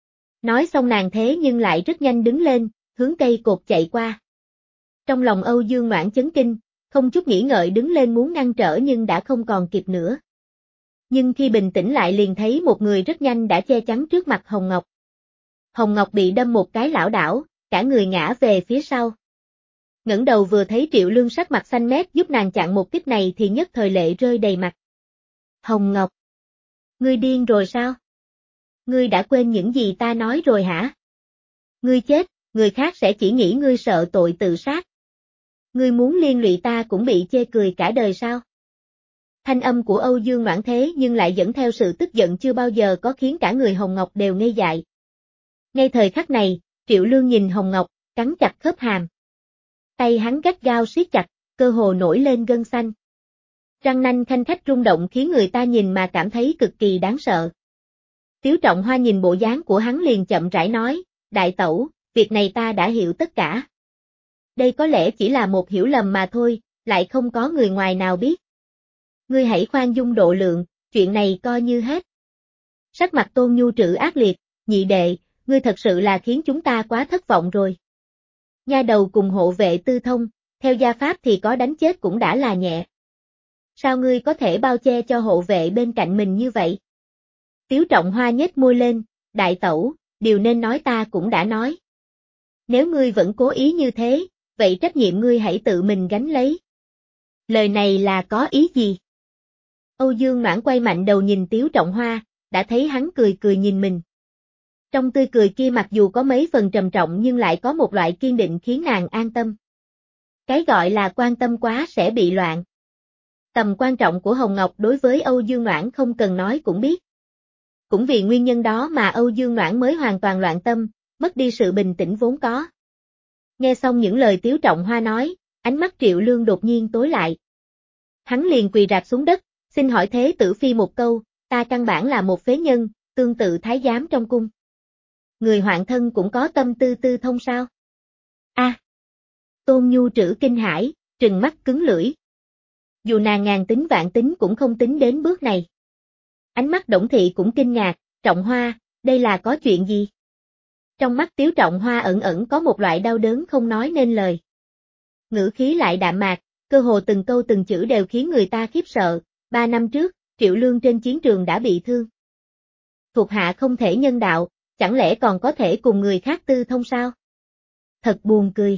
Nói xong nàng thế nhưng lại rất nhanh đứng lên, hướng cây cột chạy qua. Trong lòng Âu Dương Noãn chấn kinh, không chút nghĩ ngợi đứng lên muốn ngăn trở nhưng đã không còn kịp nữa. Nhưng khi bình tĩnh lại liền thấy một người rất nhanh đã che chắn trước mặt Hồng Ngọc. Hồng Ngọc bị đâm một cái lảo đảo, cả người ngã về phía sau. Ngẩng đầu vừa thấy Triệu Lương sắc mặt xanh mét giúp nàng chặn một kích này thì nhất thời lệ rơi đầy mặt. Hồng Ngọc! Ngươi điên rồi sao? Ngươi đã quên những gì ta nói rồi hả? Ngươi chết, người khác sẽ chỉ nghĩ ngươi sợ tội tự sát. Ngươi muốn liên lụy ta cũng bị chê cười cả đời sao? Thanh âm của Âu Dương Noãn thế nhưng lại dẫn theo sự tức giận chưa bao giờ có khiến cả người Hồng Ngọc đều ngây dại. Ngay thời khắc này, Triệu Lương nhìn Hồng Ngọc, cắn chặt khớp hàm. Tay hắn gắt gao siết chặt, cơ hồ nổi lên gân xanh. Răng nanh khanh khách rung động khiến người ta nhìn mà cảm thấy cực kỳ đáng sợ. Tiếu Trọng Hoa nhìn bộ dáng của hắn liền chậm rãi nói, đại tẩu, việc này ta đã hiểu tất cả. Đây có lẽ chỉ là một hiểu lầm mà thôi, lại không có người ngoài nào biết. Ngươi hãy khoan dung độ lượng, chuyện này coi như hết. Sắc mặt Tôn Nhu Trữ ác liệt, nhị đệ, ngươi thật sự là khiến chúng ta quá thất vọng rồi. Nha đầu cùng hộ vệ tư thông, theo gia pháp thì có đánh chết cũng đã là nhẹ. Sao ngươi có thể bao che cho hộ vệ bên cạnh mình như vậy? Tiếu Trọng Hoa nhếch môi lên, đại tẩu, điều nên nói ta cũng đã nói. Nếu ngươi vẫn cố ý như thế, vậy trách nhiệm ngươi hãy tự mình gánh lấy. Lời này là có ý gì? Âu Dương Noãn quay mạnh đầu nhìn Tiếu Trọng Hoa, đã thấy hắn cười cười nhìn mình. Trong tươi cười kia mặc dù có mấy phần trầm trọng nhưng lại có một loại kiên định khiến nàng an tâm. Cái gọi là quan tâm quá sẽ bị loạn. Tầm quan trọng của Hồng Ngọc đối với Âu Dương Noãn không cần nói cũng biết. Cũng vì nguyên nhân đó mà Âu Dương Noãn mới hoàn toàn loạn tâm, mất đi sự bình tĩnh vốn có. Nghe xong những lời Tiếu Trọng Hoa nói, ánh mắt Triệu Lương đột nhiên tối lại. Hắn liền quỳ rạp xuống đất, xin hỏi thế tử phi một câu, ta căn bản là một phế nhân, tương tự thái giám trong cung. Người hoạn thân cũng có tâm tư tư thông sao? A. À, Tôn Nhu Trữ kinh hãi, trừng mắt cứng lưỡi. Dù nàng ngàn tính vạn tính cũng không tính đến bước này. Ánh mắt Đổng Thị cũng kinh ngạc, Trọng Hoa, đây là có chuyện gì? Trong mắt Tiếu Trọng Hoa ẩn ẩn có một loại đau đớn không nói nên lời. Ngữ khí lại đạm mạc, cơ hồ từng câu từng chữ đều khiến người ta khiếp sợ, ba năm trước, Triệu Lương trên chiến trường đã bị thương. Thuộc hạ không thể nhân đạo, chẳng lẽ còn có thể cùng người khác tư thông sao? Thật buồn cười.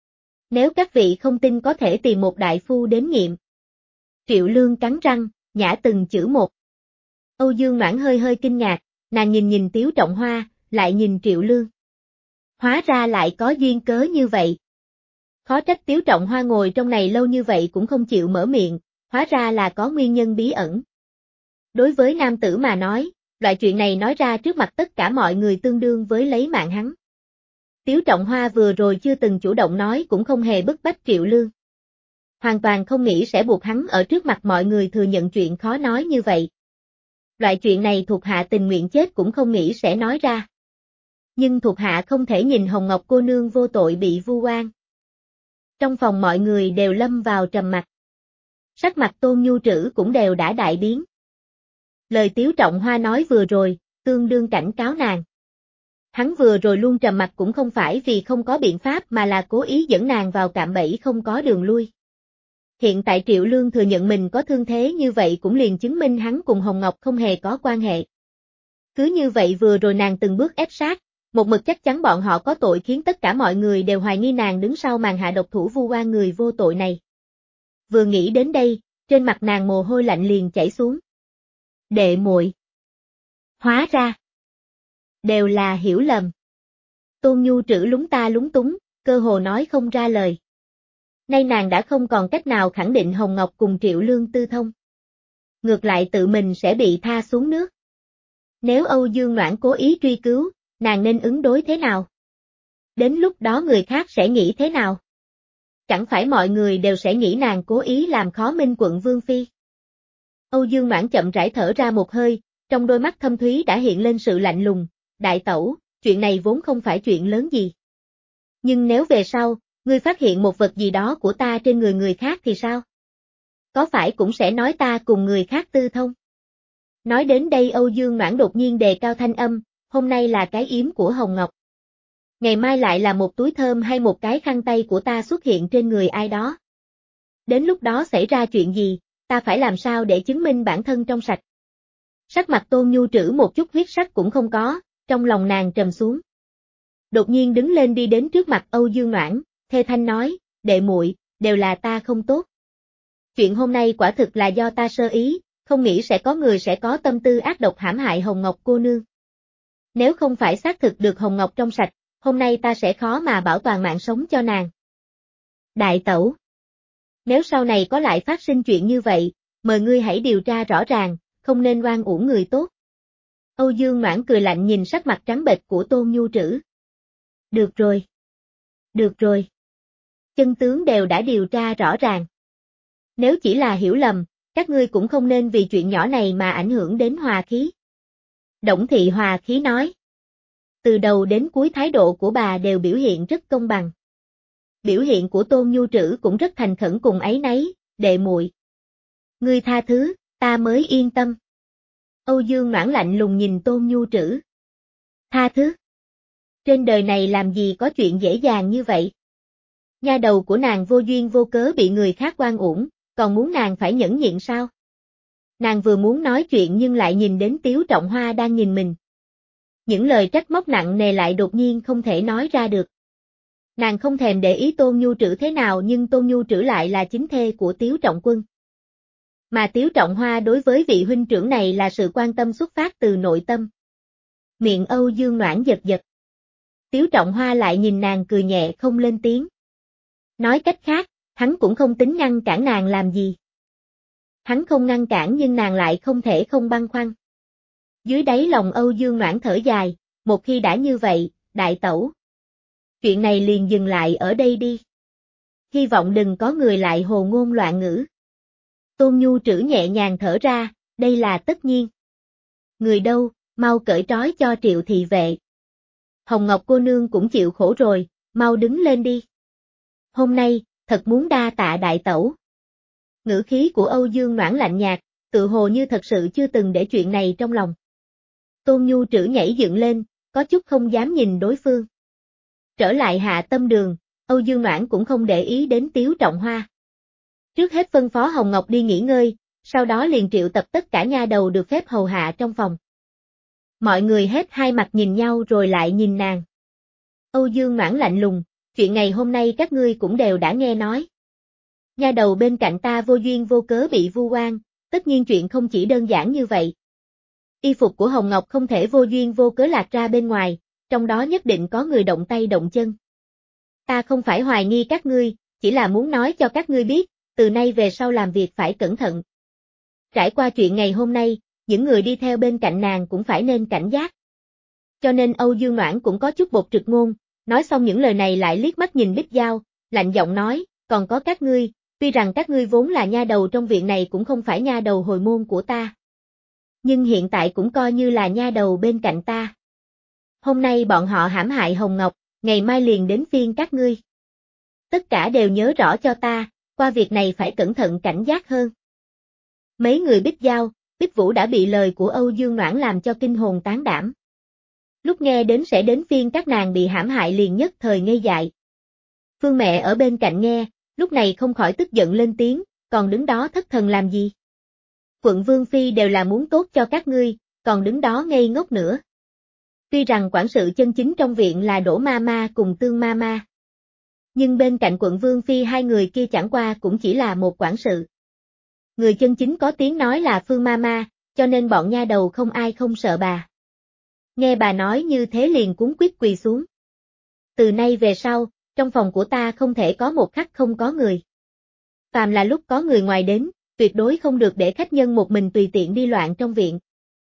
Nếu các vị không tin có thể tìm một đại phu đến nghiệm. Triệu Lương cắn răng, nhả từng chữ một. Âu Dương Noãn hơi hơi kinh ngạc, nàng nhìn nhìn Tiếu Trọng Hoa, lại nhìn Triệu Lương. Hóa ra lại có duyên cớ như vậy. Khó trách Tiếu Trọng Hoa ngồi trong này lâu như vậy cũng không chịu mở miệng, hóa ra là có nguyên nhân bí ẩn. Đối với nam tử mà nói, loại chuyện này nói ra trước mặt tất cả mọi người tương đương với lấy mạng hắn. Tiếu Trọng Hoa vừa rồi chưa từng chủ động nói cũng không hề bức bách Triệu Lương. Hoàn toàn không nghĩ sẽ buộc hắn ở trước mặt mọi người thừa nhận chuyện khó nói như vậy. Loại chuyện này thuộc hạ tình nguyện chết cũng không nghĩ sẽ nói ra. Nhưng thuộc hạ không thể nhìn Hồng Ngọc cô nương vô tội bị vu oan. Trong phòng mọi người đều lâm vào trầm mặc. Sắc mặt Tôn Nhu Trữ cũng đều đã đại biến. Lời Tiếu Trọng Hoa nói vừa rồi, tương đương cảnh cáo nàng. Hắn vừa rồi luôn trầm mặc cũng không phải vì không có biện pháp mà là cố ý dẫn nàng vào cạm bẫy không có đường lui. Hiện tại Triệu Lương thừa nhận mình có thương thế như vậy cũng liền chứng minh hắn cùng Hồng Ngọc không hề có quan hệ. Cứ như vậy vừa rồi nàng từng bước ép sát, một mực chắc chắn bọn họ có tội khiến tất cả mọi người đều hoài nghi nàng đứng sau màn hạ độc thủ vu oan người vô tội này. Vừa nghĩ đến đây, trên mặt nàng mồ hôi lạnh liền chảy xuống. Đệ muội. Hóa ra. Đều là hiểu lầm. Tôn Nhu Trữ lúng ta lúng túng, cơ hồ nói không ra lời. Nay nàng đã không còn cách nào khẳng định Hồng Ngọc cùng Triệu Lương tư thông. Ngược lại tự mình sẽ bị tha xuống nước. Nếu Âu Dương Noãn cố ý truy cứu, nàng nên ứng đối thế nào? Đến lúc đó người khác sẽ nghĩ thế nào? Chẳng phải mọi người đều sẽ nghĩ nàng cố ý làm khó Minh quận Vương Phi. Âu Dương Noãn chậm rãi thở ra một hơi, trong đôi mắt thâm thúy đã hiện lên sự lạnh lùng. Đại tẩu, chuyện này vốn không phải chuyện lớn gì. Nhưng nếu về sau, ngươi phát hiện một vật gì đó của ta trên người người khác thì sao? Có phải cũng sẽ nói ta cùng người khác tư thông? Nói đến đây Âu Dương Noãn đột nhiên đề cao thanh âm, hôm nay là cái yếm của Hồng Ngọc. Ngày mai lại là một túi thơm hay một cái khăn tay của ta xuất hiện trên người ai đó. Đến lúc đó xảy ra chuyện gì, ta phải làm sao để chứng minh bản thân trong sạch? Sắc mặt Tôn Nhu Trữ một chút huyết sắc cũng không có, trong lòng nàng trầm xuống. Đột nhiên đứng lên đi đến trước mặt Âu Dương Noãn, thê thanh nói, đệ muội, đều là ta không tốt. Chuyện hôm nay quả thực là do ta sơ ý, không nghĩ sẽ có người sẽ có tâm tư ác độc hãm hại Hồng Ngọc cô nương. Nếu không phải xác thực được Hồng Ngọc trong sạch, hôm nay ta sẽ khó mà bảo toàn mạng sống cho nàng. Đại tẩu. Nếu sau này có lại phát sinh chuyện như vậy, mời ngươi hãy điều tra rõ ràng, không nên oan uổng người tốt. Âu Dương Noãn cười lạnh nhìn sắc mặt trắng bệch của Tôn Nhu Trữ. Được rồi. Được rồi. Chân tướng đều đã điều tra rõ ràng. Nếu chỉ là hiểu lầm, các ngươi cũng không nên vì chuyện nhỏ này mà ảnh hưởng đến hòa khí. Đổng Thị hòa khí nói. Từ đầu đến cuối thái độ của bà đều biểu hiện rất công bằng. Biểu hiện của Tôn Nhu Trữ cũng rất thành khẩn cùng áy náy, đệ muội. Ngươi tha thứ, ta mới yên tâm. Âu Dương Noãn lạnh lùng nhìn Tôn Nhu Trữ. Tha thứ. Trên đời này làm gì có chuyện dễ dàng như vậy? Nha đầu của nàng vô duyên vô cớ bị người khác oan uổng, còn muốn nàng phải nhẫn nhịn sao? Nàng vừa muốn nói chuyện nhưng lại nhìn đến Tiếu Trọng Hoa đang nhìn mình. Những lời trách móc nặng nề lại đột nhiên không thể nói ra được. Nàng không thèm để ý Tôn Nhu Trữ thế nào nhưng Tôn Nhu Trữ lại là chính thê của Tiếu Trọng Quân. Mà Tiếu Trọng Hoa đối với vị huynh trưởng này là sự quan tâm xuất phát từ nội tâm. Miệng Âu Dương Noãn giật giật. Tiếu Trọng Hoa lại nhìn nàng cười nhẹ không lên tiếng. Nói cách khác, hắn cũng không tính ngăn cản nàng làm gì. Hắn không ngăn cản nhưng nàng lại không thể không băn khoăn. Dưới đáy lòng Âu Dương Noãn thở dài, một khi đã như vậy, đại tẩu. Chuyện này liền dừng lại ở đây đi. Hy vọng đừng có người lại hồ ngôn loạn ngữ. Tôn Nhu Trữ nhẹ nhàng thở ra, đây là tất nhiên. Người đâu, mau cởi trói cho Triệu thị vệ. Hồng Ngọc cô nương cũng chịu khổ rồi, mau đứng lên đi. Hôm nay, thật muốn đa tạ đại tẩu. Ngữ khí của Âu Dương Noãn lạnh nhạt, tự hồ như thật sự chưa từng để chuyện này trong lòng. Tôn Nhu Trữ nhảy dựng lên, có chút không dám nhìn đối phương. Trở lại Hạ Tâm Đường, Âu Dương Noãn cũng không để ý đến Tiếu Trọng Hoa. Trước hết phân phó Hồng Ngọc đi nghỉ ngơi, sau đó liền triệu tập tất cả nha đầu được phép hầu hạ trong phòng. Mọi người hết hai mặt nhìn nhau rồi lại nhìn nàng. Âu Dương Noãn lạnh lùng, chuyện ngày hôm nay các ngươi cũng đều đã nghe nói. Nha đầu bên cạnh ta vô duyên vô cớ bị vu oan, tất nhiên chuyện không chỉ đơn giản như vậy. Y phục của Hồng Ngọc không thể vô duyên vô cớ lạc ra bên ngoài, trong đó nhất định có người động tay động chân. Ta không phải hoài nghi các ngươi, chỉ là muốn nói cho các ngươi biết, từ nay về sau làm việc phải cẩn thận. Trải qua chuyện ngày hôm nay, những người đi theo bên cạnh nàng cũng phải nên cảnh giác. Cho nên Âu Dương Noãn cũng có chút bột trực ngôn, nói xong những lời này lại liếc mắt nhìn Bích Giao, lạnh giọng nói, còn có các ngươi, tuy rằng các ngươi vốn là nha đầu trong viện này cũng không phải nha đầu hồi môn của ta. Nhưng hiện tại cũng coi như là nha đầu bên cạnh ta. Hôm nay bọn họ hãm hại Hồng Ngọc, ngày mai liền đến phiên các ngươi. Tất cả đều nhớ rõ cho ta, qua việc này phải cẩn thận cảnh giác hơn. Mấy người Bích Giao, Bích Vũ đã bị lời của Âu Dương Noãn làm cho kinh hồn tán đảm. Lúc nghe đến sẽ đến phiên các nàng bị hãm hại liền nhất thời ngây dại. Phương mẹ ở bên cạnh nghe, lúc này không khỏi tức giận lên tiếng, còn đứng đó thất thần làm gì? Quận Vương Phi đều là muốn tốt cho các ngươi, còn đứng đó ngây ngốc nữa. Tuy rằng quản sự chân chính trong viện là Đỗ Ma Ma cùng Tương Ma Ma. Nhưng bên cạnh quận Vương Phi hai người kia chẳng qua cũng chỉ là một quản sự. Người chân chính có tiếng nói là Phương Ma Ma, cho nên bọn nha đầu không ai không sợ bà. Nghe bà nói như thế liền cuống quýt quỳ xuống. Từ nay về sau, trong phòng của ta không thể có một khắc không có người. Phàm là lúc có người ngoài đến, tuyệt đối không được để khách nhân một mình tùy tiện đi loạn trong viện.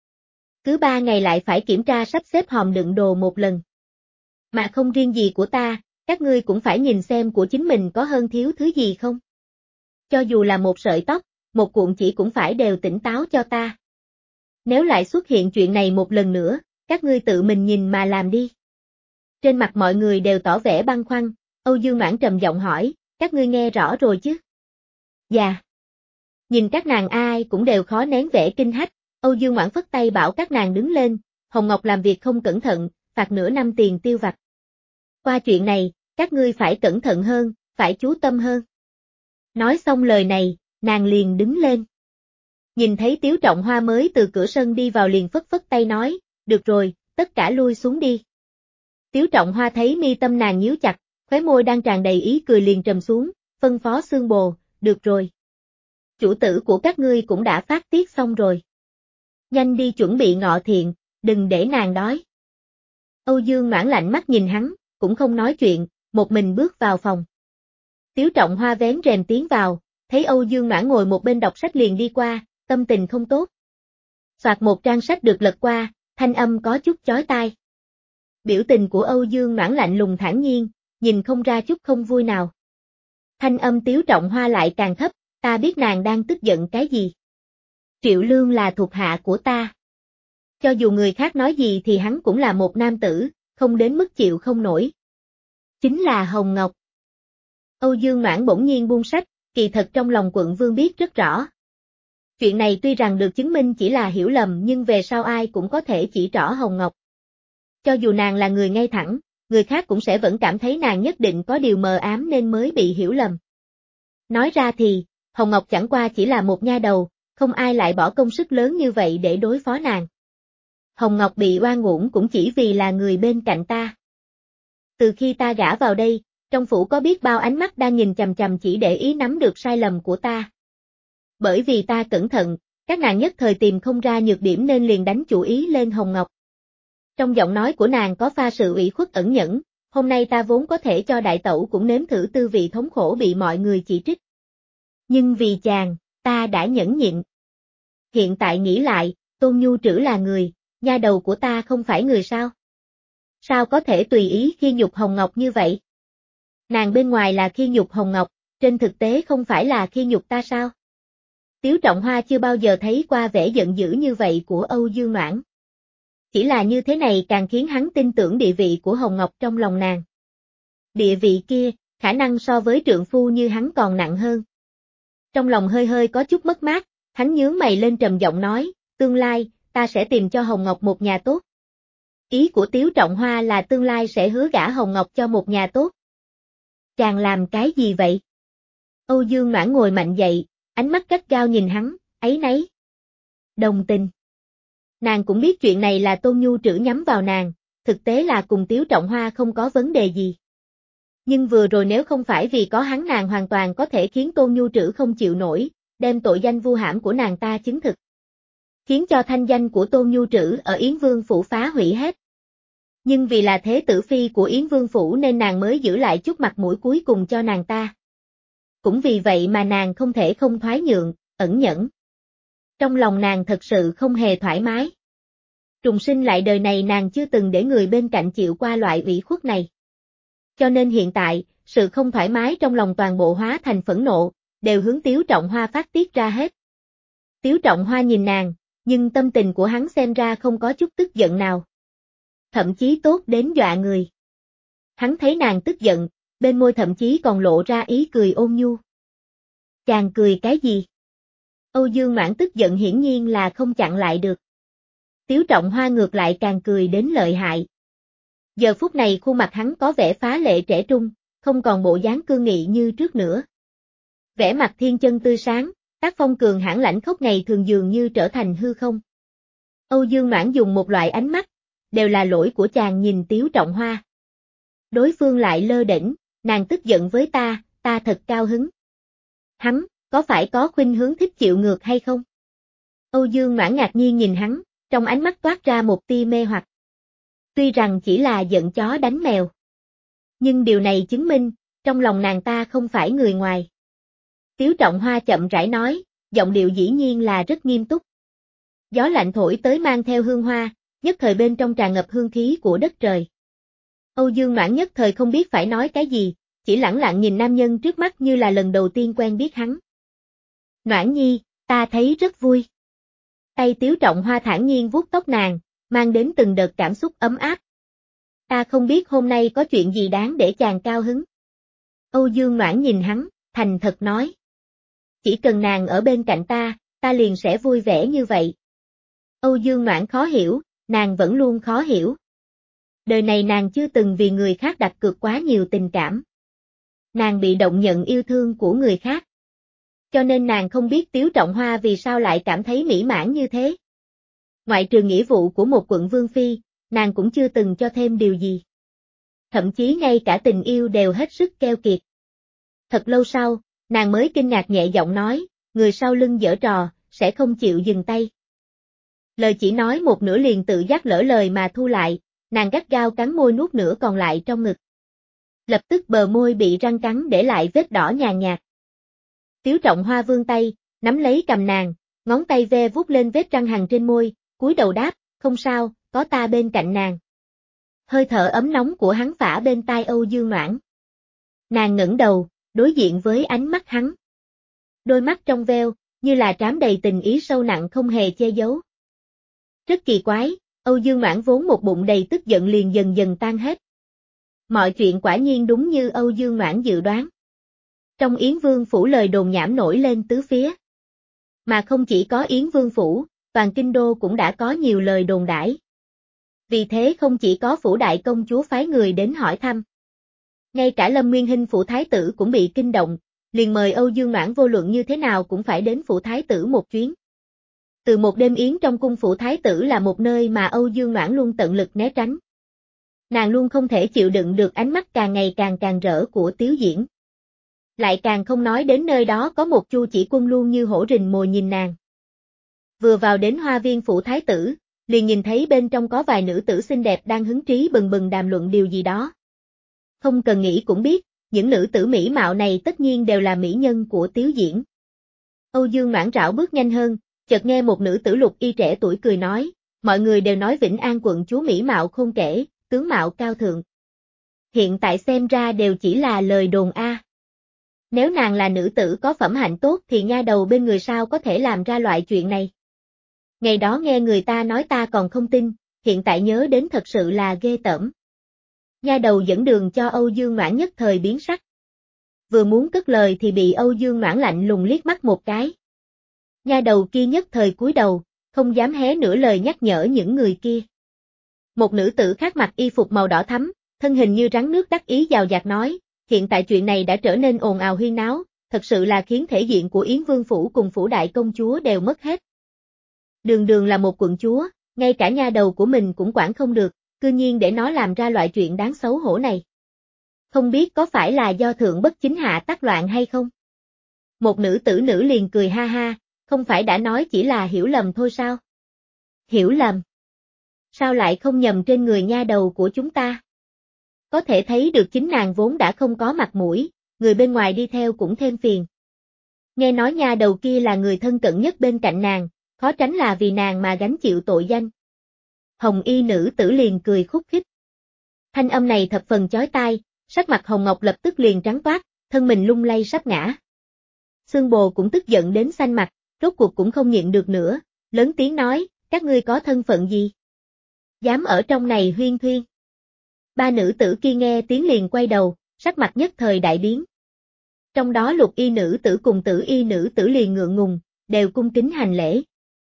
Cứ ba ngày lại phải kiểm tra sắp xếp hòm đựng đồ một lần. Mà không riêng gì của ta, các ngươi cũng phải nhìn xem của chính mình có hơn thiếu thứ gì không. Cho dù là một sợi tóc, một cuộn chỉ cũng phải đều tỉnh táo cho ta. Nếu lại xuất hiện chuyện này một lần nữa, các ngươi tự mình nhìn mà làm đi. Trên mặt mọi người đều tỏ vẻ băn khoăn, Âu Dương Noãn trầm giọng hỏi, các ngươi nghe rõ rồi chứ? Dạ. Nhìn các nàng ai cũng đều khó nén vẻ kinh hách, Âu Dương Noãn phất tay bảo các nàng đứng lên, Hồng Ngọc làm việc không cẩn thận, phạt nửa năm tiền tiêu vặt. Qua chuyện này, các ngươi phải cẩn thận hơn, phải chú tâm hơn. Nói xong lời này, nàng liền đứng lên. Nhìn thấy Tiếu Trọng Hoa mới từ cửa sân đi vào liền phất phất tay nói, được rồi, tất cả lui xuống đi. Tiếu Trọng Hoa thấy mi tâm nàng nhíu chặt, khóe môi đang tràn đầy ý cười liền trầm xuống, phân phó Xương Bồ, được rồi. Chủ tử của các ngươi cũng đã phát tiết xong rồi. Nhanh đi chuẩn bị ngọ thiện, đừng để nàng đói. Âu Dương Noãn lạnh mắt nhìn hắn, cũng không nói chuyện, một mình bước vào phòng. Tiếu Trọng Hoa vén rèm tiến vào, thấy Âu Dương Noãn ngồi một bên đọc sách liền đi qua, tâm tình không tốt. Soạt một trang sách được lật qua, thanh âm có chút chói tai. Biểu tình của Âu Dương Noãn lạnh lùng thản nhiên, nhìn không ra chút không vui nào. Thanh âm Tiếu Trọng Hoa lại càng thấp, ta biết nàng đang tức giận cái gì. Triệu Lương là thuộc hạ của ta. Cho dù người khác nói gì thì hắn cũng là một nam tử, không đến mức chịu không nổi. Chính là Hồng Ngọc. Âu Dương Noãn bỗng nhiên buông sách, kỳ thật trong lòng quận vương biết rất rõ. Chuyện này tuy rằng được chứng minh chỉ là hiểu lầm nhưng về sau ai cũng có thể chỉ trỏ Hồng Ngọc. Cho dù nàng là người ngay thẳng, người khác cũng sẽ vẫn cảm thấy nàng nhất định có điều mờ ám nên mới bị hiểu lầm. Nói ra thì, Hồng Ngọc chẳng qua chỉ là một nha đầu, không ai lại bỏ công sức lớn như vậy để đối phó nàng. Hồng Ngọc bị oan uổng cũng chỉ vì là người bên cạnh ta. Từ khi ta gả vào đây, trong phủ có biết bao ánh mắt đang nhìn chằm chằm chỉ để ý nắm được sai lầm của ta. Bởi vì ta cẩn thận, các nàng nhất thời tìm không ra nhược điểm nên liền đánh chủ ý lên Hồng Ngọc. Trong giọng nói của nàng có pha sự ủy khuất ẩn nhẫn, hôm nay ta vốn có thể cho đại tẩu cũng nếm thử tư vị thống khổ bị mọi người chỉ trích. Nhưng vì chàng, ta đã nhẫn nhịn. Hiện tại nghĩ lại, Tôn Nhu Trữ là người, nha đầu của ta không phải người sao? Sao có thể tùy ý khi nhục Hồng Ngọc như vậy? Nàng bên ngoài là khi nhục Hồng Ngọc, trên thực tế không phải là khi nhục ta sao? Tiếu Trọng Hoa chưa bao giờ thấy qua vẻ giận dữ như vậy của Âu Dương Noãn. Chỉ là như thế này càng khiến hắn tin tưởng địa vị của Hồng Ngọc trong lòng nàng. Địa vị kia, khả năng so với trượng phu như hắn còn nặng hơn. Trong lòng hơi hơi có chút mất mát, hắn nhướng mày lên trầm giọng nói, tương lai, ta sẽ tìm cho Hồng Ngọc một nhà tốt. Ý của Tiếu Trọng Hoa là tương lai sẽ hứa gả Hồng Ngọc cho một nhà tốt. Chàng làm cái gì vậy? Âu Dương Noãn ngồi mạnh dậy, ánh mắt gắt gao nhìn hắn, áy náy. Đồng tình. Nàng cũng biết chuyện này là Tôn Nhu Trữ nhắm vào nàng, thực tế là cùng Tiếu Trọng Hoa không có vấn đề gì. Nhưng vừa rồi nếu không phải vì có hắn nàng hoàn toàn có thể khiến Tôn Nhu Trữ không chịu nổi, đem tội danh vu hãm của nàng ta chứng thực. khiến cho thanh danh của Tôn Nhu Trữ ở Yến Vương Phủ phá hủy hết. Nhưng vì là thế tử phi của Yến Vương Phủ nên nàng mới giữ lại chút mặt mũi cuối cùng cho nàng ta. Cũng vì vậy mà nàng không thể không thoái nhượng, ẩn nhẫn. Trong lòng nàng thật sự không hề thoải mái. Trùng sinh lại đời này nàng chưa từng để người bên cạnh chịu qua loại ủy khuất này. Cho nên hiện tại, sự không thoải mái trong lòng toàn bộ hóa thành phẫn nộ, đều hướng Tiếu Trọng Hoa phát tiết ra hết. Tiếu Trọng Hoa nhìn nàng, nhưng tâm tình của hắn xem ra không có chút tức giận nào. Thậm chí tốt đến dọa người. Hắn thấy nàng tức giận, bên môi thậm chí còn lộ ra ý cười ôn nhu. Chàng cười cái gì? Âu Dương Noãn tức giận hiển nhiên là không chặn lại được. Tiếu Trọng Hoa ngược lại càng cười đến lợi hại. Giờ phút này khuôn mặt hắn có vẻ phá lệ trẻ trung, không còn bộ dáng cương nghị như trước nữa. Vẻ mặt thiên chân tươi sáng, tác phong cường hãn lãnh khốc ngày thường dường như trở thành hư không. Âu Dương Noãn dùng một loại ánh mắt, đều là lỗi của chàng nhìn Tiếu Trọng Hoa. Đối phương lại lơ đễnh, nàng tức giận với ta, ta thật cao hứng. Hắn, có phải có khuynh hướng thích chịu ngược hay không? Âu Dương Noãn ngạc nhiên nhìn hắn, trong ánh mắt toát ra một tia mê hoặc. Tuy rằng chỉ là giận chó đánh mèo. Nhưng điều này chứng minh, trong lòng nàng ta không phải người ngoài. Tiếu Trọng Hoa chậm rãi nói, giọng điệu dĩ nhiên là rất nghiêm túc. Gió lạnh thổi tới mang theo hương hoa, nhất thời bên trong tràn ngập hương khí của đất trời. Âu Dương Noãn nhất thời không biết phải nói cái gì, chỉ lẳng lặng nhìn nam nhân trước mắt như là lần đầu tiên quen biết hắn. Noãn nhi, ta thấy rất vui. Tay Tiếu Trọng Hoa thản nhiên vuốt tóc nàng, mang đến từng đợt cảm xúc ấm áp. Ta không biết hôm nay có chuyện gì đáng để chàng cao hứng. Âu Dương Noãn nhìn hắn, thành thật nói. Chỉ cần nàng ở bên cạnh ta, ta liền sẽ vui vẻ như vậy. Âu Dương Noãn khó hiểu, nàng vẫn luôn khó hiểu. Đời này nàng chưa từng vì người khác đặt cược quá nhiều tình cảm. Nàng bị động nhận yêu thương của người khác. Cho nên nàng không biết Tiếu Trọng Hoa vì sao lại cảm thấy mỹ mãn như thế. Ngoại trừ nghĩa vụ của một quận vương phi, nàng cũng chưa từng cho thêm điều gì. Thậm chí ngay cả tình yêu đều hết sức keo kiệt. Thật lâu sau, nàng mới kinh ngạc nhẹ giọng nói, người sau lưng giở trò, sẽ không chịu dừng tay. Lời chỉ nói một nửa liền tự giác lỡ lời mà thu lại, nàng gắt gao cắn môi nuốt nửa còn lại trong ngực. Lập tức bờ môi bị răng cắn để lại vết đỏ nhàn nhạt. Tiếu Trọng Hoa vươn tay, nắm lấy cầm nàng, ngón tay ve vuốt lên vết răng hằn trên môi, cúi đầu đáp, không sao, có ta bên cạnh nàng. Hơi thở ấm nóng của hắn phả bên tai Âu Dương Noãn. Nàng ngẩng đầu, đối diện với ánh mắt hắn. Đôi mắt trong veo, như là trám đầy tình ý sâu nặng không hề che giấu. Rất kỳ quái, Âu Dương Noãn vốn một bụng đầy tức giận liền dần dần tan hết. Mọi chuyện quả nhiên đúng như Âu Dương Noãn dự đoán. Trong Yến Vương Phủ lời đồn nhảm nổi lên tứ phía. Mà không chỉ có Yến Vương Phủ, toàn kinh đô cũng đã có nhiều lời đồn đãi. Vì thế không chỉ có Phủ Đại Công Chúa phái người đến hỏi thăm. Ngay cả Lâm Nguyên Hinh Phủ Thái Tử cũng bị kinh động, liền mời Âu Dương Noãn vô luận như thế nào cũng phải đến Phủ Thái Tử một chuyến. Từ một đêm yến trong cung Phủ Thái Tử là một nơi mà Âu Dương Noãn luôn tận lực né tránh. Nàng luôn không thể chịu đựng được ánh mắt càng ngày càng càng rỡ của Tiếu Diễn. Lại càng không nói đến nơi đó có một Chu Chỉ Quân luôn như hổ rình mồi nhìn nàng. Vừa vào đến hoa viên Phủ Thái Tử, liền nhìn thấy bên trong có vài nữ tử xinh đẹp đang hứng trí bừng bừng đàm luận điều gì đó. Không cần nghĩ cũng biết, những nữ tử mỹ mạo này tất nhiên đều là mỹ nhân của Tiếu Diễn. Âu Dương Noãn rảo bước nhanh hơn, chợt nghe một nữ tử lục y trẻ tuổi cười nói, mọi người đều nói Vĩnh An quận chúa mỹ mạo khôn kể, tướng mạo cao thượng. Hiện tại xem ra đều chỉ là lời đồn a. Nếu nàng là nữ tử có phẩm hạnh tốt thì nha đầu bên người sao có thể làm ra loại chuyện này. Ngày đó nghe người ta nói ta còn không tin, hiện tại nhớ đến thật sự là ghê tởm. Nha đầu dẫn đường cho Âu Dương Noãn nhất thời biến sắc. Vừa muốn cất lời thì bị Âu Dương Noãn lạnh lùng liếc mắt một cái. Nha đầu kia nhất thời cúi đầu, không dám hé nửa lời nhắc nhở những người kia. Một nữ tử khác mặc y phục màu đỏ thắm, thân hình như rắn nước đắc ý dào dạt nói, hiện tại chuyện này đã trở nên ồn ào huyên náo, thật sự là khiến thể diện của Yến Vương Phủ cùng Phủ Đại Công Chúa đều mất hết. Đường đường là một quận chúa, ngay cả nha đầu của mình cũng quản không được, cư nhiên để nó làm ra loại chuyện đáng xấu hổ này. Không biết có phải là do thượng bất chính hạ tác loạn hay không? Một nữ tử nữ liền cười ha ha, không phải đã nói chỉ là hiểu lầm thôi sao? hiểu lầm. Sao lại không nhầm trên người nha đầu của chúng ta? Có thể thấy được chính nàng vốn đã không có mặt mũi, người bên ngoài đi theo cũng thêm phiền. Nghe nói nha đầu kia là người thân cận nhất bên cạnh nàng, khó tránh là vì nàng mà gánh chịu tội danh. Hồng y nữ tử liền cười khúc khích. Thanh âm này thập phần chói tai, sắc mặt Hồng Ngọc lập tức liền trắng toát, thân mình lung lay sắp ngã. Xương Bồ cũng tức giận đến xanh mặt, rốt cuộc cũng không nhịn được nữa, lớn tiếng nói, các ngươi có thân phận gì? Dám ở trong này huyên thuyên. Ba nữ tử kia nghe tiếng liền quay đầu, sắc mặt nhất thời đại biến. Trong đó Lục y nữ tử cùng Tử y nữ tử liền ngượng ngùng, đều cung kính hành lễ.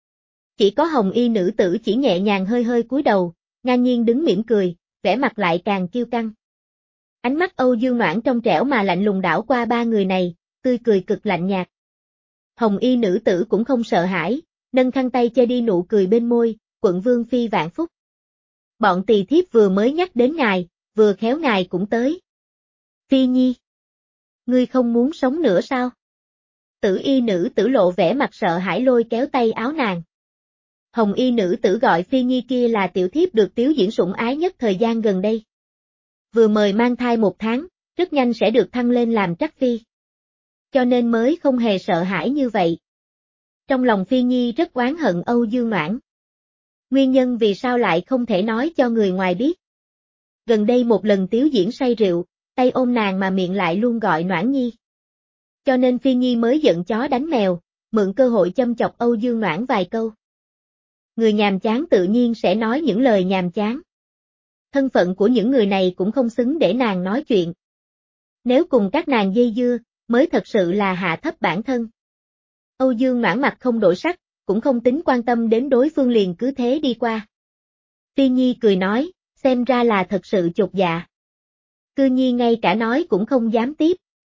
Chỉ có Hồng y nữ tử chỉ nhẹ nhàng hơi hơi cúi đầu, ngang nhiên đứng mỉm cười, vẻ mặt lại càng kiêu căng. Ánh mắt Âu Dương Noãn trong trẻo mà lạnh lùng đảo qua ba người này, tươi cười cực lạnh nhạt. Hồng y nữ tử cũng không sợ hãi, nâng khăn tay che đi nụ cười bên môi, quận vương phi vạn phúc. Bọn tỳ thiếp vừa mới nhắc đến ngài, vừa khéo ngài cũng tới. Phi Nhi, ngươi không muốn sống nữa sao? Tử y nữ tử lộ vẻ mặt sợ hãi lôi kéo tay áo nàng. Hồng y nữ tử gọi Phi Nhi kia là tiểu thiếp được Tiếu Diễn sủng ái nhất thời gian gần đây. Vừa mời mang thai một tháng, rất nhanh sẽ được thăng lên làm trắc phi. Cho nên mới không hề sợ hãi như vậy. Trong lòng Phi Nhi rất oán hận Âu Dương Noãn. Nguyên nhân vì sao lại không thể nói cho người ngoài biết. Gần đây một lần Tiếu Diễn say rượu, tay ôm nàng mà miệng lại luôn gọi Noãn Nhi. Cho nên Phi Nhi mới giận chó đánh mèo, mượn cơ hội châm chọc Âu Dương Noãn vài câu. Người nhàm chán tự nhiên sẽ nói những lời nhàm chán. Thân phận của những người này cũng không xứng để nàng nói chuyện. Nếu cùng các nàng dây dưa, mới thật sự là hạ thấp bản thân. Âu Dương Noãn mặt không đổi sắc, cũng không tính quan tâm đến đối phương liền cứ thế đi qua. Phi Nhi cười nói, xem ra là thật sự chột dạ. Cư nhiên ngay cả nói cũng không dám tiếp.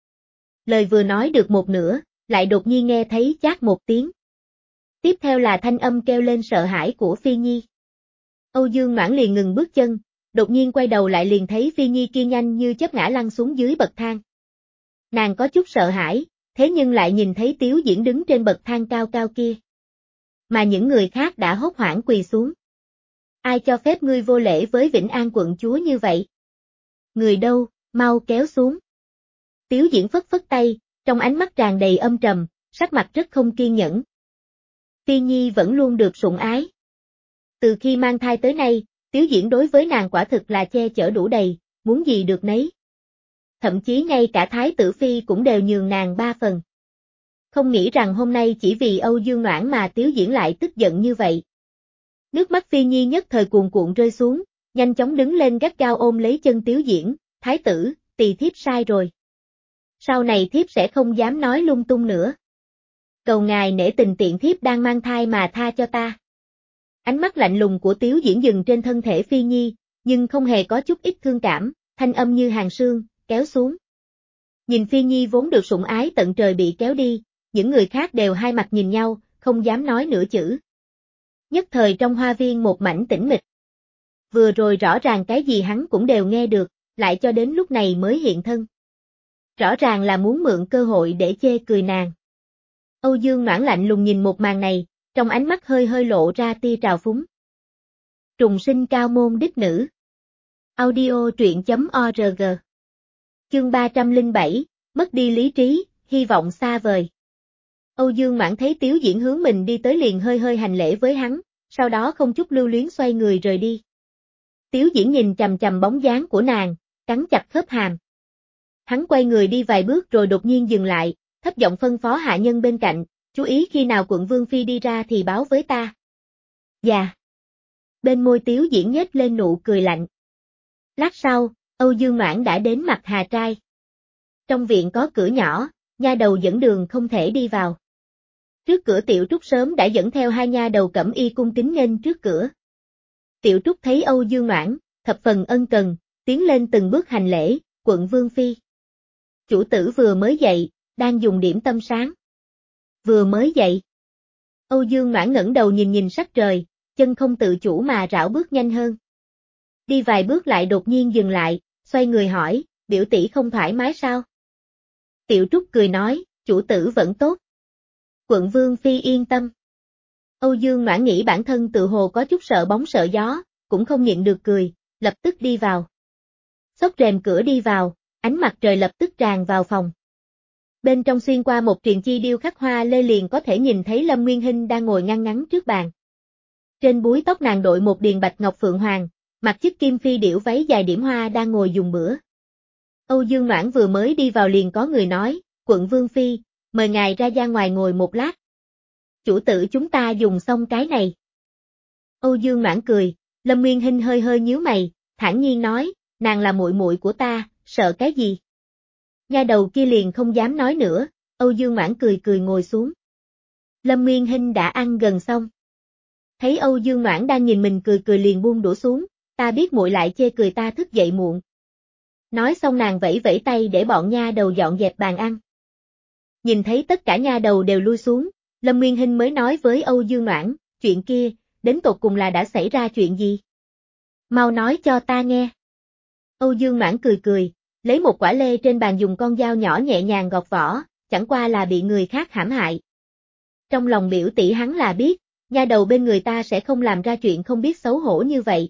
Lời vừa nói được một nửa, lại đột nhiên nghe thấy chát một tiếng. Tiếp theo là thanh âm kêu lên sợ hãi của Phi Nhi. Âu Dương Noãn liền ngừng bước chân, đột nhiên quay đầu lại liền thấy Phi Nhi kia nhanh như chớp ngã lăn xuống dưới bậc thang. Nàng có chút sợ hãi, thế nhưng lại nhìn thấy Tiếu Diễn đứng trên bậc thang cao cao kia. Mà những người khác đã hốt hoảng quỳ xuống. Ai cho phép ngươi vô lễ với Vĩnh An quận chúa như vậy? Người đâu, mau kéo xuống. Tiếu Diễn phất phất tay, trong ánh mắt tràn đầy âm trầm, sắc mặt rất không kiên nhẫn. Phi Nhi vẫn luôn được sủng ái. Từ khi mang thai tới nay, Tiếu Diễn đối với nàng quả thực là che chở đủ đầy, muốn gì được nấy. Thậm chí ngay cả Thái tử Phi cũng đều nhường nàng ba phần. Không nghĩ rằng hôm nay chỉ vì Âu Dương Noãn mà Tiếu Diễn lại tức giận như vậy. Nước mắt Phi Nhi nhất thời cuồn cuộn rơi xuống, nhanh chóng đứng lên gắt gao ôm lấy chân Tiếu Diễn, Thái tử, tỳ thiếp sai rồi. Sau này thiếp sẽ không dám nói lung tung nữa. Cầu ngài nể tình tiện thiếp đang mang thai mà tha cho ta. Ánh mắt lạnh lùng của Tiếu Diễn dừng trên thân thể Phi Nhi, nhưng không hề có chút ít thương cảm, thanh âm như hàng sương, kéo xuống. Nhìn Phi Nhi vốn được sủng ái tận trời bị kéo đi, những người khác đều hai mặt nhìn nhau, không dám nói nửa chữ. Nhất thời trong hoa viên một mảnh tĩnh mịch. Vừa rồi rõ ràng cái gì hắn cũng đều nghe được, lại cho đến lúc này mới hiện thân. Rõ ràng là muốn mượn cơ hội để chê cười nàng. Âu Dương Noãn lạnh lùng nhìn một màn này, trong ánh mắt hơi hơi lộ ra tia trào phúng. Trùng sinh cao môn đích nữ. Audio truyện chấm org. Chương ba trăm lẻ bảy, mất đi lý trí, hy vọng xa vời. Âu Dương Noãn thấy Tiếu Diễn hướng mình đi tới liền hơi hơi hành lễ với hắn, sau đó không chút lưu luyến xoay người rời đi. Tiếu Diễn nhìn chằm chằm bóng dáng của nàng, cắn chặt khớp hàm. Hắn quay người đi vài bước rồi đột nhiên dừng lại, thấp giọng phân phó hạ nhân bên cạnh, chú ý khi nào quận Vương Phi đi ra thì báo với ta. Dạ. Bên môi Tiếu Diễn nhếch lên nụ cười lạnh. Lát sau, Âu Dương Noãn đã đến mặt Hà Trai. Trong viện có cửa nhỏ, nha đầu dẫn đường không thể đi vào. Trước cửa Tiểu Trúc sớm đã dẫn theo hai nha đầu cẩm y cung kính nghênh trước cửa. Tiểu Trúc thấy Âu Dương Noãn, thập phần ân cần, tiến lên từng bước hành lễ, quận Vương Phi. Chủ tử vừa mới dậy, đang dùng điểm tâm sáng. Vừa mới dậy. Âu Dương Noãn ngẩng đầu nhìn nhìn sắc trời, chân không tự chủ mà rảo bước nhanh hơn. Đi vài bước lại đột nhiên dừng lại, xoay người hỏi, biểu tỷ không thoải mái sao? Tiểu Trúc cười nói, chủ tử vẫn tốt. Quận Vương Phi yên tâm. Âu Dương Noãn nghĩ bản thân tự hồ có chút sợ bóng sợ gió, cũng không nhịn được cười, lập tức đi vào. Xốc rèm cửa đi vào, ánh mặt trời lập tức tràn vào phòng. Bên trong xuyên qua một triền chi điêu khắc hoa lê liền có thể nhìn thấy Lâm Nguyên Hinh đang ngồi ngăn ngắn trước bàn. Trên búi tóc nàng đội một điền bạch ngọc phượng hoàng, mặc chiếc kim phi điểu váy dài điểm hoa đang ngồi dùng bữa. Âu Dương Noãn vừa mới đi vào liền có người nói, quận Vương Phi, mời ngài ra ra ngoài ngồi một lát. Chủ tử chúng ta dùng xong cái này. Âu Dương Noãn cười, Lâm Nguyên Hinh hơi hơi nhíu mày, thản nhiên nói, nàng là muội muội của ta, sợ cái gì? Nha đầu kia liền không dám nói nữa, Âu Dương Noãn cười cười ngồi xuống. Lâm Nguyên Hinh đã ăn gần xong. Thấy Âu Dương Noãn đang nhìn mình cười cười liền buông đũa xuống, ta biết muội lại chê cười ta thức dậy muộn. Nói xong nàng vẫy vẫy tay để bọn nha đầu dọn dẹp bàn ăn. Nhìn thấy tất cả nha đầu đều lui xuống, Lâm Nguyên Hinh mới nói với Âu Dương Noãn, chuyện kia, đến tột cùng là đã xảy ra chuyện gì? Mau nói cho ta nghe. Âu Dương Noãn cười cười, lấy một quả lê trên bàn dùng con dao nhỏ nhẹ nhàng gọt vỏ, chẳng qua là bị người khác hãm hại. Trong lòng biểu tỷ hắn là biết, nha đầu bên người ta sẽ không làm ra chuyện không biết xấu hổ như vậy.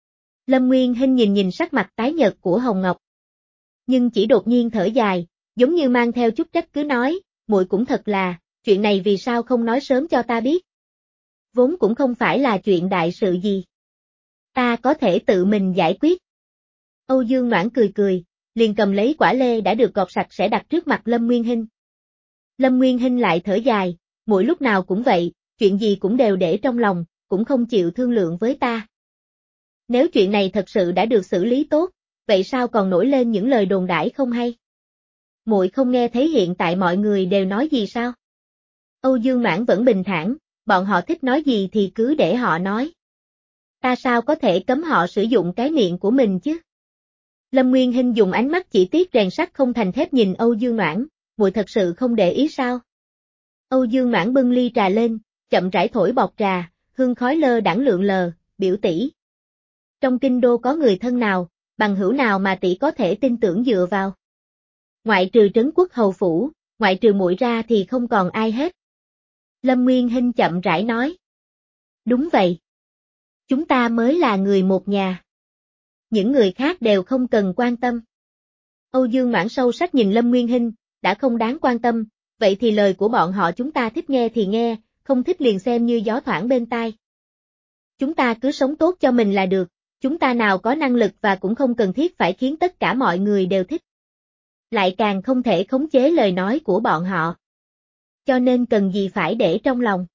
Lâm Nguyên Hinh nhìn nhìn sắc mặt tái nhợt của Hồng Ngọc. Nhưng chỉ đột nhiên thở dài, giống như mang theo chút trách cứ nói, muội cũng thật là, chuyện này vì sao không nói sớm cho ta biết. Vốn cũng không phải là chuyện đại sự gì. Ta có thể tự mình giải quyết. Âu Dương Noãn cười cười, liền cầm lấy quả lê đã được gọt sạch sẽ đặt trước mặt Lâm Nguyên Hinh. Lâm Nguyên Hinh lại thở dài, muội lúc nào cũng vậy, chuyện gì cũng đều để trong lòng, cũng không chịu thương lượng với ta. Nếu chuyện này thật sự đã được xử lý tốt, vậy sao còn nổi lên những lời đồn đãi không hay? Muội không nghe thấy hiện tại mọi người đều nói gì sao? Âu Dương Noãn vẫn bình thản, bọn họ thích nói gì thì cứ để họ nói. Ta sao có thể cấm họ sử dụng cái miệng của mình chứ? Lâm Nguyên Hinh dùng ánh mắt chỉ tiếc rèn sắt không thành thép nhìn Âu Dương Noãn, muội thật sự không để ý sao? Âu Dương Noãn bưng ly trà lên, chậm rãi thổi bọt trà, hương khói lơ đãng lượn lờ, biểu tỷ. Trong kinh đô có người thân nào, bằng hữu nào mà tỷ có thể tin tưởng dựa vào? Ngoại trừ Trấn Quốc hầu phủ, ngoại trừ muội ra thì không còn ai hết. Lâm Nguyên Hinh chậm rãi nói. Đúng vậy. Chúng ta mới là người một nhà. Những người khác đều không cần quan tâm. Âu Dương Noãn sâu sắc nhìn Lâm Nguyên Hinh, đã không đáng quan tâm, vậy thì lời của bọn họ chúng ta thích nghe thì nghe, không thích liền xem như gió thoảng bên tai. Chúng ta cứ sống tốt cho mình là được, chúng ta nào có năng lực và cũng không cần thiết phải khiến tất cả mọi người đều thích. Lại càng không thể khống chế lời nói của bọn họ. Cho nên cần gì phải để trong lòng.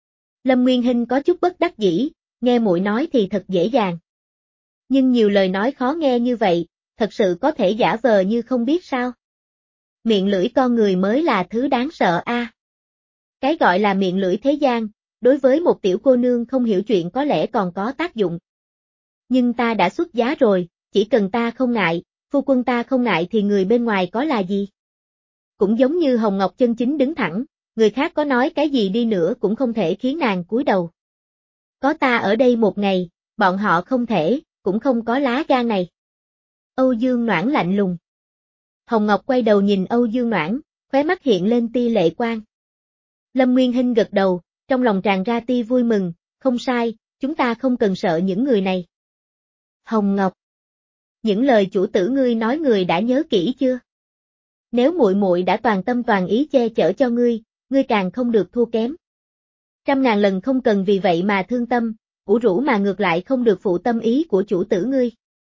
Lâm Nguyên Hinh có chút bất đắc dĩ, nghe muội nói thì thật dễ dàng. Nhưng nhiều lời nói khó nghe như vậy, thật sự có thể giả vờ như không biết sao. Miệng lưỡi con người mới là thứ đáng sợ a. À. Cái gọi là miệng lưỡi thế gian, đối với một tiểu cô nương không hiểu chuyện có lẽ còn có tác dụng. Nhưng ta đã xuất giá rồi, chỉ cần ta không ngại, phu quân ta không ngại thì người bên ngoài có là gì? Cũng giống như Hồng Ngọc chân chính đứng thẳng, người khác có nói cái gì đi nữa cũng không thể khiến nàng cúi đầu. Có ta ở đây một ngày, bọn họ không thể, cũng không có lá gan này. Âu Dương Noãn lạnh lùng. Hồng Ngọc quay đầu nhìn Âu Dương Noãn, khóe mắt hiện lên tia lệ quang. Lâm Nguyên Hinh gật đầu, trong lòng tràn ra tia vui mừng, không sai, chúng ta không cần sợ những người này. Hồng Ngọc. Những lời chủ tử ngươi nói người đã nhớ kỹ chưa? Nếu muội muội đã toàn tâm toàn ý che chở cho ngươi, ngươi càng không được thua kém. Trăm ngàn lần không cần vì vậy mà thương tâm, ủ rũ mà ngược lại không được phụ tâm ý của chủ tử ngươi.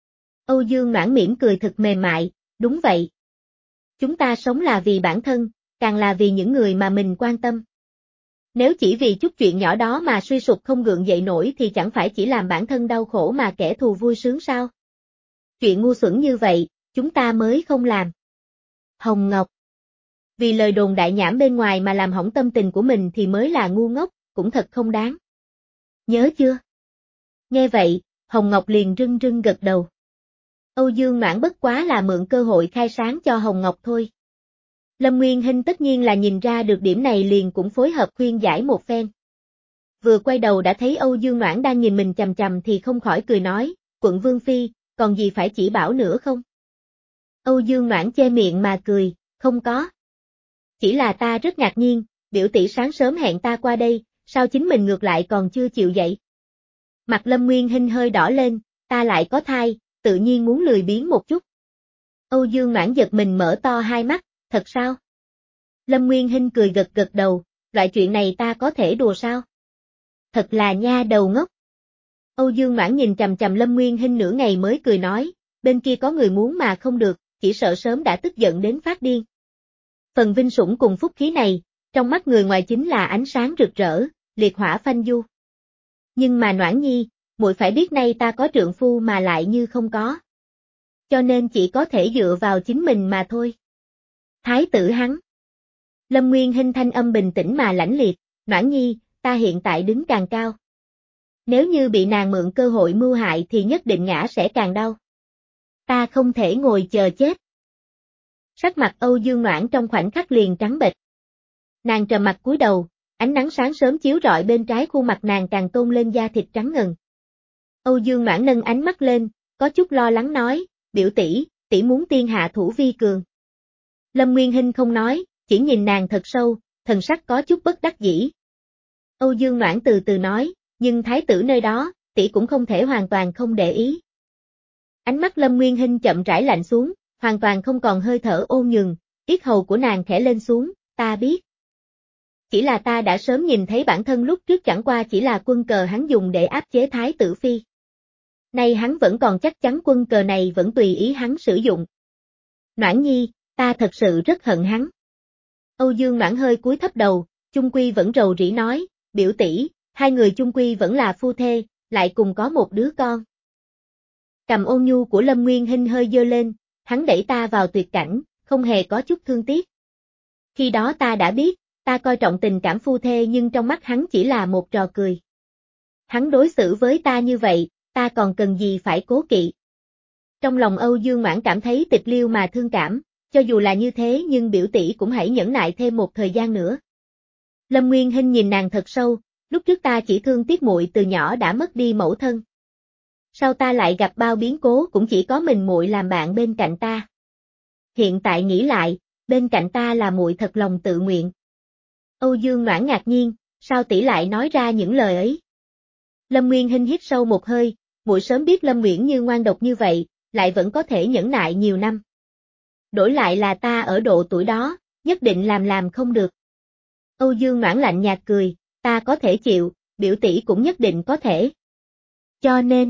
Âu Dương Noãn mỉm cười thật mềm mại, đúng vậy. Chúng ta sống là vì bản thân, càng là vì những người mà mình quan tâm. Nếu chỉ vì chút chuyện nhỏ đó mà suy sụp không gượng dậy nổi thì chẳng phải chỉ làm bản thân đau khổ mà kẻ thù vui sướng sao? Chuyện ngu xuẩn như vậy, chúng ta mới không làm. Hồng Ngọc. Vì lời đồn đại nhảm bên ngoài mà làm hỏng tâm tình của mình thì mới là ngu ngốc, cũng thật không đáng. Nhớ chưa? Nghe vậy, Hồng Ngọc liền rưng rưng gật đầu. Âu Dương Noãn bất quá là mượn cơ hội khai sáng cho Hồng Ngọc thôi. Lâm Nguyên Hinh tất nhiên là nhìn ra được điểm này liền cũng phối hợp khuyên giải một phen. Vừa quay đầu đã thấy Âu Dương Noãn đang nhìn mình chằm chằm thì không khỏi cười nói, quận Vương Phi, còn gì phải chỉ bảo nữa không? Âu Dương Noãn che miệng mà cười, không có. Chỉ là ta rất ngạc nhiên, biểu tỷ sáng sớm hẹn ta qua đây, sao chính mình ngược lại còn chưa chịu dậy? Mặt Lâm Nguyên Hinh hơi đỏ lên, ta lại có thai, tự nhiên muốn lười biếng một chút. Âu Dương Noãn giật mình mở to hai mắt, thật sao? Lâm Nguyên Hinh cười gật gật đầu, loại chuyện này ta có thể đùa sao? Thật là nha đầu ngốc. Âu Dương Noãn nhìn chằm chằm Lâm Nguyên Hinh nửa ngày mới cười nói, bên kia có người muốn mà không được, chỉ sợ sớm đã tức giận đến phát điên. Phần vinh sủng cùng phúc khí này, trong mắt người ngoài chính là ánh sáng rực rỡ, liệt hỏa phanh du. Nhưng mà Noãn Nhi, muội phải biết nay ta có trượng phu mà lại như không có. Cho nên chỉ có thể dựa vào chính mình mà thôi. Thái tử hắn. Lâm Nguyên Hinh thanh âm bình tĩnh mà lãnh liệt, Noãn Nhi, ta hiện tại đứng càng cao. Nếu như bị nàng mượn cơ hội mưu hại thì nhất định ngã sẽ càng đau. Ta không thể ngồi chờ chết. Sắc mặt Âu Dương Noãn trong khoảnh khắc liền trắng bệch. Nàng trầm mặt cúi đầu, ánh nắng sáng sớm chiếu rọi bên trái khuôn mặt nàng càng tôn lên da thịt trắng ngần. Âu Dương Noãn nâng ánh mắt lên, có chút lo lắng nói, biểu tỷ, tỷ muốn tiên hạ thủ vi cường. Lâm Nguyên Hinh không nói, chỉ nhìn nàng thật sâu, thần sắc có chút bất đắc dĩ. Âu Dương Noãn từ từ nói, nhưng thái tử nơi đó, tỷ cũng không thể hoàn toàn không để ý. Ánh mắt Lâm Nguyên Hinh chậm rãi lạnh xuống, hoàn toàn không còn hơi thở ôn nhường, yết hầu của nàng khẽ lên xuống, ta biết. Chỉ là ta đã sớm nhìn thấy bản thân lúc trước chẳng qua chỉ là quân cờ hắn dùng để áp chế thái tử phi. Nay hắn vẫn còn chắc chắn quân cờ này vẫn tùy ý hắn sử dụng. Noãn Nhi, ta thật sự rất hận hắn. Âu Dương Noãn hơi cúi thấp đầu, chung quy vẫn rầu rĩ nói, biểu tỷ, hai người chung quy vẫn là phu thê, lại cùng có một đứa con. Cầm ôn nhu của Lâm Nguyên Hinh hơi dơ lên, hắn đẩy ta vào tuyệt cảnh, không hề có chút thương tiếc. Khi đó ta đã biết, ta coi trọng tình cảm phu thê nhưng trong mắt hắn chỉ là một trò cười. Hắn đối xử với ta như vậy, ta còn cần gì phải cố kỵ. Trong lòng Âu Dương Noãn cảm thấy tịch liêu mà thương cảm, cho dù là như thế nhưng biểu tỷ cũng hãy nhẫn nại thêm một thời gian nữa. Lâm Nguyên Hinh nhìn nàng thật sâu, lúc trước ta chỉ thương tiếc muội từ nhỏ đã mất đi mẫu thân. Sau ta lại gặp bao biến cố cũng chỉ có mình muội làm bạn bên cạnh ta. Hiện tại nghĩ lại, bên cạnh ta là muội thật lòng tự nguyện. Âu Dương Noãn ngạc nhiên, sao tỷ lại nói ra những lời ấy? Lâm Nguyên Hinh hít sâu một hơi, muội sớm biết Lâm Uyển Như ngoan độc như vậy, lại vẫn có thể nhẫn nại nhiều năm. Đổi lại là ta ở độ tuổi đó, nhất định làm làm không được. Âu Dương Noãn lạnh nhạt cười, ta có thể chịu, biểu tỷ cũng nhất định có thể. Cho nên,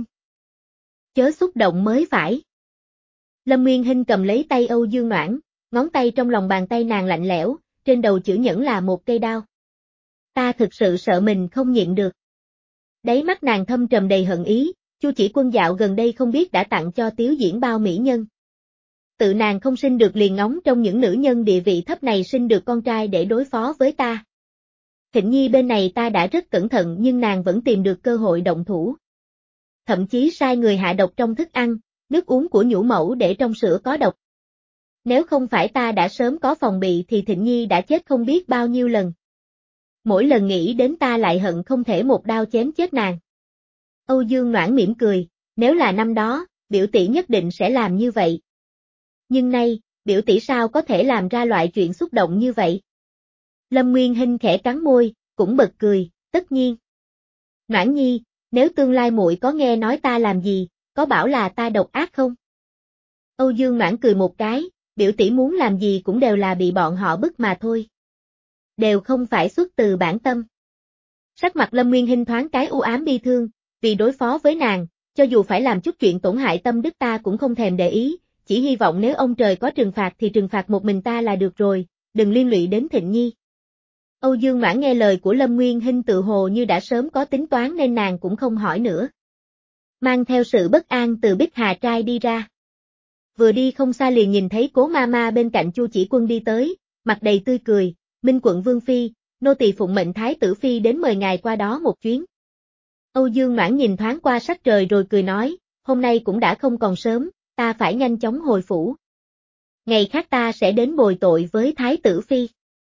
chớ xúc động mới phải. Lâm Nguyên Hinh cầm lấy tay Âu Dương Noãn, ngón tay trong lòng bàn tay nàng lạnh lẽo, trên đầu chữ nhẫn là một cây đao. Ta thực sự sợ mình không nhịn được. Đáy mắt nàng thâm trầm đầy hận ý, Chu Chỉ Quân dạo gần đây không biết đã tặng cho Tiếu Diễn bao mỹ nhân. Tự nàng không sinh được liền ngóng trong những nữ nhân địa vị thấp này sinh được con trai để đối phó với ta. Thịnh Nhi bên này ta đã rất cẩn thận nhưng nàng vẫn tìm được cơ hội động thủ. Thậm chí sai người hạ độc trong thức ăn, nước uống của nhũ mẫu để trong sữa có độc. Nếu không phải ta đã sớm có phòng bị thì Thịnh Nhi đã chết không biết bao nhiêu lần. Mỗi lần nghĩ đến ta lại hận không thể một đao chém chết nàng. Âu Dương Noãn mỉm cười, nếu là năm đó, biểu tỷ nhất định sẽ làm như vậy. Nhưng nay, biểu tỷ sao có thể làm ra loại chuyện xúc động như vậy? Lâm Nguyên Hinh khẽ cắn môi, cũng bật cười, tất nhiên. Noãn Nhi, nếu tương lai muội có nghe nói ta làm gì, có bảo là ta độc ác không? Âu Dương Noãn cười một cái, biểu tỷ muốn làm gì cũng đều là bị bọn họ bức mà thôi. Đều không phải xuất từ bản tâm. Sắc mặt Lâm Nguyên Hinh thoáng cái u ám bi thương, vì đối phó với nàng, cho dù phải làm chút chuyện tổn hại tâm đức ta cũng không thèm để ý, chỉ hy vọng nếu ông trời có trừng phạt thì trừng phạt một mình ta là được rồi, đừng liên lụy đến Thịnh Nhi. Âu Dương Noãn nghe lời của Lâm Nguyên Hinh tự hồ như đã sớm có tính toán nên nàng cũng không hỏi nữa. Mang theo sự bất an từ Bích Hà Trai đi ra. Vừa đi không xa liền nhìn thấy Cố Mama bên cạnh Chu Chỉ Quân đi tới, mặt đầy tươi cười, Minh Quận Vương Phi, nô tỳ phụng mệnh Thái tử Phi đến mời ngài qua đó một chuyến. Âu Dương Noãn nhìn thoáng qua sắc trời rồi cười nói, hôm nay cũng đã không còn sớm, ta phải nhanh chóng hồi phủ. Ngày khác ta sẽ đến bồi tội với Thái tử Phi.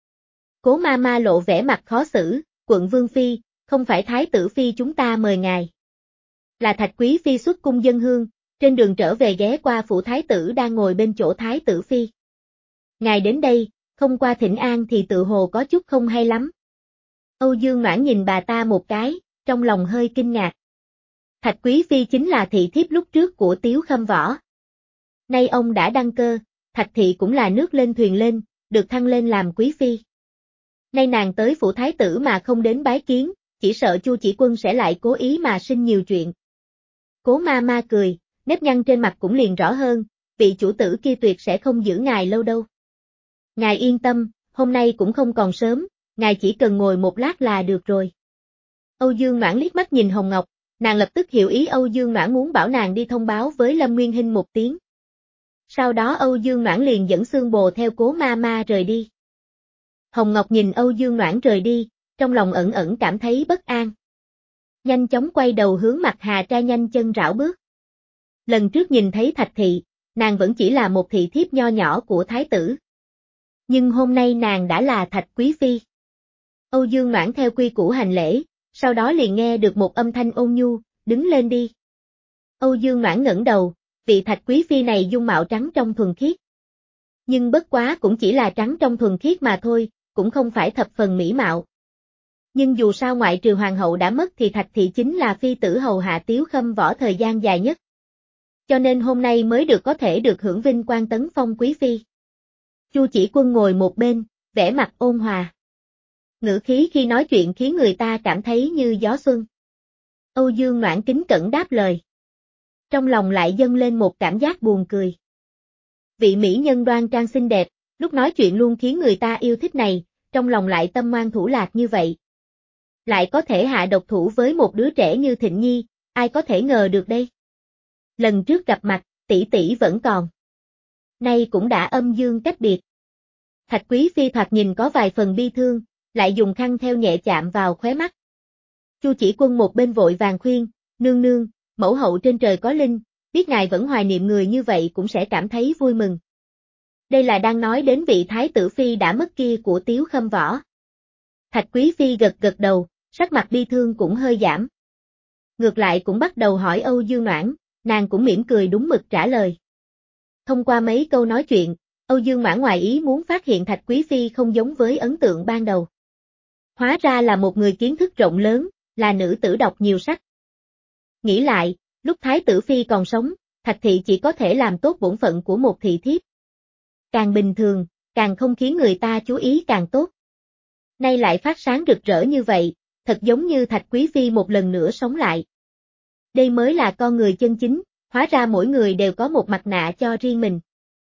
Cố Mama lộ vẻ mặt khó xử, Quận Vương Phi, không phải Thái tử Phi chúng ta mời ngài. Là Thạch Quý Phi xuất cung dân hương, trên đường trở về ghé qua phủ Thái tử đang ngồi bên chỗ Thái tử Phi. Ngài đến đây, không qua thỉnh an thì tự hồ có chút không hay lắm. Âu Dương Noãn nhìn bà ta một cái, trong lòng hơi kinh ngạc. Thạch Quý Phi chính là thị thiếp lúc trước của Tiếu Khâm Võ. Nay ông đã đăng cơ, Thạch Thị cũng là nước lên thuyền lên, được thăng lên làm Quý Phi. Nay nàng tới phủ thái tử mà không đến bái kiến, chỉ sợ Chu Chỉ Quân sẽ lại cố ý mà sinh nhiều chuyện. Cố ma ma cười, nếp nhăn trên mặt cũng liền rõ hơn, vị chủ tử kia tuyệt sẽ không giữ ngài lâu đâu. Ngài yên tâm, hôm nay cũng không còn sớm, ngài chỉ cần ngồi một lát là được rồi. Âu Dương Noãn liếc mắt nhìn Hồng Ngọc, nàng lập tức hiểu ý Âu Dương Noãn muốn bảo nàng đi thông báo với Lâm Nguyên Hinh một tiếng. Sau đó Âu Dương Noãn liền dẫn Xương Bồ theo Cố ma ma rời đi. Hồng Ngọc nhìn Âu Dương Noãn rời đi, trong lòng ẩn ẩn cảm thấy bất an. Nhanh chóng quay đầu hướng mặt Hà Tra nhanh chân rảo bước. Lần trước nhìn thấy Thạch Thị, nàng vẫn chỉ là một thị thiếp nho nhỏ của thái tử. Nhưng hôm nay nàng đã là Thạch Quý Phi. Âu Dương Noãn theo quy củ hành lễ, sau đó liền nghe được một âm thanh ôn nhu, đứng lên đi. Âu Dương Noãn ngẩng đầu, vị Thạch Quý Phi này dung mạo trắng trong thuần khiết. Nhưng bất quá cũng chỉ là trắng trong thuần khiết mà thôi, cũng không phải thập phần mỹ mạo. Nhưng dù sao ngoại trừ hoàng hậu đã mất thì Thạch Thị chính là phi tử hầu hạ Tiếu Khâm Võ thời gian dài nhất. Cho nên hôm nay mới được có thể được hưởng vinh quang tấn phong Quý Phi. Chu Chỉ Quân ngồi một bên, vẻ mặt ôn hòa. Ngữ khí khi nói chuyện khiến người ta cảm thấy như gió xuân. Âu Dương Noãn kính cẩn đáp lời. Trong lòng lại dâng lên một cảm giác buồn cười. Vị mỹ nhân đoan trang xinh đẹp, lúc nói chuyện luôn khiến người ta yêu thích này, trong lòng lại tâm ngoan thủ lạc như vậy. Lại có thể hạ độc thủ với một đứa trẻ như Thịnh Nhi, ai có thể ngờ được đây. Lần trước gặp mặt, tỷ tỷ vẫn còn. Nay cũng đã âm dương cách biệt. Thạch Quý Phi thoạt nhìn có vài phần bi thương, lại dùng khăn theo nhẹ chạm vào khóe mắt. Chu Chỉ Quân một bên vội vàng khuyên, nương nương, mẫu hậu trên trời có linh, biết ngài vẫn hoài niệm người như vậy cũng sẽ cảm thấy vui mừng. Đây là đang nói đến vị thái tử phi đã mất kia của Tiếu Khâm Võ. Thạch Quý Phi gật gật đầu, sắc mặt bi thương cũng hơi giảm. Ngược lại cũng bắt đầu hỏi Âu Dương Noãn, nàng cũng mỉm cười đúng mực trả lời. Thông qua mấy câu nói chuyện, Âu Dương Noãn ngoài ý muốn phát hiện Thạch Quý Phi không giống với ấn tượng ban đầu. Hóa ra là một người kiến thức rộng lớn, là nữ tử đọc nhiều sách. Nghĩ lại, lúc Thái tử Phi còn sống, Thạch Thị chỉ có thể làm tốt bổn phận của một thị thiếp. Càng bình thường, càng không khiến người ta chú ý càng tốt. Nay lại phát sáng rực rỡ như vậy, thật giống như Thạch Quý Phi một lần nữa sống lại. Đây mới là con người chân chính, hóa ra mỗi người đều có một mặt nạ cho riêng mình.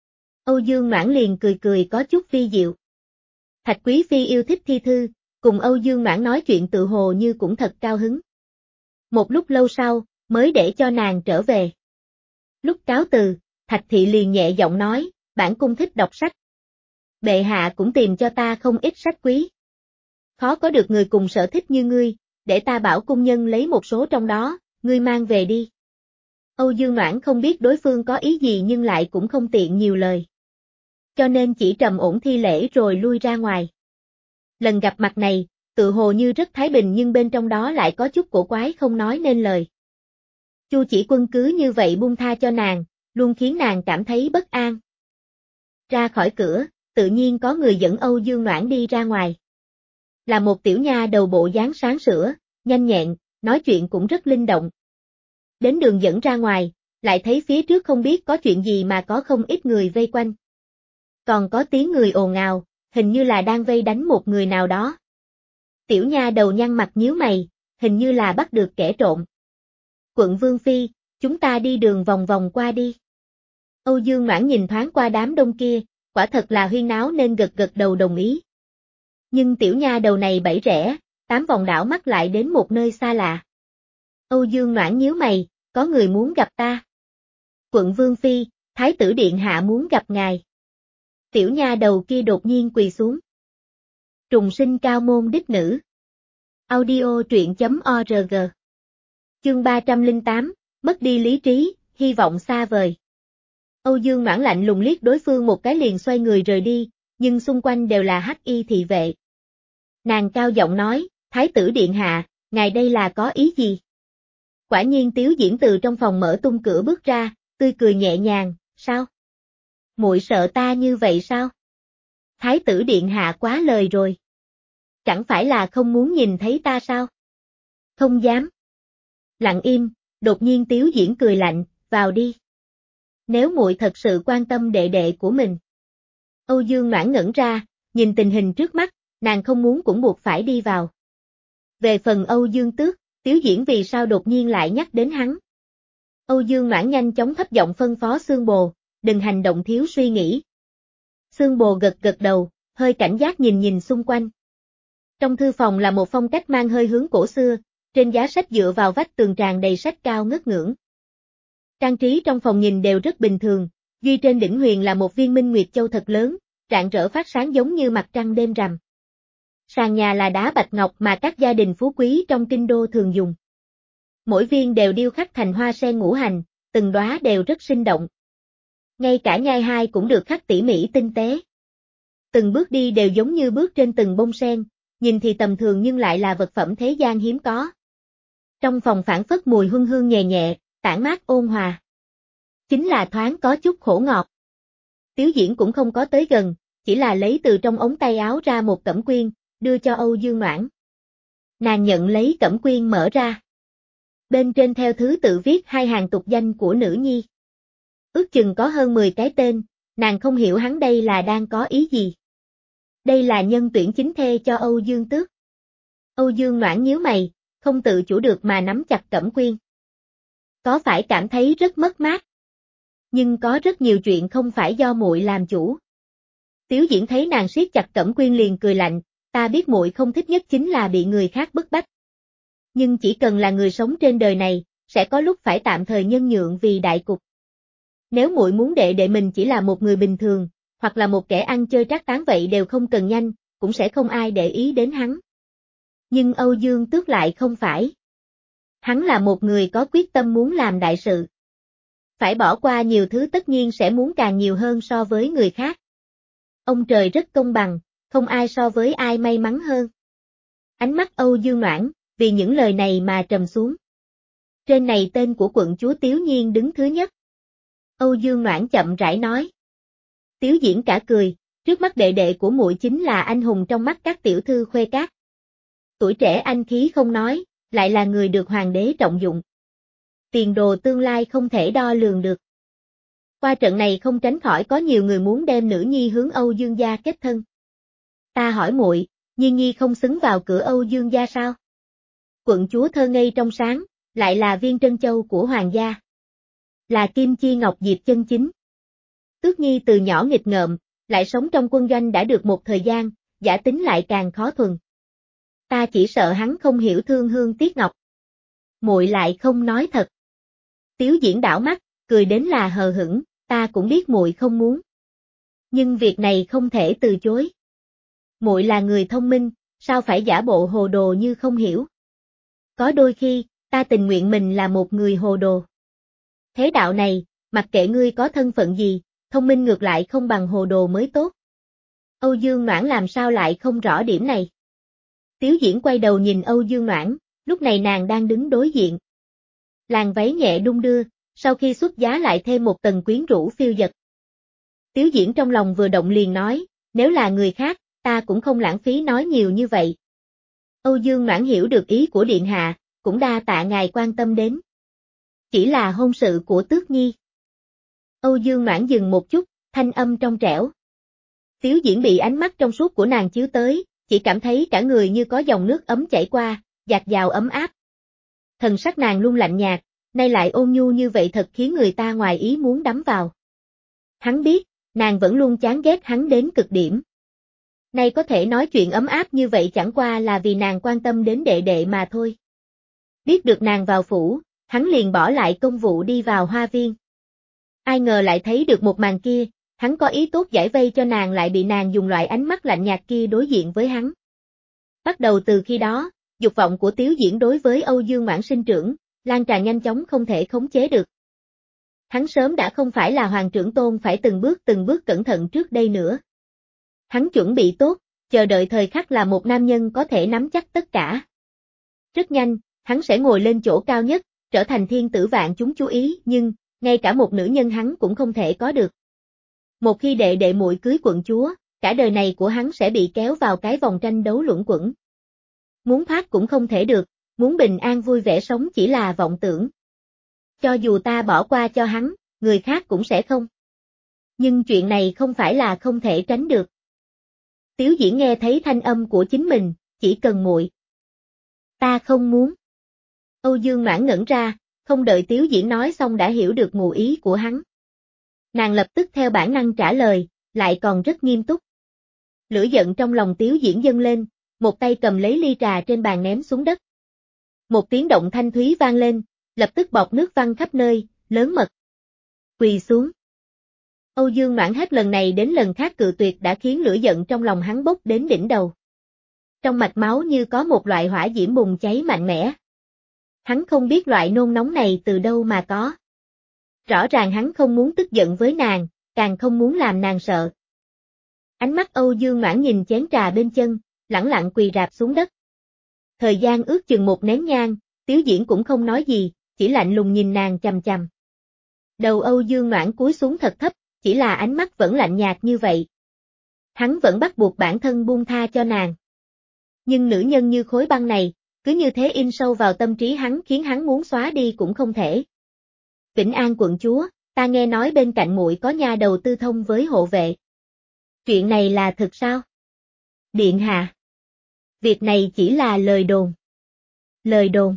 Âu Dương Noãn liền cười cười có chút vi diệu. Thạch Quý Phi yêu thích thi thư, cùng Âu Dương Noãn nói chuyện tự hồ như cũng thật cao hứng. Một lúc lâu sau, mới để cho nàng trở về. Lúc cáo từ, Thạch Thị liền nhẹ giọng nói, bản cung thích đọc sách. Bệ hạ cũng tìm cho ta không ít sách quý. Khó có được người cùng sở thích như ngươi, để ta bảo cung nhân lấy một số trong đó, ngươi mang về đi. Âu Dương Noãn không biết đối phương có ý gì nhưng lại cũng không tiện nhiều lời. Cho nên chỉ trầm ổn thi lễ rồi lui ra ngoài. Lần gặp mặt này, tự hồ như rất thái bình nhưng bên trong đó lại có chút cổ quái không nói nên lời. Chu Chỉ Quân cứ như vậy buông tha cho nàng, luôn khiến nàng cảm thấy bất an. Ra khỏi cửa, tự nhiên có người dẫn Âu Dương Noãn đi ra ngoài. Là một tiểu nha đầu bộ dáng sáng sủa, nhanh nhẹn, nói chuyện cũng rất linh động. Đến đường dẫn ra ngoài, lại thấy phía trước không biết có chuyện gì mà có không ít người vây quanh. Còn có tiếng người ồn ào, hình như là đang vây đánh một người nào đó. Tiểu nha đầu nhăn mặt nhíu mày, hình như là bắt được kẻ trộm. Quận Vương Phi, chúng ta đi đường vòng vòng qua đi. Âu Dương Noãn nhìn thoáng qua đám đông kia, quả thật là huyên náo nên gật gật đầu đồng ý. Nhưng tiểu nha đầu này bẫy rẽ, tám vòng đảo mắt lại đến một nơi xa lạ. Âu Dương Noãn nhíu mày, có người muốn gặp ta. Quận Vương Phi, Thái tử Điện Hạ muốn gặp ngài. Tiểu nha đầu kia đột nhiên quỳ xuống. Trùng sinh cao môn đích nữ. Audio truyện chấm org. Chương ba trăm lẻ tám, mất đi lý trí, hy vọng xa vời. Âu Dương Noãn lạnh lùng liếc đối phương một cái liền xoay người rời đi, nhưng xung quanh đều là hắc y thị vệ. Nàng cao giọng nói, Thái tử Điện Hạ, ngài đây là có ý gì? Quả nhiên Tiếu Diễn từ trong phòng mở tung cửa bước ra, tươi cười nhẹ nhàng, sao? Muội sợ ta như vậy sao? Thái tử Điện Hạ quá lời rồi. chẳng phải là không muốn nhìn thấy ta sao? Không dám. Lặng im, đột nhiên Tiếu Diễn cười lạnh, vào đi. Nếu muội thật sự quan tâm đệ đệ của mình. Âu Dương Noãn ngẩn ra, nhìn tình hình trước mắt, nàng không muốn cũng buộc phải đi vào. Về phần Âu Dương Tước, Tiếu Diễn vì sao đột nhiên lại nhắc đến hắn. Âu Dương Noãn nhanh chóng thấp giọng phân phó Xương Bồ, đừng hành động thiếu suy nghĩ. Xương Bồ gật gật đầu, hơi cảnh giác nhìn nhìn xung quanh. Trong thư phòng là một phong cách mang hơi hướng cổ xưa, trên giá sách dựa vào vách tường tràn đầy sách cao ngất ngưỡng. Trang trí trong phòng nhìn đều rất bình thường, duy trên đỉnh huyền là một viên minh nguyệt châu thật lớn, rạng rỡ phát sáng giống như mặt trăng đêm rằm. Sàn nhà là đá bạch ngọc mà các gia đình phú quý trong kinh đô thường dùng. Mỗi viên đều điêu khắc thành hoa sen ngũ hành, từng đóa đều rất sinh động. Ngay cả nhai hai cũng được khắc tỉ mỉ tinh tế. Từng bước đi đều giống như bước trên từng bông sen, nhìn thì tầm thường nhưng lại là vật phẩm thế gian hiếm có. Trong phòng phảng phất mùi hương hương nhẹ nhẹ, tản mát ôn hòa. Chính là thoáng có chút khổ ngọt. Tiếu Diễn cũng không có tới gần, chỉ là lấy từ trong ống tay áo ra một cẩm quyên, đưa cho Âu Dương Noãn. Nàng nhận lấy cẩm quyên mở ra. Bên trên theo thứ tự viết hai hàng tục danh của nữ nhi. Ước chừng có hơn mười cái tên, nàng không hiểu hắn đây là đang có ý gì. Đây là nhân tuyển chính thê cho Âu Dương Tước. Âu Dương Noãn nhíu mày, không tự chủ được mà nắm chặt cẩm quyên. Có phải cảm thấy rất mất mát? Nhưng có rất nhiều chuyện không phải do muội làm chủ. Tiếu Diễn thấy nàng siết chặt cẩm quyên liền cười lạnh, ta biết muội không thích nhất chính là bị người khác bức bách. Nhưng chỉ cần là người sống trên đời này, sẽ có lúc phải tạm thời nhân nhượng vì đại cục. Nếu muội muốn đệ đệ mình chỉ là một người bình thường, hoặc là một kẻ ăn chơi trác tán vậy đều không cần nhanh, cũng sẽ không ai để ý đến hắn. Nhưng Âu Dương Tước lại không phải. Hắn là một người có quyết tâm muốn làm đại sự. Phải bỏ qua nhiều thứ tất nhiên sẽ muốn càng nhiều hơn so với người khác. Ông trời rất công bằng, không ai so với ai may mắn hơn. Ánh mắt Âu Dương Noãn, vì những lời này mà trầm xuống. Trên này tên của quận chúa Tiếu Nhiên đứng thứ nhất. Âu Dương Noãn chậm rãi nói. Tiếu Diễn cả cười, trước mắt đệ đệ của muội chính là anh hùng trong mắt các tiểu thư khuê các. Tuổi trẻ anh khí không nói, lại là người được hoàng đế trọng dụng. Tiền đồ tương lai không thể đo lường được. Qua trận này không tránh khỏi có nhiều người muốn đem nữ nhi hướng Âu Dương gia kết thân. Ta hỏi muội, Nhiên Nhi không xứng vào cửa Âu Dương gia sao? Quận chúa thơ ngây trong sáng, lại là viên trân châu của hoàng gia. Là kim chi ngọc diệp chân chính. Tước Nhi từ nhỏ nghịch ngợm, lại sống trong quân doanh đã được một thời gian, giả tính lại càng khó thuần. Ta chỉ sợ hắn không hiểu thương hương tiếc ngọc. Muội lại không nói thật. Tiếu Diễn đảo mắt, cười đến là hờ hững, ta cũng biết muội không muốn. Nhưng việc này không thể từ chối. Muội là người thông minh, sao phải giả bộ hồ đồ như không hiểu. Có đôi khi, ta tình nguyện mình là một người hồ đồ. Thế đạo này, mặc kệ ngươi có thân phận gì, thông minh ngược lại không bằng hồ đồ mới tốt. Âu Dương Noãn làm sao lại không rõ điểm này. Tiếu Diễn quay đầu nhìn Âu Dương Noãn, lúc này nàng đang đứng đối diện. Làn váy nhẹ đung đưa, sau khi xuất giá lại thêm một tầng quyến rũ phiêu dật. Tiếu Diễn trong lòng vừa động liền nói, nếu là người khác, ta cũng không lãng phí nói nhiều như vậy. Âu Dương Noãn hiểu được ý của Điện Hạ, cũng đa tạ ngài quan tâm đến. Chỉ là hôn sự của Tước Nhi. Âu Dương Noãn dừng một chút, thanh âm trong trẻo. Tiếu Diễn bị ánh mắt trong suốt của nàng chiếu tới, chỉ cảm thấy cả người như có dòng nước ấm chảy qua, dạt dào ấm áp. Thần sắc nàng luôn lạnh nhạt, nay lại ôn nhu như vậy thật khiến người ta ngoài ý muốn đắm vào. Hắn biết, nàng vẫn luôn chán ghét hắn đến cực điểm. Nay có thể nói chuyện ấm áp như vậy chẳng qua là vì nàng quan tâm đến đệ đệ mà thôi. Biết được nàng vào phủ, hắn liền bỏ lại công vụ đi vào hoa viên. Ai ngờ lại thấy được một màn kia, hắn có ý tốt giải vây cho nàng lại bị nàng dùng loại ánh mắt lạnh nhạt kia đối diện với hắn. Bắt đầu từ khi đó, dục vọng của Tiếu Diễn đối với Âu Dương Noãn sinh trưởng, lan tràn nhanh chóng không thể khống chế được. Hắn sớm đã không phải là hoàng trưởng tôn phải từng bước từng bước cẩn thận trước đây nữa. Hắn chuẩn bị tốt, chờ đợi thời khắc là một nam nhân có thể nắm chắc tất cả. Rất nhanh, hắn sẽ ngồi lên chỗ cao nhất, trở thành thiên tử vạn chúng chú ý, nhưng, ngay cả một nữ nhân hắn cũng không thể có được. Một khi đệ đệ muội cưới quận chúa, cả đời này của hắn sẽ bị kéo vào cái vòng tranh đấu luẩn quẩn. Muốn thoát cũng không thể được, muốn bình an vui vẻ sống chỉ là vọng tưởng. Cho dù ta bỏ qua cho hắn, người khác cũng sẽ không. Nhưng chuyện này không phải là không thể tránh được. Tiếu Diễn nghe thấy thanh âm của chính mình, chỉ cần muội. Ta không muốn. Âu Dương Noãn ngẩn ra, không đợi Tiếu Diễn nói xong đã hiểu được ngụ ý của hắn. Nàng lập tức theo bản năng trả lời, lại còn rất nghiêm túc. Lửa giận trong lòng Tiếu Diễn dâng lên, một tay cầm lấy ly trà trên bàn ném xuống đất. Một tiếng động thanh thúy vang lên, lập tức bọt nước văng khắp nơi, lớn mật. Quỳ xuống. Âu Dương Noãn hết lần này đến lần khác cự tuyệt đã khiến lửa giận trong lòng hắn bốc đến đỉnh đầu. Trong mạch máu như có một loại hỏa diễm bùng cháy mạnh mẽ. Hắn không biết loại nôn nóng này từ đâu mà có. Rõ ràng hắn không muốn tức giận với nàng, càng không muốn làm nàng sợ. Ánh mắt Âu Dương Noãn nhìn chén trà bên chân, lẳng lặng quỳ rạp xuống đất. Thời gian ước chừng một nén nhang, Tiếu Diễn cũng không nói gì, chỉ lạnh lùng nhìn nàng chằm chằm. Đầu Âu Dương Noãn cúi xuống thật thấp, chỉ là ánh mắt vẫn lạnh nhạt như vậy. Hắn vẫn bắt buộc bản thân buông tha cho nàng. Nhưng nữ nhân như khối băng này, cứ như thế in sâu vào tâm trí hắn khiến hắn muốn xóa đi cũng không thể. Vĩnh An quận chúa, ta nghe nói bên cạnh muội có nha đầu tư thông với hộ vệ. Chuyện này là thật sao? Điện hạ. Việc này chỉ là lời đồn. Lời đồn.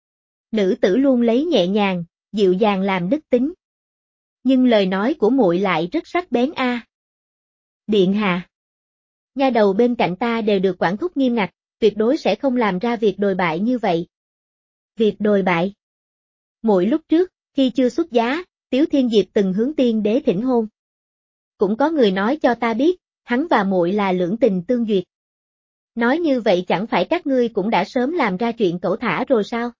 Nữ tử luôn lấy nhẹ nhàng, dịu dàng làm đức tính. Nhưng lời nói của muội lại rất sắc bén a. À. Điện hạ. Nha đầu bên cạnh ta đều được quản thúc nghiêm ngặt, tuyệt đối sẽ không làm ra việc đồi bại như vậy. Việc đồi bại. Muội lúc trước, khi chưa xuất giá, Tiếu Thiên Diệp từng hướng tiên đế thỉnh hôn. Cũng có người nói cho ta biết, hắn và muội là lưỡng tình tương duyệt. Nói như vậy chẳng phải các ngươi cũng đã sớm làm ra chuyện cẩu thả rồi sao?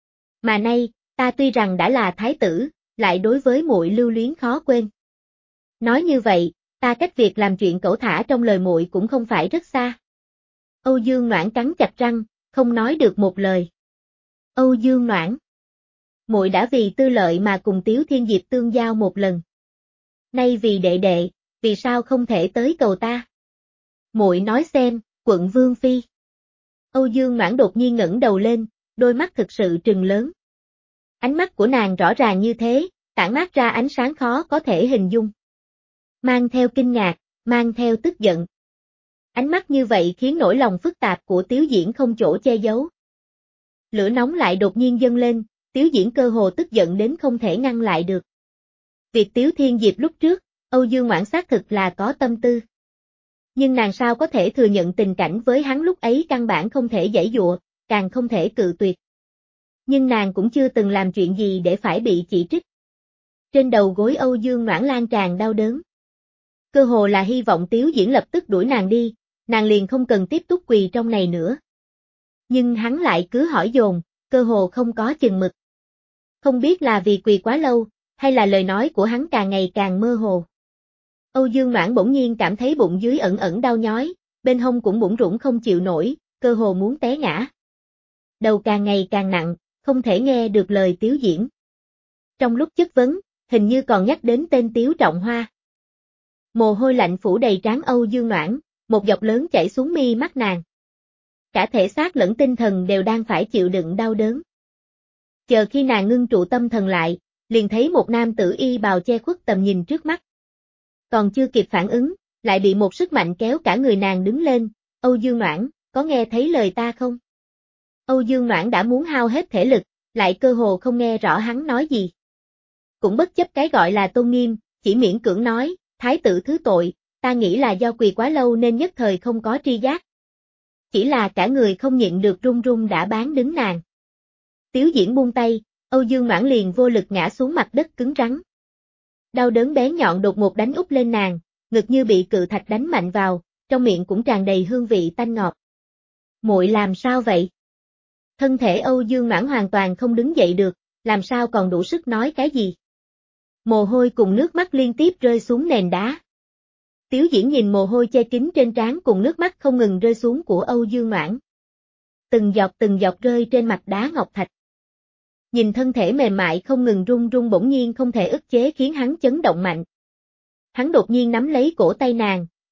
Mà nay, ta tuy rằng đã là thái tử, lại đối với muội lưu luyến khó quên. Nói như vậy, ta cách việc làm chuyện cẩu thả trong lời muội cũng không phải rất xa. Âu Dương Noãn cắn chặt răng, không nói được một lời. Âu Dương Noãn. Muội đã vì tư lợi mà cùng Tiếu Thiên Diệp tương giao một lần. Nay vì đệ đệ, vì sao không thể tới cầu ta? Muội nói xem, quận Vương Phi. Âu Dương Noãn đột nhiên ngẩng đầu lên, đôi mắt thực sự trừng lớn. Ánh mắt của nàng rõ ràng như thế, tản mát ra ánh sáng khó có thể hình dung. Mang theo kinh ngạc, mang theo tức giận. Ánh mắt như vậy khiến nỗi lòng phức tạp của Tiếu Diễn không chỗ che giấu. Lửa nóng lại đột nhiên dâng lên, Tiếu Diễn cơ hồ tức giận đến không thể ngăn lại được. Việc Tiếu Thiên Diệp lúc trước, Âu Dương Noãn xác thực là có tâm tư. Nhưng nàng sao có thể thừa nhận tình cảnh với hắn lúc ấy căn bản không thể giãy dụa, càng không thể cự tuyệt. Nhưng nàng cũng chưa từng làm chuyện gì để phải bị chỉ trích. Trên đầu gối Âu Dương Noãn lan tràn đau đớn. Cơ hồ là hy vọng Tiếu Diễn lập tức đuổi nàng đi, nàng liền không cần tiếp tục quỳ trong này nữa. Nhưng hắn lại cứ hỏi dồn, cơ hồ không có chừng mực. Không biết là vì quỳ quá lâu, hay là lời nói của hắn càng ngày càng mơ hồ. Âu Dương Noãn bỗng nhiên cảm thấy bụng dưới ẩn ẩn đau nhói, bên hông cũng bủn rủn không chịu nổi, cơ hồ muốn té ngã. Đầu càng ngày càng nặng, không thể nghe được lời Tiếu Diễn. Trong lúc chất vấn, hình như còn nhắc đến tên Tiếu Trọng Hoa. Mồ hôi lạnh phủ đầy trán Âu Dương Noãn, một giọt lớn chảy xuống mi mắt nàng. Cả thể xác lẫn tinh thần đều đang phải chịu đựng đau đớn. Chờ khi nàng ngưng trụ tâm thần lại, liền thấy một nam tử y bào che khuất tầm nhìn trước mắt. Còn chưa kịp phản ứng, lại bị một sức mạnh kéo cả người nàng đứng lên. Âu Dương Noãn, có nghe thấy lời ta không? Âu Dương Noãn đã muốn hao hết thể lực, lại cơ hồ không nghe rõ hắn nói gì. Cũng bất chấp cái gọi là tôn nghiêm, chỉ miễn cưỡng nói, thái tử thứ tội, ta nghĩ là do quỳ quá lâu nên nhất thời không có tri giác. Chỉ là cả người không nhịn được run run đã bán đứng nàng. Tiếu Diễn buông tay, Âu Dương Noãn liền vô lực ngã xuống mặt đất cứng rắn. Đau đớn bé nhọn đột ngột đánh úp lên nàng, ngực như bị cự thạch đánh mạnh vào, trong miệng cũng tràn đầy hương vị tanh ngọt. Muội làm sao vậy? Thân thể Âu Dương Noãn hoàn toàn không đứng dậy được, làm sao còn đủ sức nói cái gì? Mồ hôi cùng nước mắt liên tiếp rơi xuống nền đá. Tiếu Diễn nhìn mồ hôi che kín trên trán cùng nước mắt không ngừng rơi xuống của Âu Dương Noãn. Từng giọt từng giọt rơi trên mặt đá ngọc thạch. Nhìn thân thể mềm mại không ngừng run run bỗng nhiên không thể ức chế khiến hắn chấn động mạnh. Hắn đột nhiên nắm lấy cổ tay nàng,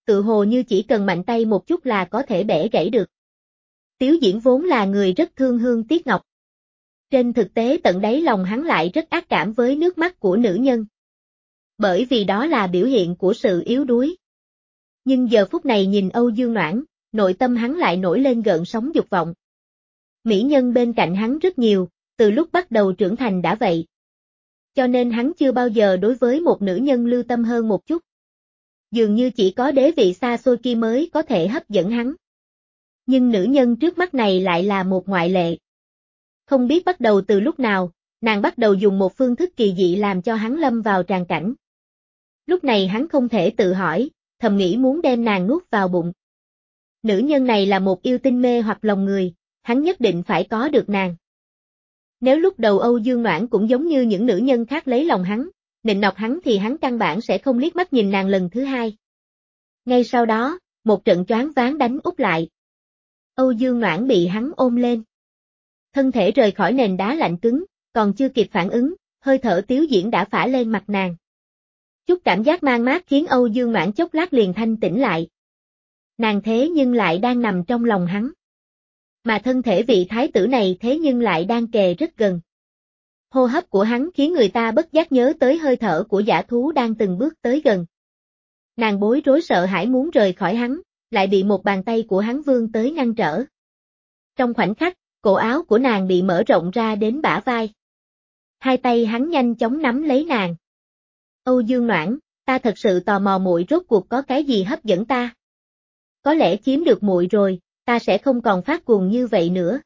tự hồ như chỉ cần mạnh tay một chút là có thể bẻ gãy được. Tiếu Diễn vốn là người rất thương Hương Tiếc Ngọc. Trên thực tế tận đáy lòng hắn lại rất ác cảm với nước mắt của nữ nhân. Bởi vì đó là biểu hiện của sự yếu đuối. Nhưng giờ phút này nhìn Âu Dương Noãn, nội tâm hắn lại nổi lên gợn sóng dục vọng. Mỹ nhân bên cạnh hắn rất nhiều, từ lúc bắt đầu trưởng thành đã vậy. Cho nên hắn chưa bao giờ đối với một nữ nhân lưu tâm hơn một chút. Dường như chỉ có đế vị xa xôi kia mới có thể hấp dẫn hắn. Nhưng nữ nhân trước mắt này lại là một ngoại lệ. Không biết bắt đầu từ lúc nào, nàng bắt đầu dùng một phương thức kỳ dị làm cho hắn lâm vào tràn cảnh. Lúc này hắn không thể tự hỏi, thầm nghĩ muốn đem nàng nuốt vào bụng. Nữ nhân này là một yêu tinh mê hoặc lòng người, hắn nhất định phải có được nàng. Nếu lúc đầu Âu Dương Noãn cũng giống như những nữ nhân khác lấy lòng hắn, nịnh nọt hắn thì hắn căn bản sẽ không liếc mắt nhìn nàng lần thứ hai. Ngay sau đó, một trận choáng váng đánh úp lại. Âu Dương Noãn bị hắn ôm lên. Thân thể rời khỏi nền đá lạnh cứng, còn chưa kịp phản ứng, hơi thở Tiếu Diễn đã phả lên mặt nàng. Chút cảm giác mang mát khiến Âu Dương Noãn chốc lát liền thanh tỉnh lại. Nàng thế nhưng lại đang nằm trong lòng hắn. Mà thân thể vị thái tử này thế nhưng lại đang kề rất gần. Hô hấp của hắn khiến người ta bất giác nhớ tới hơi thở của dã thú đang từng bước tới gần. Nàng bối rối sợ hãi muốn rời khỏi hắn, lại bị một bàn tay của hắn vươn tới ngăn trở. Trong khoảnh khắc, cổ áo của nàng bị mở rộng ra đến bả vai. Hai tay hắn nhanh chóng nắm lấy nàng. Âu Dương Noãn, ta thật sự tò mò muội rốt cuộc có cái gì hấp dẫn ta. Có lẽ chiếm được muội rồi, ta sẽ không còn phát cuồng như vậy nữa.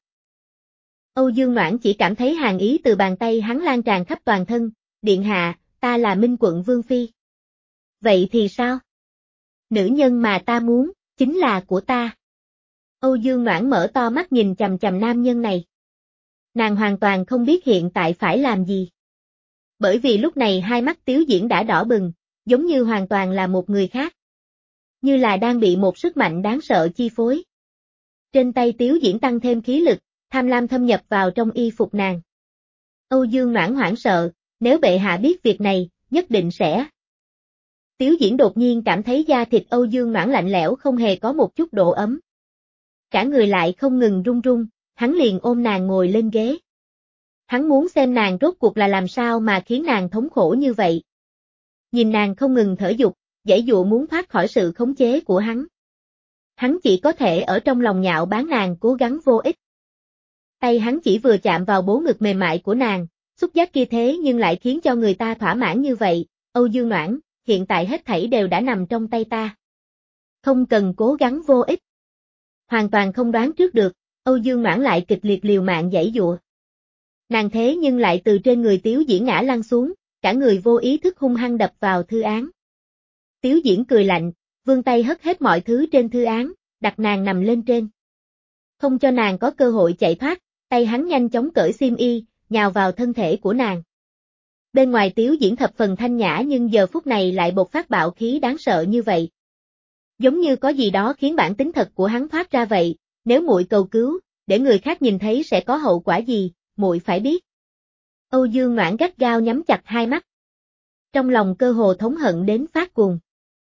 Âu Dương Noãn chỉ cảm thấy hàn ý từ bàn tay hắn lan tràn khắp toàn thân, điện hạ, ta là Minh Quận Vương Phi. Vậy thì sao? Nữ nhân mà ta muốn, chính là của ta. Âu Dương Noãn mở to mắt nhìn chằm chằm nam nhân này. Nàng hoàn toàn không biết hiện tại phải làm gì. Bởi vì lúc này hai mắt Tiếu Diễn đã đỏ bừng, giống như hoàn toàn là một người khác. Như là đang bị một sức mạnh đáng sợ chi phối. Trên tay Tiếu Diễn tăng thêm khí lực, tham lam thâm nhập vào trong y phục nàng. Âu Dương Noãn hoảng sợ, nếu bệ hạ biết việc này, nhất định sẽ. Tiếu Diễn đột nhiên cảm thấy da thịt Âu Dương Noãn lạnh lẽo không hề có một chút độ ấm. Cả người lại không ngừng run run, hắn liền ôm nàng ngồi lên ghế. Hắn muốn xem nàng rốt cuộc là làm sao mà khiến nàng thống khổ như vậy. Nhìn nàng không ngừng thở dục, giãy dụa muốn thoát khỏi sự khống chế của hắn. Hắn chỉ có thể ở trong lòng nhạo báng nàng cố gắng vô ích. Tay hắn chỉ vừa chạm vào bố ngực mềm mại của nàng, xúc giác kia thế nhưng lại khiến cho người ta thỏa mãn như vậy. Âu Dương Noãn, hiện tại hết thảy đều đã nằm trong tay ta. Không cần cố gắng vô ích. Hoàn toàn không đoán trước được, Âu Dương Noãn lại kịch liệt liều mạng giãy dụa. Nàng thế nhưng lại từ trên người Tiếu Diễn ngã lăn xuống, cả người vô ý thức hung hăng đập vào thư án. Tiếu Diễn cười lạnh, vươn tay hất hết mọi thứ trên thư án, đặt nàng nằm lên trên. Không cho nàng có cơ hội chạy thoát, tay hắn nhanh chóng cởi xiêm y, nhào vào thân thể của nàng. Bên ngoài Tiếu Diễn thập phần thanh nhã nhưng giờ phút này lại bộc phát bạo khí đáng sợ như vậy. Giống như có gì đó khiến bản tính thật của hắn thoát ra vậy, nếu muội cầu cứu, để người khác nhìn thấy sẽ có hậu quả gì, muội phải biết. Âu Dương Noãn gắt gao nhắm chặt hai mắt. Trong lòng cơ hồ thống hận đến phát cuồng.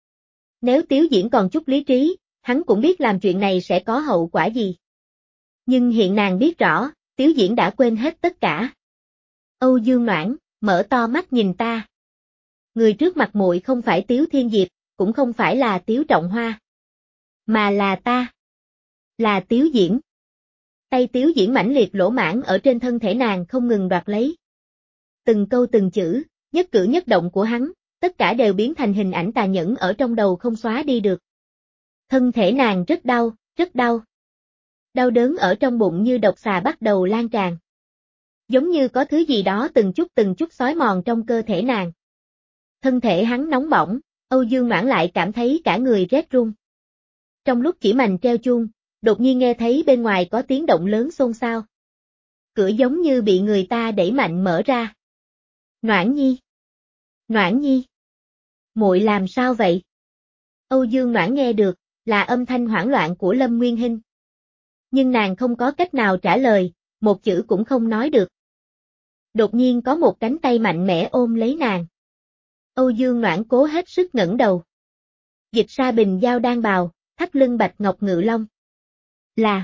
Nếu Tiếu Diễn còn chút lý trí, hắn cũng biết làm chuyện này sẽ có hậu quả gì. Nhưng hiện nàng biết rõ, Tiếu Diễn đã quên hết tất cả. Âu Dương Noãn, mở to mắt nhìn ta. Người trước mặt muội không phải Tiếu Thiên Diệp, cũng không phải là Tiếu Trọng Hoa. Mà là ta. Là Tiếu Diễn. Tay Tiếu Diễn mãnh liệt lỗ mãng ở trên thân thể nàng không ngừng đoạt lấy. Từng câu từng chữ, nhất cử nhất động của hắn, tất cả đều biến thành hình ảnh tà nhẫn ở trong đầu không xóa đi được. Thân thể nàng rất đau, rất đau. Đau đớn ở trong bụng như độc xà bắt đầu lan tràn. Giống như có thứ gì đó từng chút từng chút xói mòn trong cơ thể nàng. Thân thể hắn nóng bỏng, Âu Dương Noãn lại cảm thấy cả người rét run. Trong lúc chỉ mành treo chuông, đột nhiên nghe thấy bên ngoài có tiếng động lớn xôn xao. Cửa giống như bị người ta đẩy mạnh mở ra. Noãn Nhi! Noãn Nhi! Muội làm sao vậy? Âu Dương Noãn nghe được, là âm thanh hoảng loạn của Lâm Nguyên Hinh. Nhưng nàng không có cách nào trả lời, một chữ cũng không nói được. Đột nhiên có một cánh tay mạnh mẽ ôm lấy nàng. Âu Dương Noãn cố hết sức ngẩng đầu. Dịch sa bình dao đan bào, thắt lưng bạch ngọc ngự long. Là,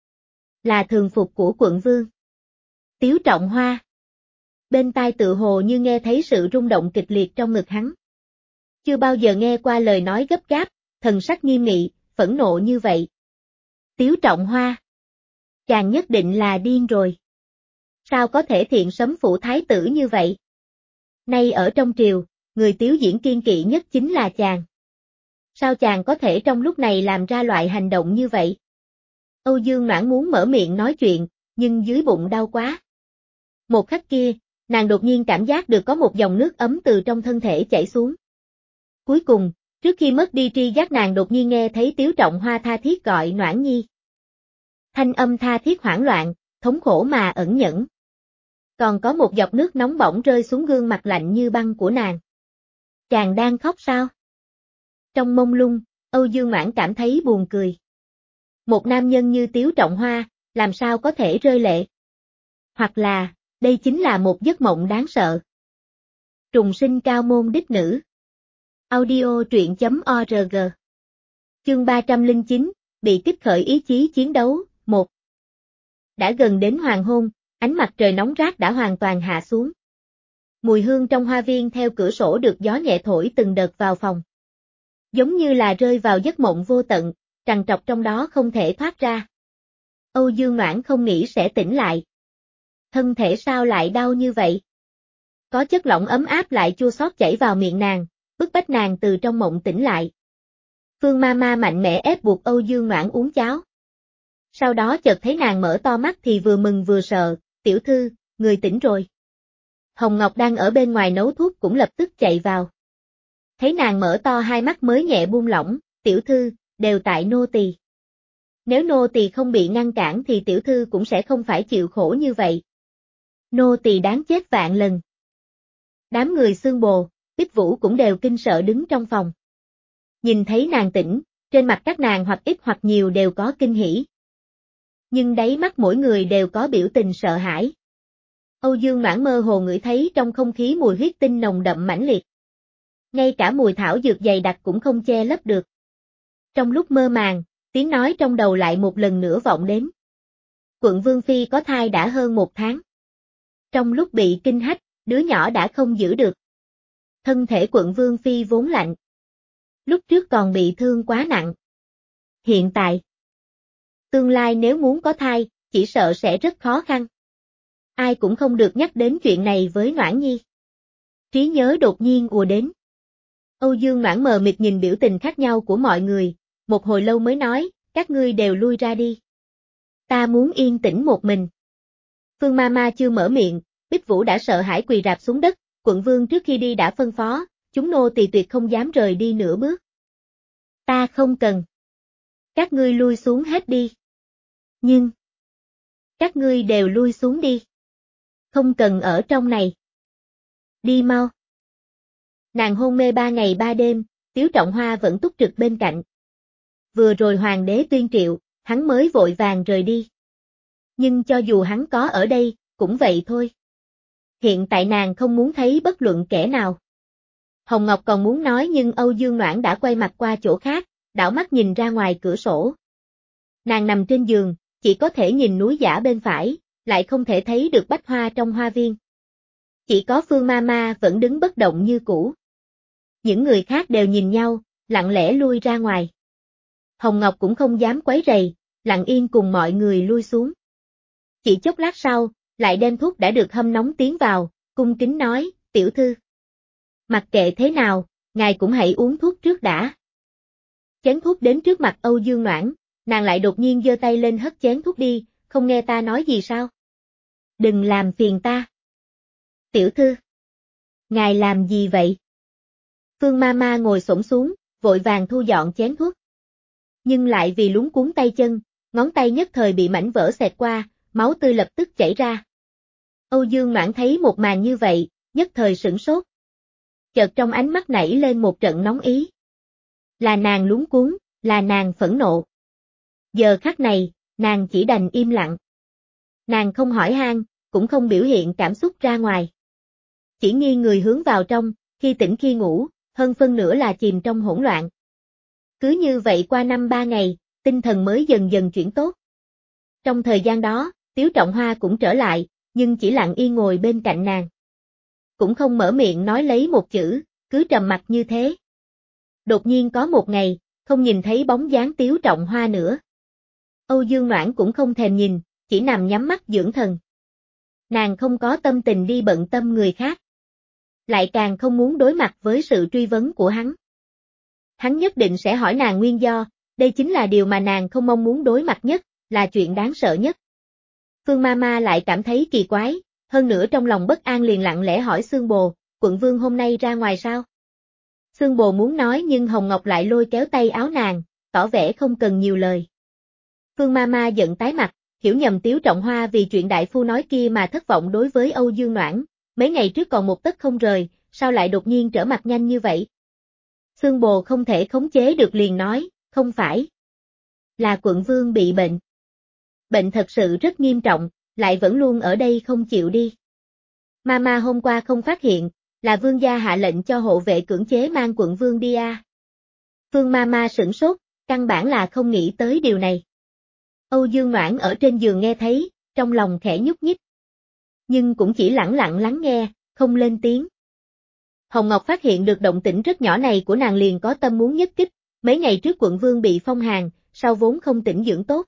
là thường phục của quận vương. Tiếu Trọng Hoa. Bên tai tự hồ như nghe thấy sự rung động kịch liệt trong ngực hắn. Chưa bao giờ nghe qua lời nói gấp gáp, thần sắc nghiêm nghị, phẫn nộ như vậy. Tiếu Trọng Hoa. Chàng nhất định là điên rồi. Sao có thể thiện sấm phủ thái tử như vậy? Nay ở trong triều, người Tiếu diễn kiên kỵ nhất chính là chàng. Sao chàng có thể trong lúc này làm ra loại hành động như vậy? Âu Dương Noãn muốn mở miệng nói chuyện, nhưng dưới bụng đau quá. Một khắc kia, nàng đột nhiên cảm giác được có một dòng nước ấm từ trong thân thể chảy xuống. Cuối cùng, trước khi mất đi tri giác nàng đột nhiên nghe thấy Tiếu Trọng Hoa tha thiết gọi Noãn Nhi. Thanh âm tha thiết hoảng loạn, thống khổ mà ẩn nhẫn. Còn có một giọt nước nóng bỏng rơi xuống gương mặt lạnh như băng của nàng. Chàng đang khóc sao? Trong mông lung, Âu Dương Noãn cảm thấy buồn cười. Một nam nhân như Tiếu Trọng Hoa, làm sao có thể rơi lệ? Hoặc là, đây chính là một giấc mộng đáng sợ. Trùng sinh cao môn đích nữ. Audio truyện chấm org. Chương ba trăm lẻ chín, bị kích khởi ý chí chiến đấu, một. Đã gần đến hoàng hôn, ánh mặt trời nóng rát đã hoàn toàn hạ xuống. Mùi hương trong hoa viên theo cửa sổ được gió nhẹ thổi từng đợt vào phòng. Giống như là rơi vào giấc mộng vô tận, trằn trọc trong đó không thể thoát ra. Âu Dương Noãn không nghĩ sẽ tỉnh lại. Thân thể sao lại đau như vậy? Có chất lỏng ấm áp lại chua xót chảy vào miệng nàng, bức bách nàng từ trong mộng tỉnh lại. Phương Mama mạnh mẽ ép buộc Âu Dương Noãn uống cháo. Sau đó chợt thấy nàng mở to mắt thì vừa mừng vừa sợ, tiểu thư, người tỉnh rồi. Hồng Ngọc đang ở bên ngoài nấu thuốc cũng lập tức chạy vào. Thấy nàng mở to hai mắt mới nhẹ buông lỏng, tiểu thư, đều tại nô tỳ. Nếu nô tỳ không bị ngăn cản thì tiểu thư cũng sẽ không phải chịu khổ như vậy. Nô tỳ đáng chết vạn lần. Đám người xương bồ, Bích Vũ cũng đều kinh sợ đứng trong phòng. Nhìn thấy nàng tỉnh, trên mặt các nàng hoặc ít hoặc nhiều đều có kinh hỉ. Nhưng đáy mắt mỗi người đều có biểu tình sợ hãi. Âu Dương Noãn mơ hồ ngửi thấy trong không khí mùi huyết tinh nồng đậm mãnh liệt. Ngay cả mùi thảo dược dày đặc cũng không che lấp được. Trong lúc mơ màng, tiếng nói trong đầu lại một lần nữa vọng đến. Quận Vương Phi có thai đã hơn một tháng. Trong lúc bị kinh hách, đứa nhỏ đã không giữ được. Thân thể quận Vương Phi vốn lạnh. Lúc trước còn bị thương quá nặng. Hiện tại, tương lai nếu muốn có thai, chỉ sợ sẽ rất khó khăn. Ai cũng không được nhắc đến chuyện này với Noãn Nhi. Trí nhớ đột nhiên ùa đến. Âu Dương Noãn mờ mịt nhìn biểu tình khác nhau của mọi người, một hồi lâu mới nói, các ngươi đều lui ra đi. Ta muốn yên tĩnh một mình. Phương Mama chưa mở miệng, Bích Vũ đã sợ hãi quỳ rạp xuống đất, quận vương trước khi đi đã phân phó, chúng nô tỳ tuyệt không dám rời đi nửa bước. Ta không cần. Các ngươi lui xuống hết đi. Nhưng, các ngươi đều lui xuống đi. Không cần ở trong này. Đi mau. Nàng hôn mê ba ngày ba đêm, Tiếu Trọng Hoa vẫn túc trực bên cạnh. Vừa rồi hoàng đế tuyên triệu, hắn mới vội vàng rời đi. Nhưng cho dù hắn có ở đây, cũng vậy thôi. Hiện tại nàng không muốn thấy bất luận kẻ nào. Hồng Ngọc còn muốn nói nhưng Âu Dương Noãn đã quay mặt qua chỗ khác, đảo mắt nhìn ra ngoài cửa sổ. Nàng nằm trên giường, chỉ có thể nhìn núi giả bên phải, lại không thể thấy được bách hoa trong hoa viên. Chỉ có Phương Mama vẫn đứng bất động như cũ. Những người khác đều nhìn nhau, lặng lẽ lui ra ngoài. Hồng Ngọc cũng không dám quấy rầy, lặng yên cùng mọi người lui xuống. Chỉ chốc lát sau, lại đem thuốc đã được hâm nóng tiến vào, cung kính nói, tiểu thư. Mặc kệ thế nào, ngài cũng hãy uống thuốc trước đã. Chén thuốc đến trước mặt Âu Dương Noãn, nàng lại đột nhiên giơ tay lên hất chén thuốc đi, không nghe ta nói gì sao? Đừng làm phiền ta. Tiểu thư. Ngài làm gì vậy? Phương Mama ngồi xổm xuống, vội vàng thu dọn chén thuốc. Nhưng lại vì lúng cuốn tay chân, ngón tay nhất thời bị mảnh vỡ xẹt qua, máu tươi lập tức chảy ra. Âu Dương Noãn thấy một màn như vậy, nhất thời sửng sốt. Chợt trong ánh mắt nảy lên một trận nóng ý. Là nàng lúng cuốn, là nàng phẫn nộ. Giờ khắc này, nàng chỉ đành im lặng. Nàng không hỏi han, cũng không biểu hiện cảm xúc ra ngoài. Chỉ nghiêng người hướng vào trong, khi tỉnh khi ngủ, hơn phân nửa là chìm trong hỗn loạn. Cứ như vậy qua năm ba ngày, tinh thần mới dần dần chuyển tốt. Trong thời gian đó, Tiếu Trọng Hoa cũng trở lại, nhưng chỉ lặng yên ngồi bên cạnh nàng. Cũng không mở miệng nói lấy một chữ, cứ trầm mặc như thế. Đột nhiên có một ngày, không nhìn thấy bóng dáng Tiếu Trọng Hoa nữa. Âu Dương Noãn cũng không thèm nhìn, chỉ nằm nhắm mắt dưỡng thần. Nàng không có tâm tình đi bận tâm người khác. Lại càng không muốn đối mặt với sự truy vấn của hắn. Hắn nhất định sẽ hỏi nàng nguyên do, đây chính là điều mà nàng không mong muốn đối mặt nhất, là chuyện đáng sợ nhất. Phương Mama lại cảm thấy kỳ quái, hơn nữa trong lòng bất an liền lặng lẽ hỏi Xương Bồ, quận vương hôm nay ra ngoài sao? Xương Bồ muốn nói nhưng Hồng Ngọc lại lôi kéo tay áo nàng, tỏ vẻ không cần nhiều lời. Phương Mama giận tái mặt, hiểu nhầm Tiếu Trọng Hoa vì chuyện đại phu nói kia mà thất vọng đối với Âu Dương Noãn, mấy ngày trước còn một tấc không rời, sao lại đột nhiên trở mặt nhanh như vậy? Xương Bồ không thể khống chế được liền nói, không phải. Là quận vương bị bệnh. Bệnh thật sự rất nghiêm trọng, lại vẫn luôn ở đây không chịu đi. Mama hôm qua không phát hiện, là vương gia hạ lệnh cho hộ vệ cưỡng chế mang quận vương đi à. Phương Mama sửng sốt, căn bản là không nghĩ tới điều này. Âu Dương Noãn ở trên giường nghe thấy, trong lòng khẽ nhúc nhích. Nhưng cũng chỉ lẳng lặng lắng nghe, không lên tiếng. Hồng Ngọc phát hiện được động tĩnh rất nhỏ này của nàng liền có tâm muốn nhất kích, mấy ngày trước quận vương bị phong hàn, sau vốn không tĩnh dưỡng tốt.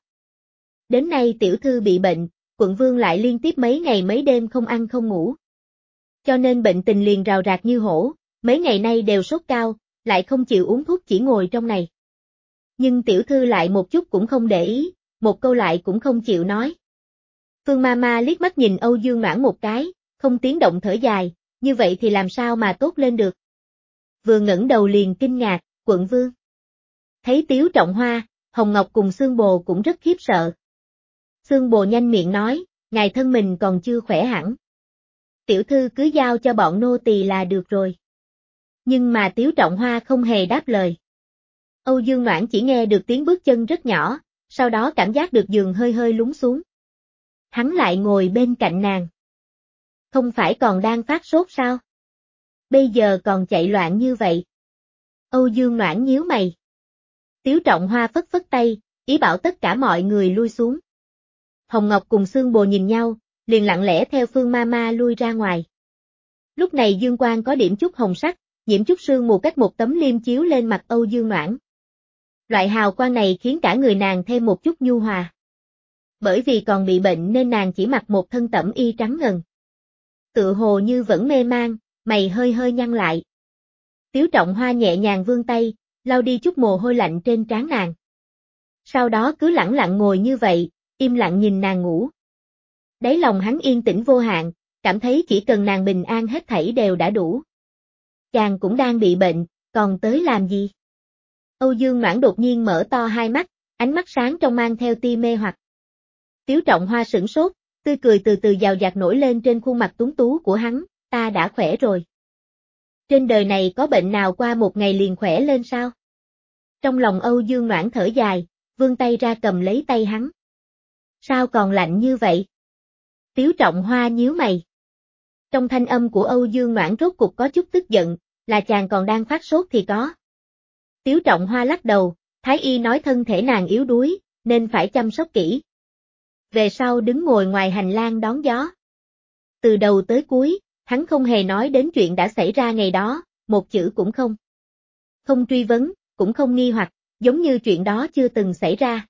Đến nay tiểu thư bị bệnh, quận vương lại liên tiếp mấy ngày mấy đêm không ăn không ngủ. Cho nên bệnh tình liền rào rạc như hổ, mấy ngày nay đều sốt cao, lại không chịu uống thuốc chỉ ngồi trong này. Nhưng tiểu thư lại một chút cũng không để ý, một câu lại cũng không chịu nói. Phương Mama liếc mắt nhìn Âu Dương Noãn một cái, không tiếng động thở dài, như vậy thì làm sao mà tốt lên được. Vừa ngẩng đầu liền kinh ngạc, quận vương. Thấy Tiếu Trọng Hoa, Hồng Ngọc cùng Xương Bồ cũng rất khiếp sợ. Xương Bồ nhanh miệng nói, ngài thân mình còn chưa khỏe hẳn. Tiểu thư cứ giao cho bọn nô tỳ là được rồi. Nhưng mà Tiếu Trọng Hoa không hề đáp lời. Âu Dương Noãn chỉ nghe được tiếng bước chân rất nhỏ, sau đó cảm giác được giường hơi hơi lún xuống. Hắn lại ngồi bên cạnh nàng. Không phải còn đang phát sốt sao? Bây giờ còn chạy loạn như vậy. Âu Dương Noãn nhíu mày. Tiếu Trọng Hoa phất phất tay, ý bảo tất cả mọi người lui xuống. Hồng Ngọc cùng Xương Bồ nhìn nhau, liền lặng lẽ theo Phương Mama lui ra ngoài. Lúc này dương quang có điểm chút hồng sắc, nhiễm chút sương mù cách một tấm liêm chiếu lên mặt Âu Dương Noãn. Loại hào quang này khiến cả người nàng thêm một chút nhu hòa. Bởi vì còn bị bệnh nên nàng chỉ mặc một thân tẩm y trắng ngần. Tựa hồ như vẫn mê man, mày hơi hơi nhăn lại. Tiếu Trọng Hoa nhẹ nhàng vươn tay, lau đi chút mồ hôi lạnh trên trán nàng. Sau đó cứ lẳng lặng ngồi như vậy, im lặng nhìn nàng ngủ. Đáy lòng hắn yên tĩnh vô hạn, cảm thấy chỉ cần nàng bình an hết thảy đều đã đủ. Chàng cũng đang bị bệnh, còn tới làm gì? Âu Dương Noãn đột nhiên mở to hai mắt, ánh mắt sáng trong mang theo tia mê hoặc. Tiếu Trọng Hoa sửng sốt, tươi cười từ từ dào dạt nổi lên trên khuôn mặt tuấn tú của hắn, ta đã khỏe rồi. Trên đời này có bệnh nào qua một ngày liền khỏe lên sao? Trong lòng Âu Dương Noãn thở dài, vươn tay ra cầm lấy tay hắn. Sao còn lạnh như vậy? Tiếu Trọng Hoa nhíu mày. Trong thanh âm của Âu Dương Noãn rốt cục có chút tức giận, là chàng còn đang phát sốt thì có. Tiếu Trọng Hoa lắc đầu, Thái y nói thân thể nàng yếu đuối, nên phải chăm sóc kỹ. Về sau đứng ngồi ngoài hành lang đón gió. Từ đầu tới cuối, hắn không hề nói đến chuyện đã xảy ra ngày đó, một chữ cũng không. Không truy vấn, cũng không nghi hoặc, giống như chuyện đó chưa từng xảy ra.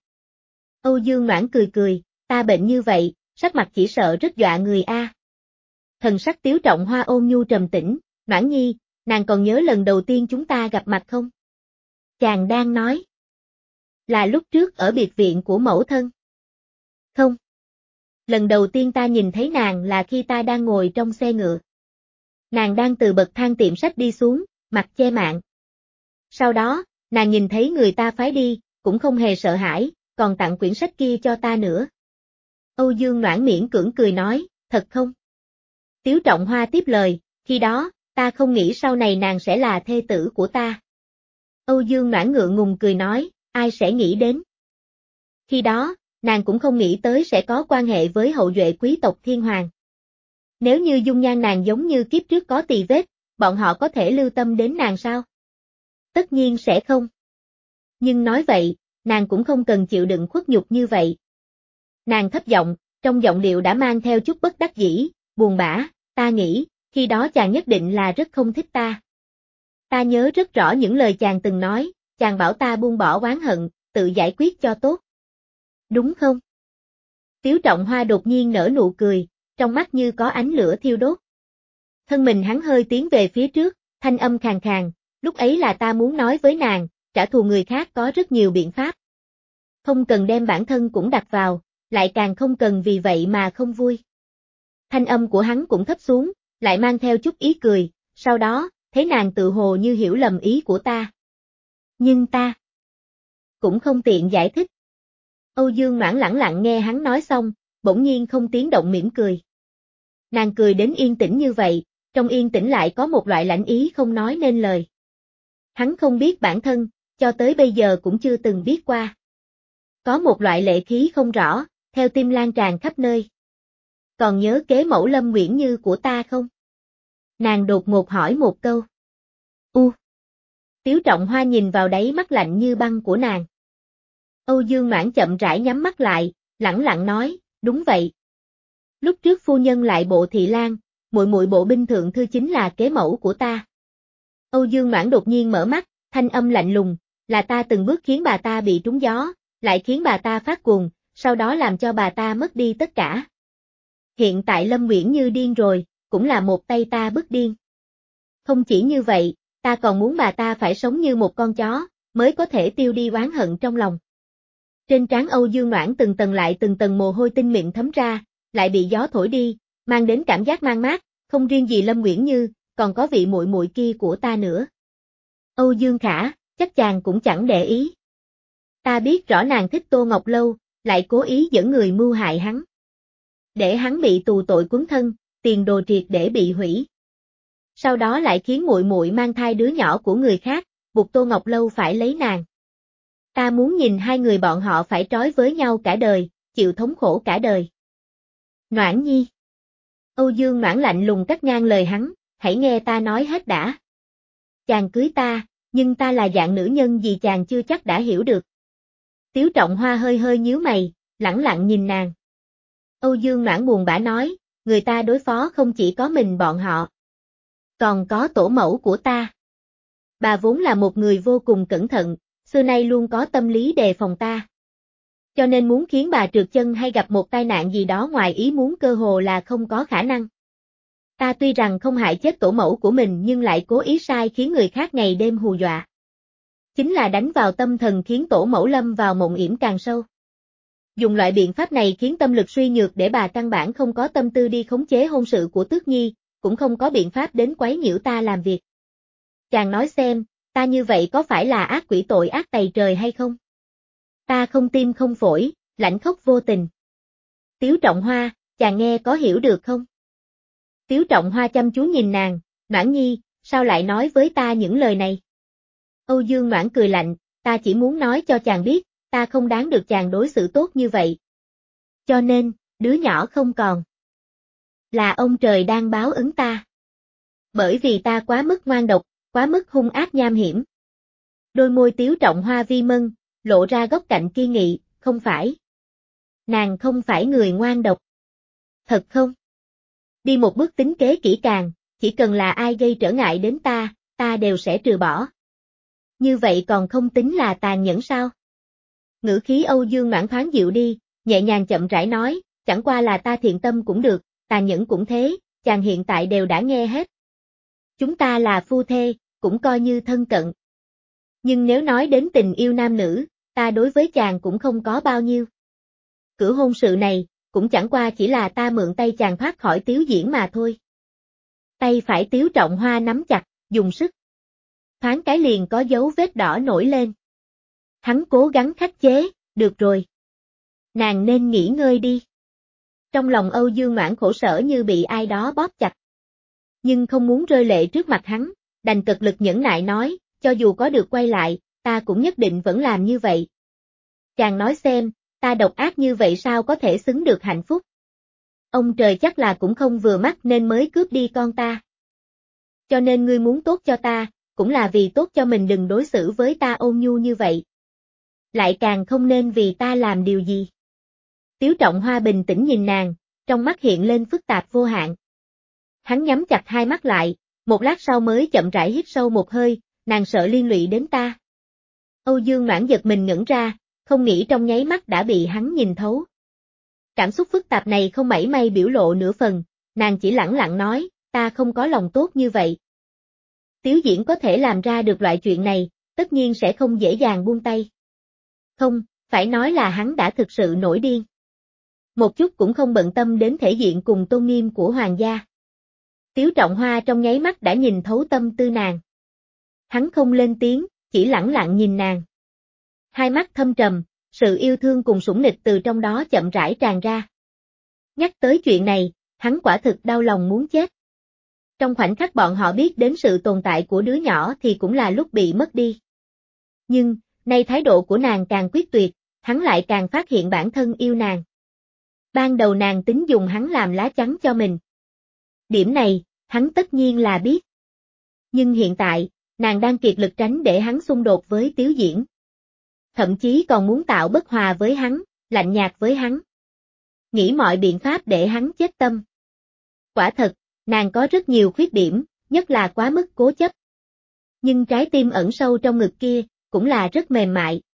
Âu Dương Noãn cười cười, ta bệnh như vậy, sắc mặt chỉ sợ rất dọa người a. Thần sắc Tiếu Trọng Hoa ôn nhu trầm tĩnh, Noãn nhi, nàng còn nhớ lần đầu tiên chúng ta gặp mặt không? Chàng đang nói. Là lúc trước ở biệt viện của mẫu thân. Không. Lần đầu tiên ta nhìn thấy nàng là khi ta đang ngồi trong xe ngựa. Nàng đang từ bậc thang tiệm sách đi xuống, mặt che mạng. Sau đó, nàng nhìn thấy người ta phái đi, cũng không hề sợ hãi, còn tặng quyển sách kia cho ta nữa. Âu Dương Noãn miễn cưỡng cười nói, thật không? Tiếu Trọng Hoa tiếp lời, khi đó, ta không nghĩ sau này nàng sẽ là thê tử của ta. Âu Dương Noãn ngượng ngùng cười nói, ai sẽ nghĩ đến? Khi đó, nàng cũng không nghĩ tới sẽ có quan hệ với hậu duệ quý tộc thiên hoàng. Nếu như dung nhan nàng giống như kiếp trước có tì vết, bọn họ có thể lưu tâm đến nàng sao? Tất nhiên sẽ không. Nhưng nói vậy, nàng cũng không cần chịu đựng khuất nhục như vậy. Nàng thấp giọng, trong giọng điệu đã mang theo chút bất đắc dĩ, buồn bã, ta nghĩ, khi đó chàng nhất định là rất không thích ta. Ta nhớ rất rõ những lời chàng từng nói, chàng bảo ta buông bỏ oán hận, tự giải quyết cho tốt. Đúng không? Tiếu Trọng Hoa đột nhiên nở nụ cười, trong mắt như có ánh lửa thiêu đốt. Thân mình hắn hơi tiến về phía trước, thanh âm khàn khàn, lúc ấy là ta muốn nói với nàng, trả thù người khác có rất nhiều biện pháp. Không cần đem bản thân cũng đặt vào, lại càng không cần vì vậy mà không vui. Thanh âm của hắn cũng thấp xuống, lại mang theo chút ý cười, sau đó, thấy nàng tự hồ như hiểu lầm ý của ta. Nhưng ta cũng không tiện giải thích. Âu Dương Noãn lẳng lặng nghe hắn nói xong, bỗng nhiên không tiếng động mỉm cười. Nàng cười đến yên tĩnh như vậy, trong yên tĩnh lại có một loại lãnh ý không nói nên lời. Hắn không biết bản thân, cho tới bây giờ cũng chưa từng biết qua. Có một loại lệ khí không rõ, theo tim lan tràn khắp nơi. Còn nhớ kế mẫu Lâm Nguyễn Như của ta không? Nàng đột ngột hỏi một câu. U. Tiếu Trọng Hoa nhìn vào đáy mắt lạnh như băng của nàng. Âu Dương Noãn chậm rãi nhắm mắt lại, lẳng lặng nói, đúng vậy. Lúc trước phu nhân lại bộ thị lang, muội muội bộ binh thượng thư chính là kế mẫu của ta. Âu Dương Noãn đột nhiên mở mắt, thanh âm lạnh lùng, là ta từng bước khiến bà ta bị trúng gió, lại khiến bà ta phát cuồng, sau đó làm cho bà ta mất đi tất cả. Hiện tại Lâm Nguyễn Như điên rồi, cũng là một tay ta bức điên. Không chỉ như vậy, ta còn muốn bà ta phải sống như một con chó, mới có thể tiêu đi oán hận trong lòng. Trên trán Âu Dương Noãn từng tầng lại từng tầng mồ hôi tinh mịn thấm ra, lại bị gió thổi đi, mang đến cảm giác mang mát, không riêng gì Lâm Nguyễn Như, còn có vị muội muội kia của ta nữa. Âu Dương Khả, chắc chàng cũng chẳng để ý. Ta biết rõ nàng thích Tô Ngọc Lâu, lại cố ý dẫn người mưu hại hắn. Để hắn bị tù tội quấn thân, tiền đồ triệt để bị hủy. Sau đó lại khiến muội muội mang thai đứa nhỏ của người khác, buộc Tô Ngọc Lâu phải lấy nàng. Ta muốn nhìn hai người bọn họ phải trói với nhau cả đời, chịu thống khổ cả đời. Noãn Nhi. Âu Dương Noãn lạnh lùng cắt ngang lời hắn, hãy nghe ta nói hết đã. Chàng cưới ta, nhưng ta là dạng nữ nhân gì chàng chưa chắc đã hiểu được. Tiếu Trọng Hoa hơi hơi nhíu mày, lẳng lặng nhìn nàng. Âu Dương Noãn buồn bã nói, người ta đối phó không chỉ có mình bọn họ. Còn có tổ mẫu của ta. Bà vốn là một người vô cùng cẩn thận, xưa nay luôn có tâm lý đề phòng ta. Cho nên muốn khiến bà trượt chân hay gặp một tai nạn gì đó ngoài ý muốn cơ hồ là không có khả năng. Ta tuy rằng không hại chết tổ mẫu của mình nhưng lại cố ý sai khiến người khác ngày đêm hù dọa. Chính là đánh vào tâm thần khiến tổ mẫu lâm vào mộng yểm càng sâu. Dùng loại biện pháp này khiến tâm lực suy nhược để bà căn bản không có tâm tư đi khống chế hôn sự của Tước Nhi, cũng không có biện pháp đến quấy nhiễu ta làm việc. Chàng nói xem, ta như vậy có phải là ác quỷ tội ác tày trời hay không? Ta không tim không phổi, lãnh khốc vô tình. Tiếu Trọng Hoa, chàng nghe có hiểu được không? Tiếu Trọng Hoa chăm chú nhìn nàng, Noãn Nhi, sao lại nói với ta những lời này? Âu Dương Noãn cười lạnh, ta chỉ muốn nói cho chàng biết, ta không đáng được chàng đối xử tốt như vậy. Cho nên, đứa nhỏ không còn. Là ông trời đang báo ứng ta. Bởi vì ta quá mức ngoan độc, quá mức hung ác nham hiểm. Đôi môi Tiếu Trọng Hoa vi mân, lộ ra góc cạnh kiên nghị, không phải. Nàng không phải người ngoan độc. Thật không? Đi một bước tính kế kỹ càng, chỉ cần là ai gây trở ngại đến ta, ta đều sẽ trừ bỏ. Như vậy còn không tính là tàn nhẫn sao? Ngữ khí Âu Dương Noãn thoáng dịu đi, nhẹ nhàng chậm rãi nói, chẳng qua là ta thiện tâm cũng được, tàn nhẫn cũng thế, chàng hiện tại đều đã nghe hết. Chúng ta là phu thê, cũng coi như thân cận. Nhưng nếu nói đến tình yêu nam nữ, ta đối với chàng cũng không có bao nhiêu. Cử hôn sự này, cũng chẳng qua chỉ là ta mượn tay chàng thoát khỏi Tiếu Diễn mà thôi. Tay phải Tiếu Trọng Hoa nắm chặt, dùng sức. Thoáng cái liền có dấu vết đỏ nổi lên. Hắn cố gắng khắc chế, được rồi. Nàng nên nghỉ ngơi đi. Trong lòng Âu Dương Noãn khổ sở như bị ai đó bóp chặt. Nhưng không muốn rơi lệ trước mặt hắn, đành cực lực nhẫn nại nói, cho dù có được quay lại, ta cũng nhất định vẫn làm như vậy. Chàng nói xem, ta độc ác như vậy sao có thể xứng được hạnh phúc? Ông trời chắc là cũng không vừa mắt nên mới cướp đi con ta. Cho nên ngươi muốn tốt cho ta, cũng là vì tốt cho mình đừng đối xử với ta ôn nhu như vậy. lại càng không nên vì ta làm điều gì. Tiếu Trọng Hoa bình tĩnh nhìn nàng, trong mắt hiện lên phức tạp vô hạn. Hắn nhắm chặt hai mắt lại, một lát sau mới chậm rãi hít sâu một hơi, nàng sợ liên lụy đến ta. Âu Dương Noãn giật mình ngẩn ra, không nghĩ trong nháy mắt đã bị hắn nhìn thấu. Cảm xúc phức tạp này không mảy may biểu lộ nửa phần, nàng chỉ lẳng lặng nói, ta không có lòng tốt như vậy. Tiếu Diễn có thể làm ra được loại chuyện này, tất nhiên sẽ không dễ dàng buông tay. Không, phải nói là hắn đã thực sự nổi điên. Một chút cũng không bận tâm đến thể diện cùng tôn nghiêm của hoàng gia. Tiếu Trọng Hoa trong nháy mắt đã nhìn thấu tâm tư nàng. Hắn không lên tiếng, chỉ lẳng lặng nhìn nàng. Hai mắt thâm trầm, sự yêu thương cùng sủng nịch từ trong đó chậm rãi tràn ra. Nhắc tới chuyện này, hắn quả thực đau lòng muốn chết. Trong khoảnh khắc bọn họ biết đến sự tồn tại của đứa nhỏ thì cũng là lúc bị mất đi. Nhưng, nay thái độ của nàng càng quyết tuyệt, hắn lại càng phát hiện bản thân yêu nàng. Ban đầu nàng tính dùng hắn làm lá chắn cho mình. Điểm này, hắn tất nhiên là biết. Nhưng hiện tại, nàng đang kiệt lực tránh để hắn xung đột với Tiếu Diễn. Thậm chí còn muốn tạo bất hòa với hắn, lạnh nhạt với hắn. Nghĩ mọi biện pháp để hắn chết tâm. Quả thật, nàng có rất nhiều khuyết điểm, nhất là quá mức cố chấp. Nhưng trái tim ẩn sâu trong ngực kia, cũng là rất mềm mại.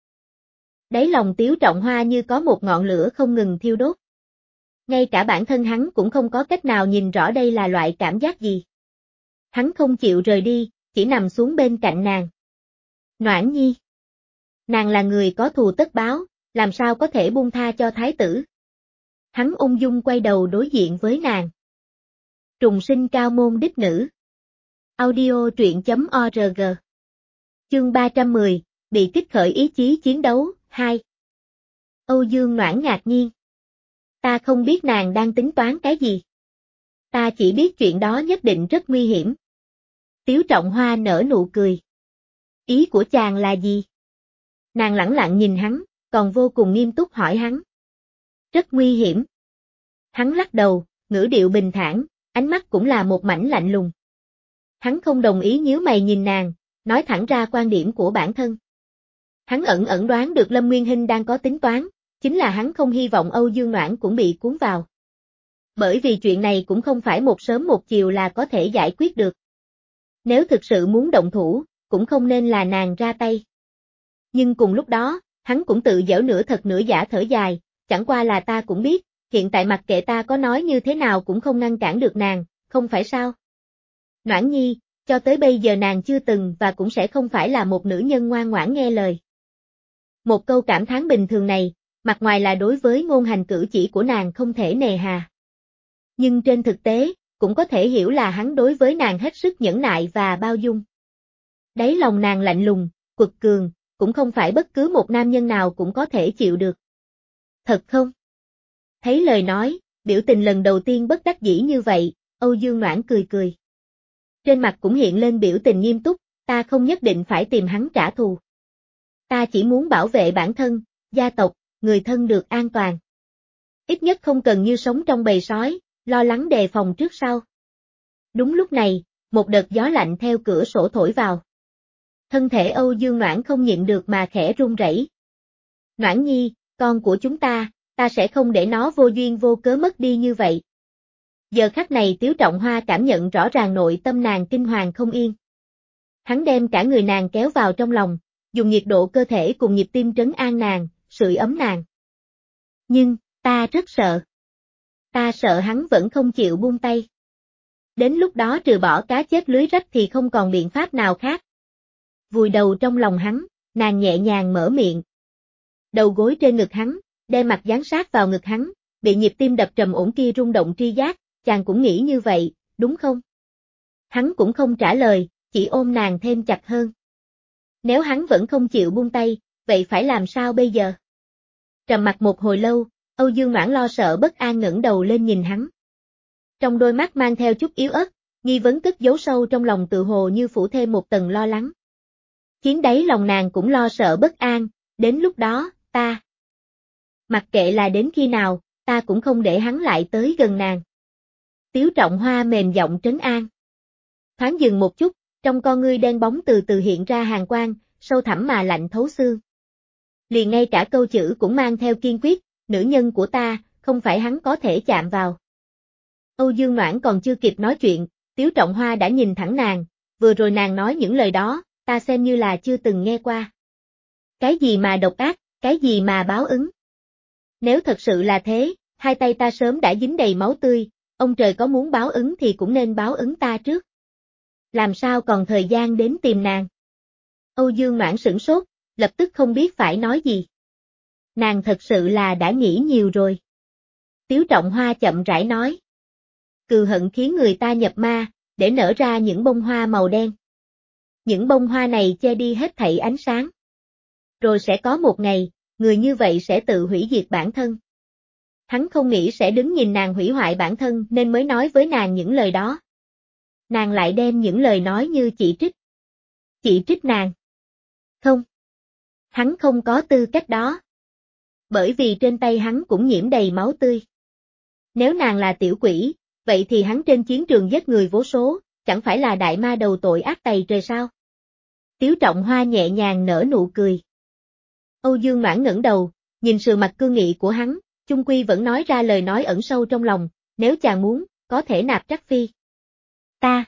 Đáy lòng Tiếu Trọng Hoa như có một ngọn lửa không ngừng thiêu đốt. Ngay cả bản thân hắn cũng không có cách nào nhìn rõ đây là loại cảm giác gì. Hắn không chịu rời đi, chỉ nằm xuống bên cạnh nàng. Noãn Nhi. Nàng là người có thù tất báo, làm sao có thể buông tha cho thái tử. Hắn ung dung quay đầu đối diện với nàng. Trùng sinh cao môn đích nữ. Audio truyện chấm org. Chương ba trăm mười, bị kích khởi ý chí chiến đấu, hai. Âu Dương Noãn ngạc nhiên. Ta không biết nàng đang tính toán cái gì. Ta chỉ biết chuyện đó nhất định rất nguy hiểm. Tiếu Trọng Hoa nở nụ cười. Ý của chàng là gì? Nàng lẳng lặng nhìn hắn, còn vô cùng nghiêm túc hỏi hắn. Rất nguy hiểm. Hắn lắc đầu, ngữ điệu bình thản, ánh mắt cũng là một mảnh lạnh lùng. Hắn không đồng ý nhíu mày nhìn nàng, nói thẳng ra quan điểm của bản thân. Hắn ẩn ẩn đoán được Lâm Nguyên Hinh đang có tính toán, chính là hắn không hy vọng Âu Dương Noãn cũng bị cuốn vào. Bởi vì chuyện này cũng không phải một sớm một chiều là có thể giải quyết được. Nếu thực sự muốn động thủ, cũng không nên là nàng ra tay. Nhưng cùng lúc đó, hắn cũng tự giễu nửa thật nửa giả thở dài, chẳng qua là ta cũng biết, hiện tại mặc kệ ta có nói như thế nào cũng không ngăn cản được nàng, không phải sao? Noãn Nhi, cho tới bây giờ nàng chưa từng và cũng sẽ không phải là một nữ nhân ngoan ngoãn nghe lời. Một câu cảm thán bình thường này, mặt ngoài là đối với ngôn hành cử chỉ của nàng không thể nề hà. Nhưng trên thực tế, cũng có thể hiểu là hắn đối với nàng hết sức nhẫn nại và bao dung. Đáy lòng nàng lạnh lùng, quật cường, cũng không phải bất cứ một nam nhân nào cũng có thể chịu được. Thật không? Thấy lời nói, biểu tình lần đầu tiên bất đắc dĩ như vậy, Âu Dương Noãn cười cười. Trên mặt cũng hiện lên biểu tình nghiêm túc, ta không nhất định phải tìm hắn trả thù. Ta chỉ muốn bảo vệ bản thân, gia tộc, người thân được an toàn. Ít nhất không cần như sống trong bầy sói, lo lắng đề phòng trước sau. Đúng lúc này, một đợt gió lạnh theo cửa sổ thổi vào. Thân thể Âu Dương Noãn không nhịn được mà khẽ run rẩy. Noãn Nhi, con của chúng ta, ta sẽ không để nó vô duyên vô cớ mất đi như vậy. Giờ khắc này Tiếu Trọng Hoa cảm nhận rõ ràng nội tâm nàng kinh hoàng không yên. Hắn đem cả người nàng kéo vào trong lòng, dùng nhiệt độ cơ thể cùng nhịp tim trấn an nàng, sưởi ấm nàng. Nhưng, ta rất sợ. Ta sợ hắn vẫn không chịu buông tay. Đến lúc đó trừ bỏ cá chết lưới rách thì không còn biện pháp nào khác. Vùi đầu trong lòng hắn, nàng nhẹ nhàng mở miệng. Đầu gối trên ngực hắn, đem mặt dán sát vào ngực hắn, bị nhịp tim đập trầm ổn kia rung động tri giác, chàng cũng nghĩ như vậy, đúng không? Hắn cũng không trả lời, chỉ ôm nàng thêm chặt hơn. Nếu hắn vẫn không chịu buông tay, vậy phải làm sao bây giờ? Trầm mặc một hồi lâu, Âu Dương Noãn lo sợ bất an ngẩng đầu lên nhìn hắn. Trong đôi mắt mang theo chút yếu ớt, nghi vấn cất giấu sâu trong lòng tự hồ như phủ thêm một tầng lo lắng. Khiến đáy lòng nàng cũng lo sợ bất an, đến lúc đó, ta. Mặc kệ là đến khi nào, ta cũng không để hắn lại tới gần nàng. Tiếu Trọng Hoa mềm giọng trấn an. Thoáng dừng một chút, trong con ngươi đen bóng từ từ hiện ra hàn quang, sâu thẳm mà lạnh thấu xương. Liền ngay cả câu chữ cũng mang theo kiên quyết, nữ nhân của ta, không phải hắn có thể chạm vào. Âu Dương Noãn còn chưa kịp nói chuyện, Tiếu Trọng Hoa đã nhìn thẳng nàng, vừa rồi nàng nói những lời đó, ta xem như là chưa từng nghe qua. Cái gì mà độc ác, cái gì mà báo ứng. Nếu thật sự là thế, hai tay ta sớm đã dính đầy máu tươi, ông trời có muốn báo ứng thì cũng nên báo ứng ta trước. Làm sao còn thời gian đến tìm nàng? Âu Dương Noãn sửng sốt, lập tức không biết phải nói gì. Nàng thật sự là đã nghĩ nhiều rồi. Tiếu Trọng Hoa chậm rãi nói. Cừu hận khiến người ta nhập ma, để nở ra những bông hoa màu đen. Những bông hoa này che đi hết thảy ánh sáng. Rồi sẽ có một ngày, người như vậy sẽ tự hủy diệt bản thân. Hắn không nghĩ sẽ đứng nhìn nàng hủy hoại bản thân nên mới nói với nàng những lời đó. Nàng lại đem những lời nói như chỉ trích. Chỉ trích nàng. Không. Hắn không có tư cách đó. Bởi vì trên tay hắn cũng nhiễm đầy máu tươi. Nếu nàng là tiểu quỷ, vậy thì hắn trên chiến trường giết người vô số, chẳng phải là đại ma đầu tội ác tày trời sao? Tiếu Trọng Hoa nhẹ nhàng nở nụ cười. Âu Dương Noãn ngẩng đầu, nhìn sự mặt cương nghị của hắn, chung quy vẫn nói ra lời nói ẩn sâu trong lòng, nếu chàng muốn, có thể nạp Trắc Phi. Ta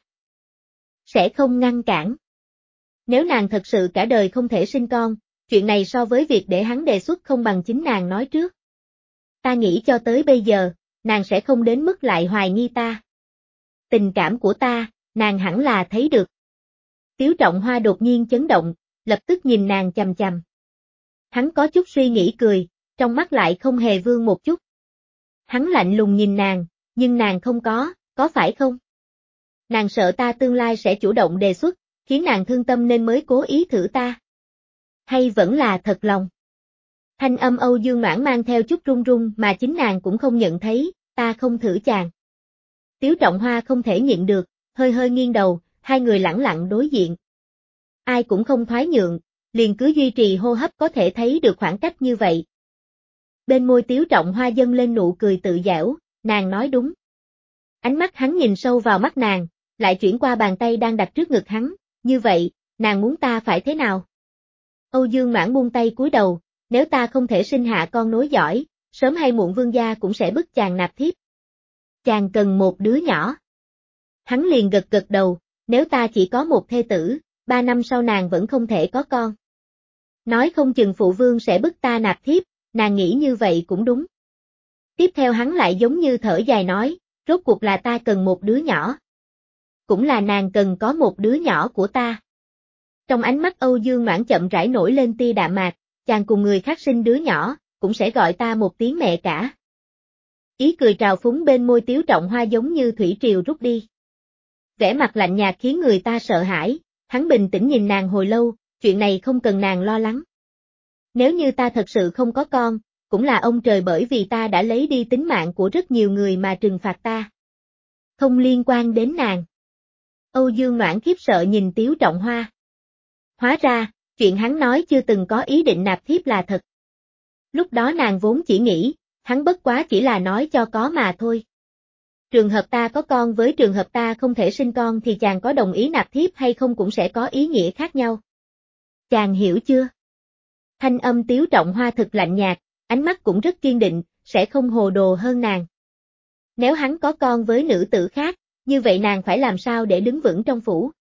sẽ không ngăn cản. Nếu nàng thật sự cả đời không thể sinh con, chuyện này so với việc để hắn đề xuất không bằng chính nàng nói trước. Ta nghĩ cho tới bây giờ, nàng sẽ không đến mức lại hoài nghi ta. Tình cảm của ta, nàng hẳn là thấy được. Tiếu Trọng Hoa đột nhiên chấn động, lập tức nhìn nàng chằm chằm. Hắn có chút suy nghĩ cười, trong mắt lại không hề vương một chút. Hắn lạnh lùng nhìn nàng, nhưng nàng không có, có phải không? Nàng sợ ta tương lai sẽ chủ động đề xuất, khiến nàng thương tâm nên mới cố ý thử ta. Hay vẫn là thật lòng? Thanh âm Âu Dương Noãn mang theo chút run run mà chính nàng cũng không nhận thấy, ta không thử chàng. Tiếu Trọng Hoa không thể nhịn được, hơi hơi nghiêng đầu, hai người lẳng lặng đối diện. Ai cũng không thoái nhượng, liền cứ duy trì hô hấp có thể thấy được khoảng cách như vậy. Bên môi Tiếu Trọng Hoa dâng lên nụ cười tự giễu, nàng nói đúng. Ánh mắt hắn nhìn sâu vào mắt nàng, lại chuyển qua bàn tay đang đặt trước ngực hắn, như vậy, nàng muốn ta phải thế nào? Âu Dương Noãn buông tay cúi đầu, nếu ta không thể sinh hạ con nối dõi, sớm hay muộn vương gia cũng sẽ bức chàng nạp thiếp. Chàng cần một đứa nhỏ. Hắn liền gật gật đầu, nếu ta chỉ có một thê tử, ba năm sau nàng vẫn không thể có con. Nói không chừng phụ vương sẽ bức ta nạp thiếp, nàng nghĩ như vậy cũng đúng. Tiếp theo hắn lại giống như thở dài nói, rốt cuộc là ta cần một đứa nhỏ. Cũng là nàng cần có một đứa nhỏ của ta. Trong ánh mắt Âu Dương Noãn chậm rãi nổi lên tia đạm mạc, chàng cùng người khác sinh đứa nhỏ, cũng sẽ gọi ta một tiếng mẹ cả. Ý cười trào phúng bên môi Tiếu Trọng Hoa giống như thủy triều rút đi. Vẻ mặt lạnh nhạt khiến người ta sợ hãi, hắn bình tĩnh nhìn nàng hồi lâu, chuyện này không cần nàng lo lắng. Nếu như ta thật sự không có con, cũng là ông trời bởi vì ta đã lấy đi tính mạng của rất nhiều người mà trừng phạt ta. Không liên quan đến nàng. Âu Dương Noãn khiếp sợ nhìn Tiếu Trọng Hoa. Hóa ra, chuyện hắn nói chưa từng có ý định nạp thiếp là thật. Lúc đó nàng vốn chỉ nghĩ, hắn bất quá chỉ là nói cho có mà thôi. Trường hợp ta có con với trường hợp ta không thể sinh con thì chàng có đồng ý nạp thiếp hay không cũng sẽ có ý nghĩa khác nhau. Chàng hiểu chưa? Thanh âm Tiếu Trọng Hoa thực lạnh nhạt, ánh mắt cũng rất kiên định, sẽ không hồ đồ hơn nàng. Nếu hắn có con với nữ tử khác, như vậy nàng phải làm sao để đứng vững trong phủ?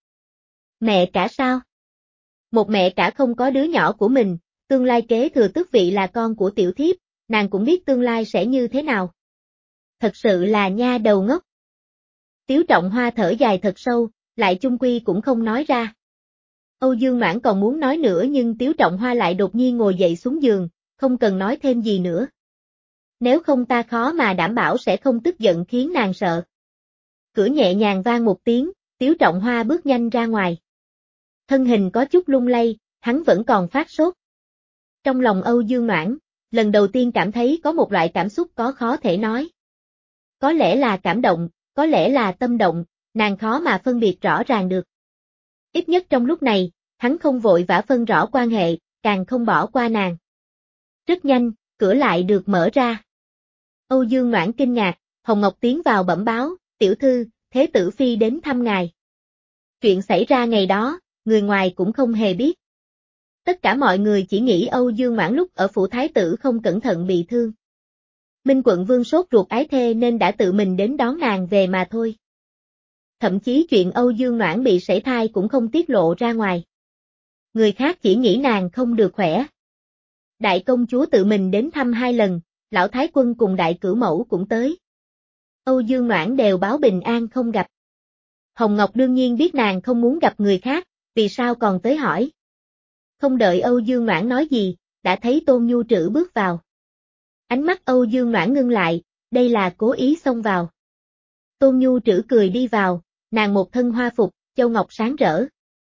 Mẹ cả sao? Một mẹ cả không có đứa nhỏ của mình, tương lai kế thừa tước vị là con của tiểu thiếp, nàng cũng biết tương lai sẽ như thế nào. Thật sự là nha đầu ngốc. Tiếu Trọng Hoa thở dài thật sâu, lại chung quy cũng không nói ra. Âu Dương Noãn còn muốn nói nữa nhưng Tiếu Trọng Hoa lại đột nhiên ngồi dậy xuống giường, không cần nói thêm gì nữa. Nếu không ta khó mà đảm bảo sẽ không tức giận khiến nàng sợ. Cửa nhẹ nhàng vang một tiếng, Tiếu Trọng Hoa bước nhanh ra ngoài. Thân hình có chút lung lay, hắn vẫn còn phát sốt. Trong lòng Âu Dương Noãn, lần đầu tiên cảm thấy có một loại cảm xúc có khó thể nói. Có lẽ là cảm động, có lẽ là tâm động, nàng khó mà phân biệt rõ ràng được. Ít nhất trong lúc này, hắn không vội vã phân rõ quan hệ, càng không bỏ qua nàng. Rất nhanh, cửa lại được mở ra. Âu Dương Noãn kinh ngạc, Hồng Ngọc tiến vào bẩm báo, tiểu thư, thế tử phi đến thăm ngài. Chuyện xảy ra ngày đó, người ngoài cũng không hề biết. Tất cả mọi người chỉ nghĩ Âu Dương Ngoãn lúc ở phủ thái tử không cẩn thận bị thương. Minh quận vương sốt ruột ái thê nên đã tự mình đến đón nàng về mà thôi. Thậm chí chuyện Âu Dương Ngoãn bị sảy thai cũng không tiết lộ ra ngoài. Người khác chỉ nghĩ nàng không được khỏe. Đại công chúa tự mình đến thăm hai lần, lão thái quân cùng đại cửu mẫu cũng tới. Âu Dương Ngoãn đều báo bình an không gặp. Hồng Ngọc đương nhiên biết nàng không muốn gặp người khác, vì sao còn tới hỏi. Không đợi Âu Dương Ngoãn nói gì, đã thấy Tôn Nhu Trữ bước vào. Ánh mắt Âu Dương Ngoãn ngưng lại, đây là cố ý xông vào. Tôn Nhu Trữ cười đi vào, nàng một thân hoa phục, châu ngọc sáng rỡ.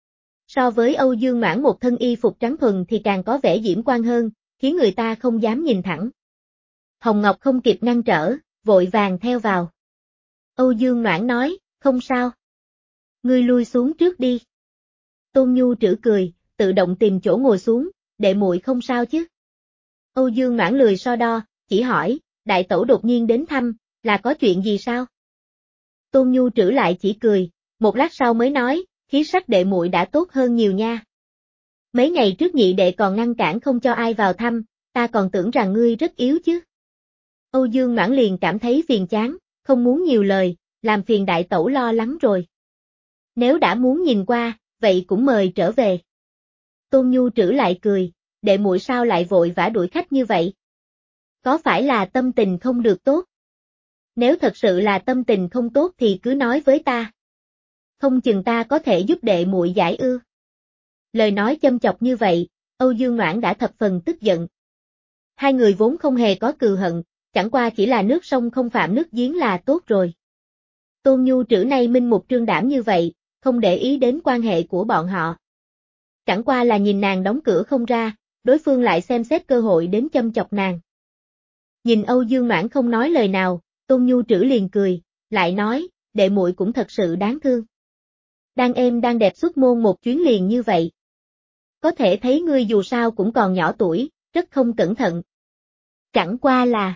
So với Âu Dương Ngoãn một thân y phục trắng thuần thì càng có vẻ diễm quan hơn, khiến người ta không dám nhìn thẳng. Hồng Ngọc không kịp ngăn trở, vội vàng theo vào. Âu Dương Ngoãn nói, không sao. Ngươi lui xuống trước đi. Tôn Nhu Trữ cười, tự động tìm chỗ ngồi xuống, đệ muội không sao chứ. Âu Dương Ngoãn lười so đo, chỉ hỏi, đại tẩu đột nhiên đến thăm, là có chuyện gì sao? Tôn Nhu Trữ lại chỉ cười, một lát sau mới nói, khí sắc đệ muội đã tốt hơn nhiều nha. Mấy ngày trước nhị đệ còn ngăn cản không cho ai vào thăm, ta còn tưởng rằng ngươi rất yếu chứ. Âu Dương Ngoãn liền cảm thấy phiền chán, không muốn nhiều lời, làm phiền đại tẩu lo lắng rồi. Nếu đã muốn nhìn qua, vậy cũng mời trở về. Tôn Nhu Trữ lại cười, đệ muội sao lại vội vã đuổi khách như vậy? Có phải là tâm tình không được tốt? Nếu thật sự là tâm tình không tốt thì cứ nói với ta. Không chừng ta có thể giúp đệ muội giải ưa. Lời nói châm chọc như vậy, Âu Dương Ngoãn đã thập phần tức giận. Hai người vốn không hề có cừu hận, chẳng qua chỉ là nước sông không phạm nước giếng là tốt rồi. Tôn Nhu Trữ nay minh mục trương đảm như vậy, không để ý đến quan hệ của bọn họ. Chẳng qua là nhìn nàng đóng cửa không ra, đối phương lại xem xét cơ hội đến châm chọc nàng. Nhìn Âu Dương Ngoãn không nói lời nào, Tôn Nhu Trữ liền cười, lại nói, đệ muội cũng thật sự đáng thương. Đang êm đang đẹp xuất môn một chuyến liền như vậy. Có thể thấy ngươi dù sao cũng còn nhỏ tuổi, rất không cẩn thận. Chẳng qua là...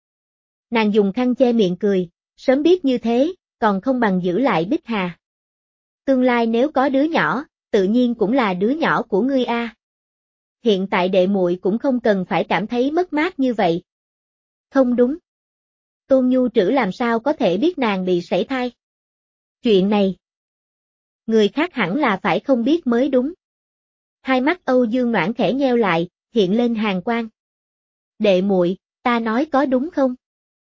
Nàng dùng khăn che miệng cười, sớm biết như thế, còn không bằng giữ lại Bích Hà. Tương lai nếu có đứa nhỏ, tự nhiên cũng là đứa nhỏ của ngươi a. Hiện tại đệ muội cũng không cần phải cảm thấy mất mát như vậy. Không đúng. Tôn Nhu Trữ làm sao có thể biết nàng bị sảy thai? Chuyện này, người khác hẳn là phải không biết mới đúng. Hai mắt Âu Dương Ngoãn khẽ nheo lại, hiện lên hàn quang. Đệ muội, ta nói có đúng không?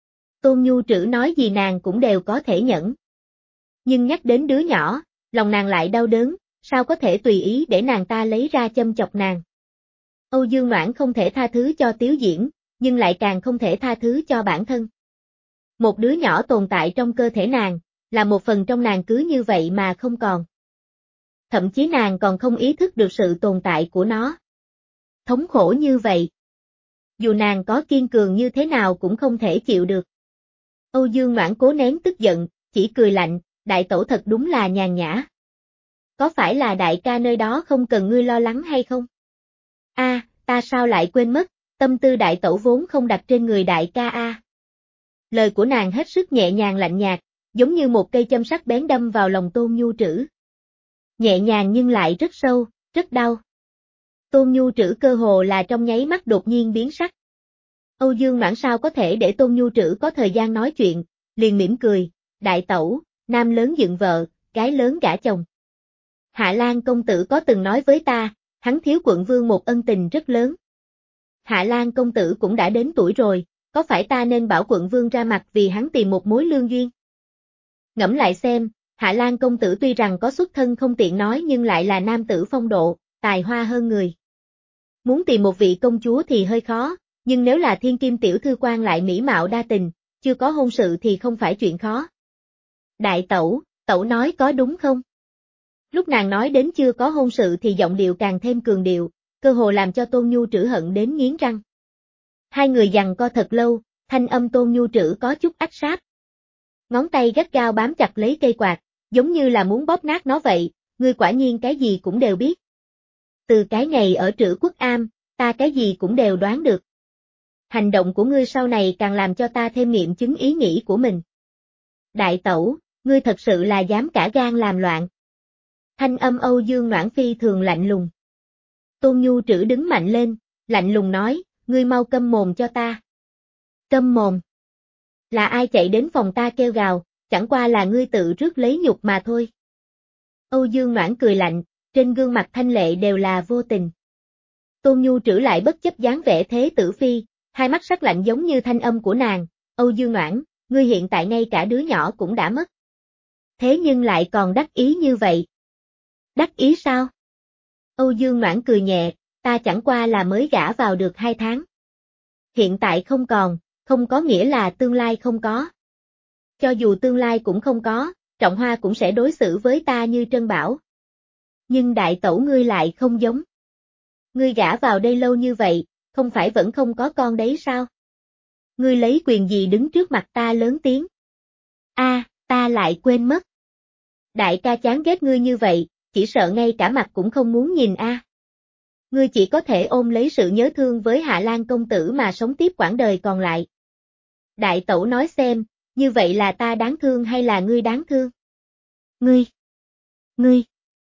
Tôn Nhu Trữ nói gì nàng cũng đều có thể nhẫn. Nhưng nhắc đến đứa nhỏ, lòng nàng lại đau đớn, sao có thể tùy ý để nàng ta lấy ra châm chọc nàng. Âu Dương Ngoãn không thể tha thứ cho Tiếu Diễn, nhưng lại càng không thể tha thứ cho bản thân. Một đứa nhỏ tồn tại trong cơ thể nàng, là một phần trong nàng cứ như vậy mà không còn. Thậm chí nàng còn không ý thức được sự tồn tại của nó. Thống khổ như vậy. Dù nàng có kiên cường như thế nào cũng không thể chịu được. Âu Dương Ngoãn cố nén tức giận, chỉ cười lạnh, đại tẩu thật đúng là nhàn nhã. Có phải là đại ca nơi đó không cần ngươi lo lắng hay không? A, à, ta sao lại quên mất, tâm tư đại tẩu vốn không đặt trên người đại ca a. À. Lời của nàng hết sức nhẹ nhàng lạnh nhạt, giống như một cây châm sắc bén đâm vào lòng Tôn Nhu Trữ. Nhẹ nhàng nhưng lại rất sâu, rất đau. Tôn Nhu Trữ cơ hồ là trong nháy mắt đột nhiên biến sắc. Âu Dương Ngoãn sao có thể để Tôn Nhu Trữ có thời gian nói chuyện, liền mỉm cười, đại tẩu, nam lớn dựng vợ, gái lớn gả chồng. Hạ Lan công tử có từng nói với ta, hắn thiếu quận vương một ân tình rất lớn. Hạ Lan công tử cũng đã đến tuổi rồi, có phải ta nên bảo quận vương ra mặt vì hắn tìm một mối lương duyên? Ngẫm lại xem, Hạ Lan công tử tuy rằng có xuất thân không tiện nói nhưng lại là nam tử phong độ, tài hoa hơn người. Muốn tìm một vị công chúa thì hơi khó, nhưng nếu là thiên kim tiểu thư quan lại mỹ mạo đa tình, chưa có hôn sự thì không phải chuyện khó. Đại tẩu, tẩu nói có đúng không? Lúc nàng nói đến chưa có hôn sự thì giọng điệu càng thêm cường điệu, cơ hồ làm cho Tôn Nhu Trữ hận đến nghiến răng. Hai người giằng co thật lâu, thanh âm Tôn Nhu Trữ có chút ách sát. Ngón tay gắt gao bám chặt lấy cây quạt, giống như là muốn bóp nát nó vậy, ngươi quả nhiên cái gì cũng đều biết. Từ cái ngày ở Trữ Quốc Am, ta cái gì cũng đều đoán được. Hành động của ngươi sau này càng làm cho ta thêm nghiệm chứng ý nghĩ của mình. Đại tẩu, ngươi thật sự là dám cả gan làm loạn. Thanh âm Âu Dương Noãn phi thường lạnh lùng. Tôn Nhu Trữ đứng mạnh lên, lạnh lùng nói, ngươi mau câm mồm cho ta. Câm mồm. Là ai chạy đến phòng ta kêu gào, chẳng qua là ngươi tự rước lấy nhục mà thôi. Âu Dương Noãn cười lạnh, trên gương mặt thanh lệ đều là vô tình. Tôn Nhu Trữ lại bất chấp dáng vẻ thế tử phi, hai mắt sắc lạnh giống như thanh âm của nàng, Âu Dương Noãn, ngươi hiện tại ngay cả đứa nhỏ cũng đã mất. Thế nhưng lại còn đắc ý như vậy. Đắc ý sao? Âu Dương Noãn cười nhẹ, ta chẳng qua là mới gả vào được hai tháng. Hiện tại không còn, không có nghĩa là tương lai không có. Cho dù tương lai cũng không có, Trọng Hoa cũng sẽ đối xử với ta như trân bảo. Nhưng đại tẩu ngươi lại không giống. Ngươi gả vào đây lâu như vậy, không phải vẫn không có con đấy sao? Ngươi lấy quyền gì đứng trước mặt ta lớn tiếng? A, à, ta lại quên mất. Đại ca chán ghét ngươi như vậy, chỉ sợ ngay cả mặt cũng không muốn nhìn a. À. Ngươi chỉ có thể ôm lấy sự nhớ thương với Hạ Lan công tử mà sống tiếp quãng đời còn lại. Đại tẩu nói xem, như vậy là ta đáng thương hay là ngươi đáng thương? Ngươi! Ngươi!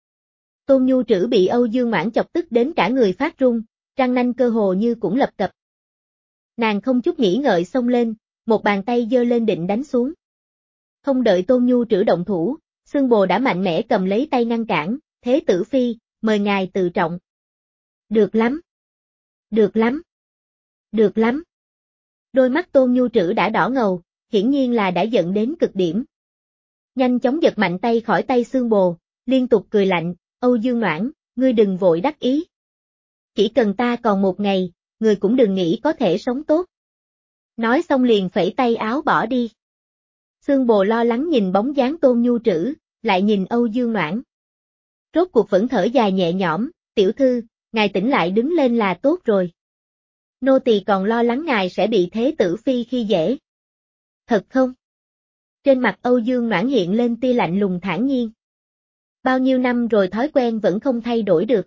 Tôn Nhu Trữ bị Âu Dương Noãn chọc tức đến cả người phát run, răng nanh cơ hồ như cũng lập cập. Nàng không chút nghĩ ngợi xông lên, một bàn tay giơ lên định đánh xuống. Không đợi Tôn Nhu Trữ động thủ, Xương Bồ đã mạnh mẽ cầm lấy tay ngăn cản, thế tử phi, mời ngài tự trọng. Được lắm. Được lắm. Được lắm. Đôi mắt Tôn Nhu Trữ đã đỏ ngầu, hiển nhiên là đã giận đến cực điểm. Nhanh chóng giật mạnh tay khỏi tay Xương Bồ, liên tục cười lạnh, Âu Dương Noãn, ngươi đừng vội đắc ý. Chỉ cần ta còn một ngày, ngươi cũng đừng nghĩ có thể sống tốt. Nói xong liền phẩy tay áo bỏ đi. Xương Bồ lo lắng nhìn bóng dáng Tôn Nhu Trữ, lại nhìn Âu Dương Noãn. Rốt cuộc vẫn thở dài nhẹ nhõm, tiểu thư, ngài tỉnh lại đứng lên là tốt rồi. Nô tỳ còn lo lắng ngài sẽ bị thế tử phi khi dễ. Thật không? Trên mặt Âu Dương Noãn hiện lên tia lạnh lùng thản nhiên. Bao nhiêu năm rồi thói quen vẫn không thay đổi được.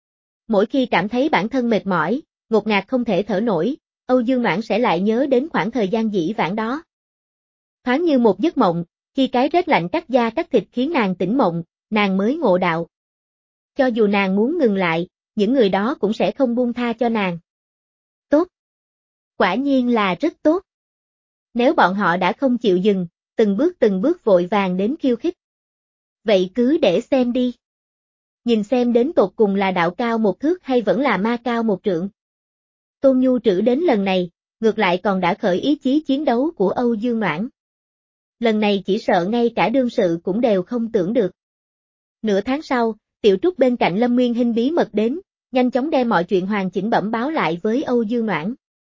Mỗi khi cảm thấy bản thân mệt mỏi, ngột ngạt không thể thở nổi, Âu Dương Noãn sẽ lại nhớ đến khoảng thời gian dĩ vãng đó. Thoáng như một giấc mộng, khi cái rét lạnh cắt da cắt thịt khiến nàng tỉnh mộng, nàng mới ngộ đạo. Cho dù nàng muốn ngừng lại, những người đó cũng sẽ không buông tha cho nàng. Tốt. Quả nhiên là rất tốt. Nếu bọn họ đã không chịu dừng, từng bước từng bước vội vàng đến khiêu khích. Vậy cứ để xem đi. Nhìn xem đến tột cùng là đạo cao một thước hay vẫn là ma cao một trượng. Tôn Nhu Trữ đến lần này, ngược lại còn đã khởi ý chí chiến đấu của Âu Dương Noãn. Lần này chỉ sợ ngay cả đương sự cũng đều không tưởng được. Nửa tháng sau, Tiểu Trúc bên cạnh Lâm Nguyên Hinh bí mật đến, nhanh chóng đem mọi chuyện hoàn chỉnh bẩm báo lại với Âu Dương Noãn.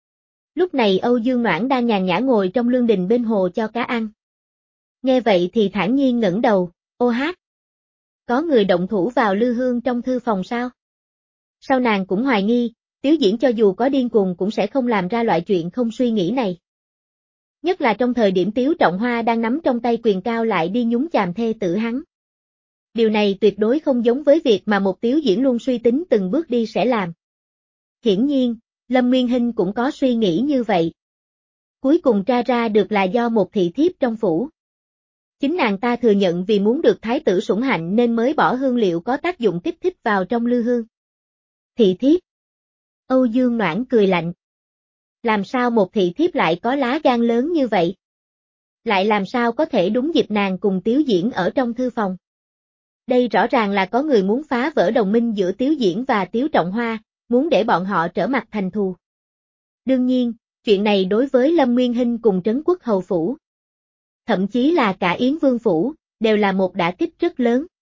Lúc này Âu Dương Noãn đang nhàn nhã ngồi trong lương đình bên hồ cho cá ăn. Nghe vậy thì thản nhiên ngẩng đầu, ô hát. Có người động thủ vào Lư Hương trong thư phòng sao? Sao nàng cũng hoài nghi, Tiếu Diễn cho dù có điên cuồng cũng sẽ không làm ra loại chuyện không suy nghĩ này. Nhất là trong thời điểm Tiếu Trọng Hoa đang nắm trong tay quyền cao lại đi nhúng chàm thê tử hắn. Điều này tuyệt đối không giống với việc mà một Tiếu Diễn luôn suy tính từng bước đi sẽ làm. Hiển nhiên, Lâm Nguyên Hinh cũng có suy nghĩ như vậy. Cuối cùng tra ra được là do một thị thiếp trong phủ. Chính nàng ta thừa nhận vì muốn được thái tử sủng hạnh nên mới bỏ hương liệu có tác dụng kích thích vào trong lư hương. Thị thiếp. Âu Dương Noãn cười lạnh. Làm sao một thị thiếp lại có lá gan lớn như vậy? Lại làm sao có thể đúng dịp nàng cùng Tiếu Diễn ở trong thư phòng? Đây rõ ràng là có người muốn phá vỡ đồng minh giữa Tiếu Diễn và Tiếu Trọng Hoa, muốn để bọn họ trở mặt thành thù. Đương nhiên, chuyện này đối với Lâm Nguyên Hinh cùng Trấn Quốc Hầu Phủ, thậm chí là cả Yến Vương Phủ, đều là một đả kích rất lớn.